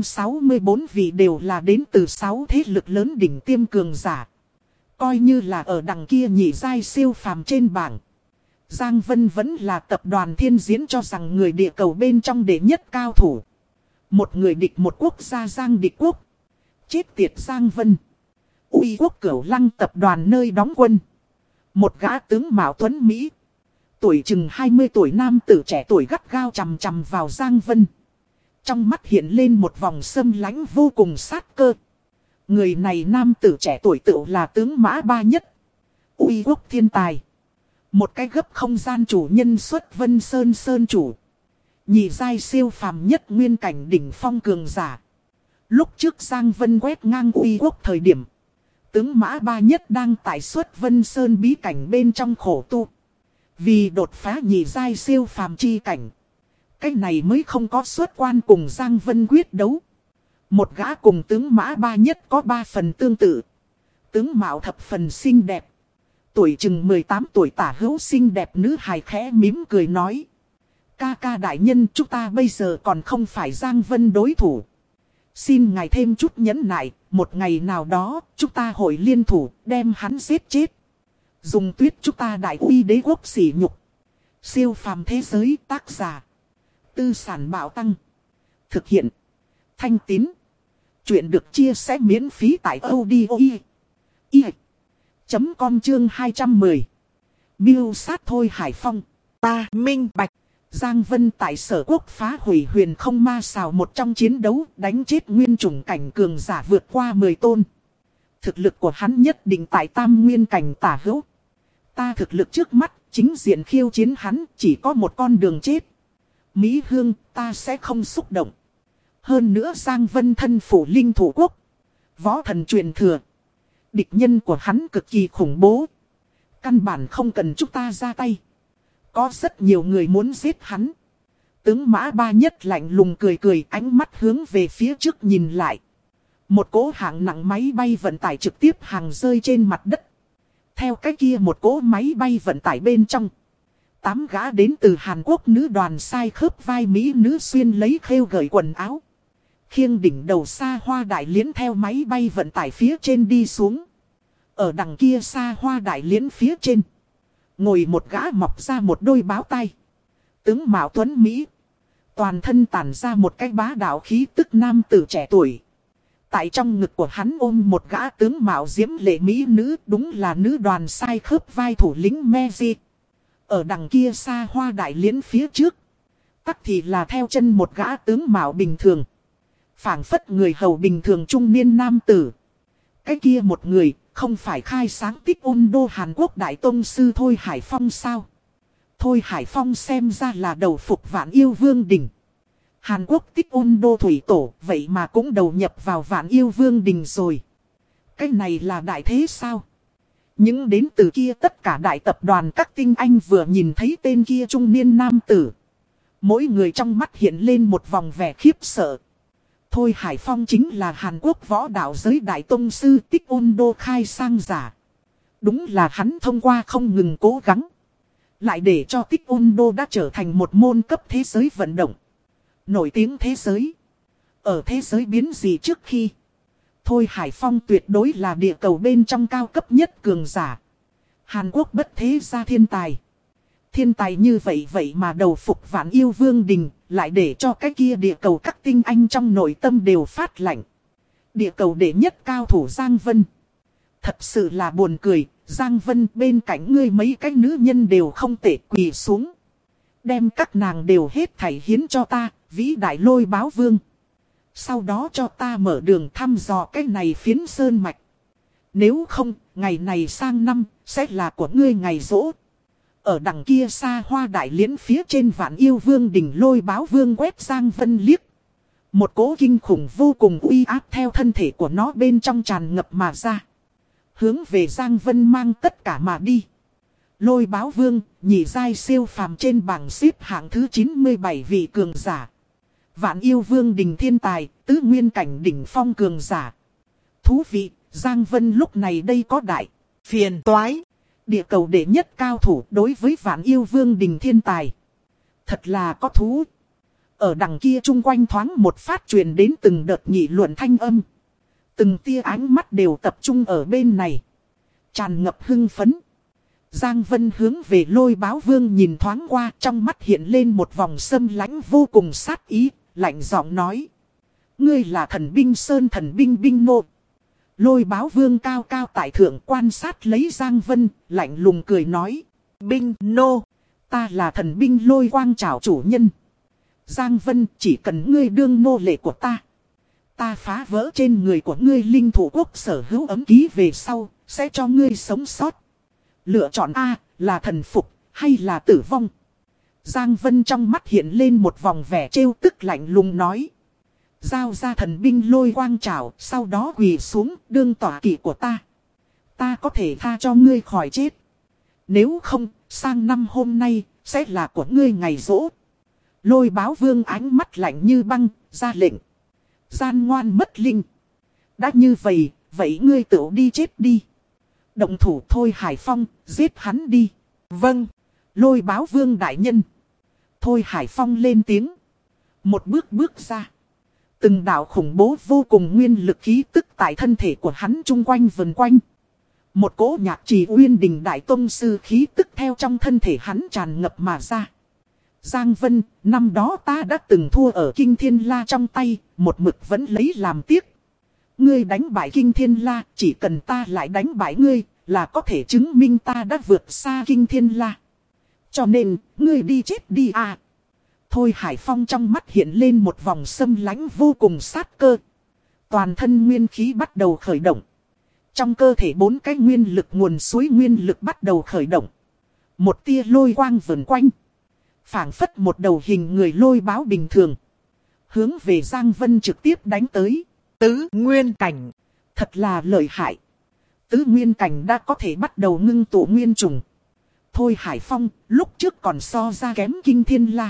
164 vị đều là đến từ 6 thế lực lớn đỉnh tiêm cường giả. Coi như là ở đằng kia nhị giai siêu phàm trên bảng, Giang Vân vẫn là tập đoàn Thiên Diễn cho rằng người địa cầu bên trong đệ nhất cao thủ. Một người địch một quốc gia Giang Địch Quốc. Chết tiệt Giang Vân. Uy Quốc Cửu Lăng tập đoàn nơi đóng quân. Một gã tướng Mạo Tuấn Mỹ. Tuổi chừng 20 tuổi nam tử trẻ tuổi gắt gao chằm chằm vào Giang Vân. Trong mắt hiện lên một vòng xâm lãnh vô cùng sát cơ. Người này nam tử trẻ tuổi tự là tướng Mã Ba Nhất. Uy Quốc thiên tài. Một cái gấp không gian chủ nhân xuất Vân Sơn Sơn chủ. Nhị giai siêu phàm nhất nguyên cảnh đỉnh phong cường giả. Lúc trước Giang Vân quét ngang Uy Quốc thời điểm, tướng Mã Ba Nhất đang tại xuất Vân Sơn bí cảnh bên trong khổ tu. Vì đột phá nhị giai siêu phàm chi cảnh, cái này mới không có xuất quan cùng Giang Vân quyết đấu. Một gã cùng tướng Mã Ba Nhất có 3 phần tương tự. Tướng mạo thập phần xinh đẹp. Tuổi chừng 18 tuổi tả hữu xinh đẹp nữ hài khẽ mím cười nói. Ca ca đại nhân, chúng ta bây giờ còn không phải Giang Vân đối thủ. Xin ngài thêm chút nhẫn nại, một ngày nào đó chúng ta hội liên thủ đem hắn giết chết. Dùng tuyết chúng ta đại uy đế quốc sỉ nhục. Siêu phàm thế giới tác giả. Tư sản bảo tăng. Thực hiện. Thanh Tín. Chuyện được chia sẻ miễn phí tại audio.com chương 210. Miêu sát thôi Hải Phong. Ta minh bạch. Giang Vân tại Sở Quốc phá hủy huyền không ma xào một trong chiến đấu đánh chết nguyên chủng cảnh cường giả vượt qua 10 tôn. Thực lực của hắn nhất định tại tam nguyên cảnh tả hữu. Ta thực lực trước mắt chính diện khiêu chiến hắn chỉ có một con đường chết. Mỹ Hương ta sẽ không xúc động. Hơn nữa Giang Vân thân phủ linh thủ quốc. Võ thần truyền thừa. Địch nhân của hắn cực kỳ khủng bố. Căn bản không cần chúng ta ra tay. Có rất nhiều người muốn giết hắn. Tướng Mã Ba Nhất lạnh lùng cười cười, ánh mắt hướng về phía trước nhìn lại. Một cỗ hạng nặng máy bay vận tải trực tiếp hàng rơi trên mặt đất. Theo cái kia một cỗ máy bay vận tải bên trong, 8 gã đến từ Hàn Quốc nữ đoàn sai khớp vai Mỹ nữ xuyên lấy khêu gợi quần áo. Khiêng đỉnh đầu xa hoa đại liễn theo máy bay vận tải phía trên đi xuống. Ở đằng kia xa hoa đại liễn phía trên, ngồi một gã mọc ra một đôi báo tay. Tướng Mạo Tuấn Mỹ. Toàn thân tản ra một cái bá đạo khí tức nam tử trẻ tuổi. Tại trong ngực của hắn ôm một gã tướng mạo diễm lệ mỹ nữ, đúng là nữ đoàn sai khớp vai thủ lĩnh Meji. Ở đằng kia xa hoa đại liễn phía trước, tắc thì là theo chân một gã tướng mạo bình thường. Phảng phất người hầu bình thường trung niên nam tử. Cái kia một người, không phải khai sáng Tích Ôn Đô Hàn Quốc đại tông sư Thôi Hải Phong sao? Thôi Hải Phong xem ra là đầu phục Vạn Yêu Vương Đình. Hàn Quốc Tích Ôn Đô thủy tổ, vậy mà cũng đầu nhập vào Vạn Yêu Vương Đình rồi. Cái này là đại thế sao? Những đến từ kia tất cả đại tập đoàn các tinh anh vừa nhìn thấy tên kia trung niên nam tử. Mỗi người trong mắt hiện lên một vòng vẻ khiếp sợ. Thôi Hải Phong chính là Hàn Quốc võ đạo giới đại tông sư Tích Ôn Đô khai sang giả. Đúng là hắn thông qua không ngừng cố gắng. Lại để cho Tích Ôn Đô đã trở thành một môn cấp thế giới vận động. Nổi tiếng thế giới. Ở thế giới biến dị trước khi. Thôi Hải Phong tuyệt đối là địa cầu bên trong cao cấp nhất cường giả. Hàn Quốc bất thế gia thiên tài. Thiên tài như vậy mà đầu phục Vạn Yêu Vương Đình. Lại để cho cái kia địa cầu các tinh anh trong nội tâm đều phát lạnh. Địa cầu đệ nhất cao thủ Giang Vân. Thật sự là buồn cười. Giang Vân bên cạnh ngươi mấy cái nữ nhân đều không tệ, quỳ xuống. Đem các nàng đều hết thảy hiến cho ta, vĩ đại Lôi Báo Vương. Sau đó cho ta mở đường thăm dò cái này phiến sơn mạch. Nếu không, ngày này sang năm, sẽ là của ngươi ngày rỗ. Ở đằng kia xa hoa đại liễn phía trên Vạn Yêu Vương Đình, Lôi Báo Vương quét Giang Vân liếc. Một cỗ kinh khủng vô cùng uy áp theo thân thể của nó bên trong tràn ngập mà ra. Hướng về Giang Vân mang tất cả mà đi. Lôi Báo Vương, nhị giai siêu phàm trên bảng xếp hạng thứ 97 vị cường giả. Vạn Yêu Vương Đình thiên tài, tứ nguyên cảnh đỉnh phong cường giả. Thú vị, Giang Vân lúc này đây có đại phiền toái. Địa cầu đệ nhất cao thủ đối với Vạn Yêu Vương Đình thiên tài. Thật là có thú. Ở đằng kia chung quanh thoáng một phát truyền đến từng đợt nghị luận thanh âm. Từng tia ánh mắt đều tập trung ở bên này. Tràn ngập hưng phấn. Giang Vân hướng về Lôi Báo Vương nhìn thoáng qua, trong mắt hiện lên một vòng sâm lãnh vô cùng sát ý, lạnh giọng nói. Ngươi là thần binh sơn thần binh binh nô. Lôi Báo Vương cao cao tại thượng quan sát lấy Giang Vân, lạnh lùng cười nói. Binh nô, ta là thần binh Lôi Quang Trảo chủ nhân. Giang Vân, chỉ cần ngươi đương nô lệ của ta. Ta phá vỡ trên người của ngươi linh thủ quốc sở hữu ấm ký về sau, sẽ cho ngươi sống sót. Lựa chọn A, là thần phục, hay là tử vong? Giang Vân trong mắt hiện lên một vòng vẻ trêu tức lạnh lùng nói. Giao ra thần binh Lôi Quang Trảo, sau đó quỳ xuống đương tỏa kỵ của ta. Ta có thể tha cho ngươi khỏi chết. Nếu không, sang năm hôm nay, sẽ là của ngươi ngày rỗ. Lôi Báo Vương ánh mắt lạnh như băng, ra lệnh. Gian ngoan mất linh. Đã như vậy, vậy ngươi tự đi chết đi. Động thủ Thôi Hải Phong, giết hắn đi. Vâng, Lôi Báo Vương đại nhân. Thôi Hải Phong lên tiếng. Một bước bước ra. Từng đạo khủng bố vô cùng nguyên lực khí tức tại thân thể của hắn chung quanh vần quanh. Một cỗ nhạc trì uyên đình đại tông sư khí tức theo trong thân thể hắn tràn ngập mà ra. Giang Vân, năm đó ta đã từng thua ở Kinh Thiên La trong tay, một mực vẫn lấy làm tiếc. Ngươi đánh bại Kinh Thiên La, chỉ cần ta lại đánh bại ngươi, là có thể chứng minh ta đã vượt xa Kinh Thiên La. Cho nên, ngươi đi chết đi à. Thôi Hải Phong trong mắt hiện lên một vòng sâm lãnh vô cùng sát cơ. Toàn thân nguyên khí bắt đầu khởi động. Trong cơ thể 4 cái nguyên lực nguồn suối nguyên lực bắt đầu khởi động. Một tia lôi quang vần quanh. Phảng phất một đầu hình người lôi báo bình thường. Hướng về Giang Vân trực tiếp đánh tới. Tứ nguyên cảnh. Thật là lợi hại. Tứ nguyên cảnh đã có thể bắt đầu ngưng tụ nguyên trùng. Thôi Hải Phong lúc trước còn so ra kém Kinh Thiên La.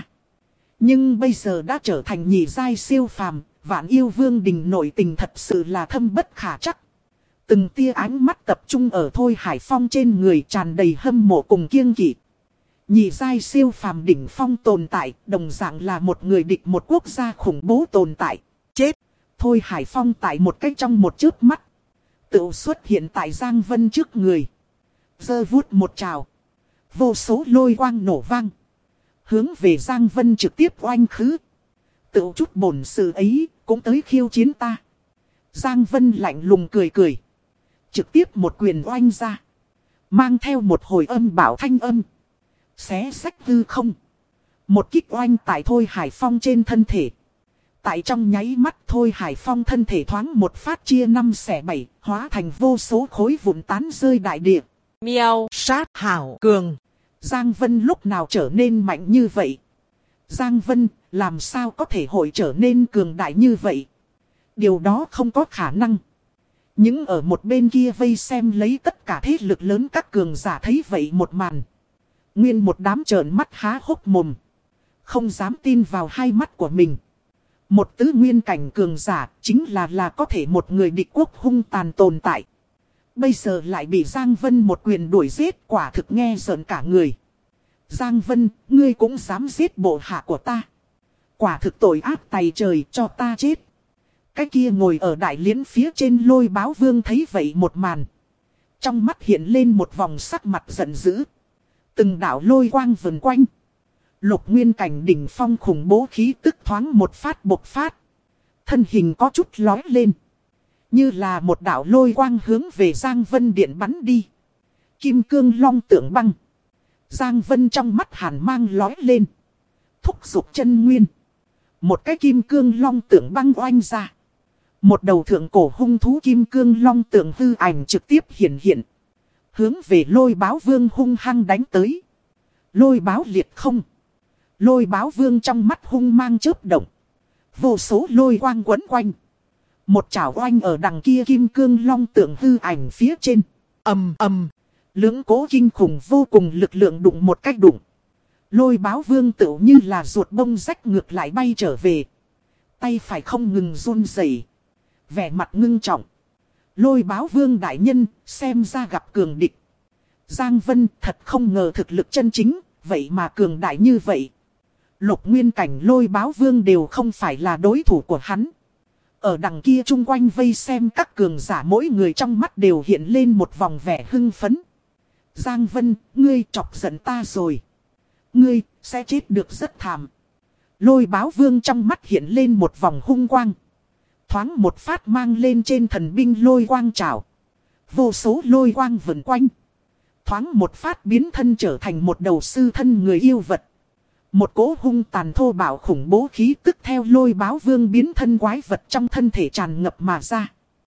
Nhưng bây giờ đã trở thành nhị giai siêu phàm. Vạn Yêu Vương Đình nội tình thật sự là thâm bất khả trắc. Từng tia ánh mắt tập trung ở Thôi Hải Phong trên người tràn đầy hâm mộ cùng kiêng kỵ. Nhị giai siêu phàm đỉnh phong tồn tại, đồng dạng là một người địch một quốc gia khủng bố tồn tại. Chết! Thôi Hải Phong tại một cách trong một chớp mắt. Tự xuất hiện tại Giang Vân trước người. Giơ vuốt một trào. Vô số lôi quang nổ vang. Hướng về Giang Vân trực tiếp oanh khứ. tự chút bổn sự ấy, cũng tới khiêu chiến ta. Giang Vân lạnh lùng cười cười. Trực tiếp một quyền oanh ra. Mang theo một hồi âm bảo thanh âm. Xé xách hư không. Một kích oanh tại Thôi Hải Phong trên thân thể. Tại trong nháy mắt Thôi Hải Phong thân thể thoáng một phát chia 5 xẻ 7, hóa thành vô số khối vụn tán rơi đại địa. Miêu sát hảo cường. Giang Vân lúc nào trở nên mạnh như vậy? Giang Vân làm sao có thể hội trở nên cường đại như vậy? Điều đó không có khả năng. Những ở một bên kia vây xem lấy tất cả thế lực lớn các cường giả thấy vậy một màn. Nguyên một đám trợn mắt há hốc mồm. Không dám tin vào hai mắt của mình. Một tứ nguyên cảnh cường giả chính là có thể một người địch quốc hung tàn tồn tại. Bây giờ lại bị Giang Vân một quyền đuổi giết, quả thực nghe rợn cả người. Giang Vân, ngươi cũng dám giết bộ hạ của ta. Quả thực tội ác tày trời, cho ta chết. Cái kia ngồi ở đại liễn phía trên Lôi Báo Vương thấy vậy một màn. Trong mắt hiện lên một vòng sắc mặt giận dữ. Từng đạo lôi quang vần quanh. Lục nguyên cảnh đỉnh phong khủng bố khí tức thoáng một phát bộc phát. Thân hình có chút lói lên. Như là một đạo lôi quang hướng về Giang Vân điện bắn đi. Kim cương long tượng băng. Giang Vân trong mắt hàn mang lói lên. Thúc giục chân nguyên. Một cái kim cương long tượng băng oanh ra. Một đầu thượng cổ hung thú kim cương long tượng hư ảnh trực tiếp hiện hiện. Hướng về Lôi Báo Vương hung hăng đánh tới. Lôi báo liệt không. Lôi Báo Vương trong mắt hung mang chớp động. Vô số lôi quang quấn quanh. Một chảo oanh ở đằng kia kim cương long tượng hư ảnh phía trên. Ầm ầm. Lưỡng cố kinh khủng vô cùng lực lượng đụng một cách đụng. Lôi Báo Vương tựu như là ruột bông rách ngược lại bay trở về. Tay phải không ngừng run rẩy, vẻ mặt ngưng trọng. Lôi Báo Vương đại nhân, xem ra gặp cường địch. Giang Vân thật không ngờ thực lực chân chính, vậy mà cường đại như vậy. Lục nguyên cảnh Lôi Báo Vương đều không phải là đối thủ của hắn. Ở đằng kia chung quanh vây xem các cường giả mỗi người trong mắt đều hiện lên một vòng vẻ hưng phấn. Giang Vân, ngươi chọc giận ta rồi. Ngươi sẽ chết được rất thảm. Lôi Báo Vương trong mắt hiện lên một vòng hung quang. Thoáng một phát mang lên trên thần binh lôi quang trảo. Vô số lôi quang vần quanh. Thoáng một phát biến thân trở thành một đầu sư thân người yêu vật. Một cỗ hung tàn thô bạo khủng bố khí tức theo Lôi Báo Vương biến thân quái vật trong thân thể tràn ngập mà ra.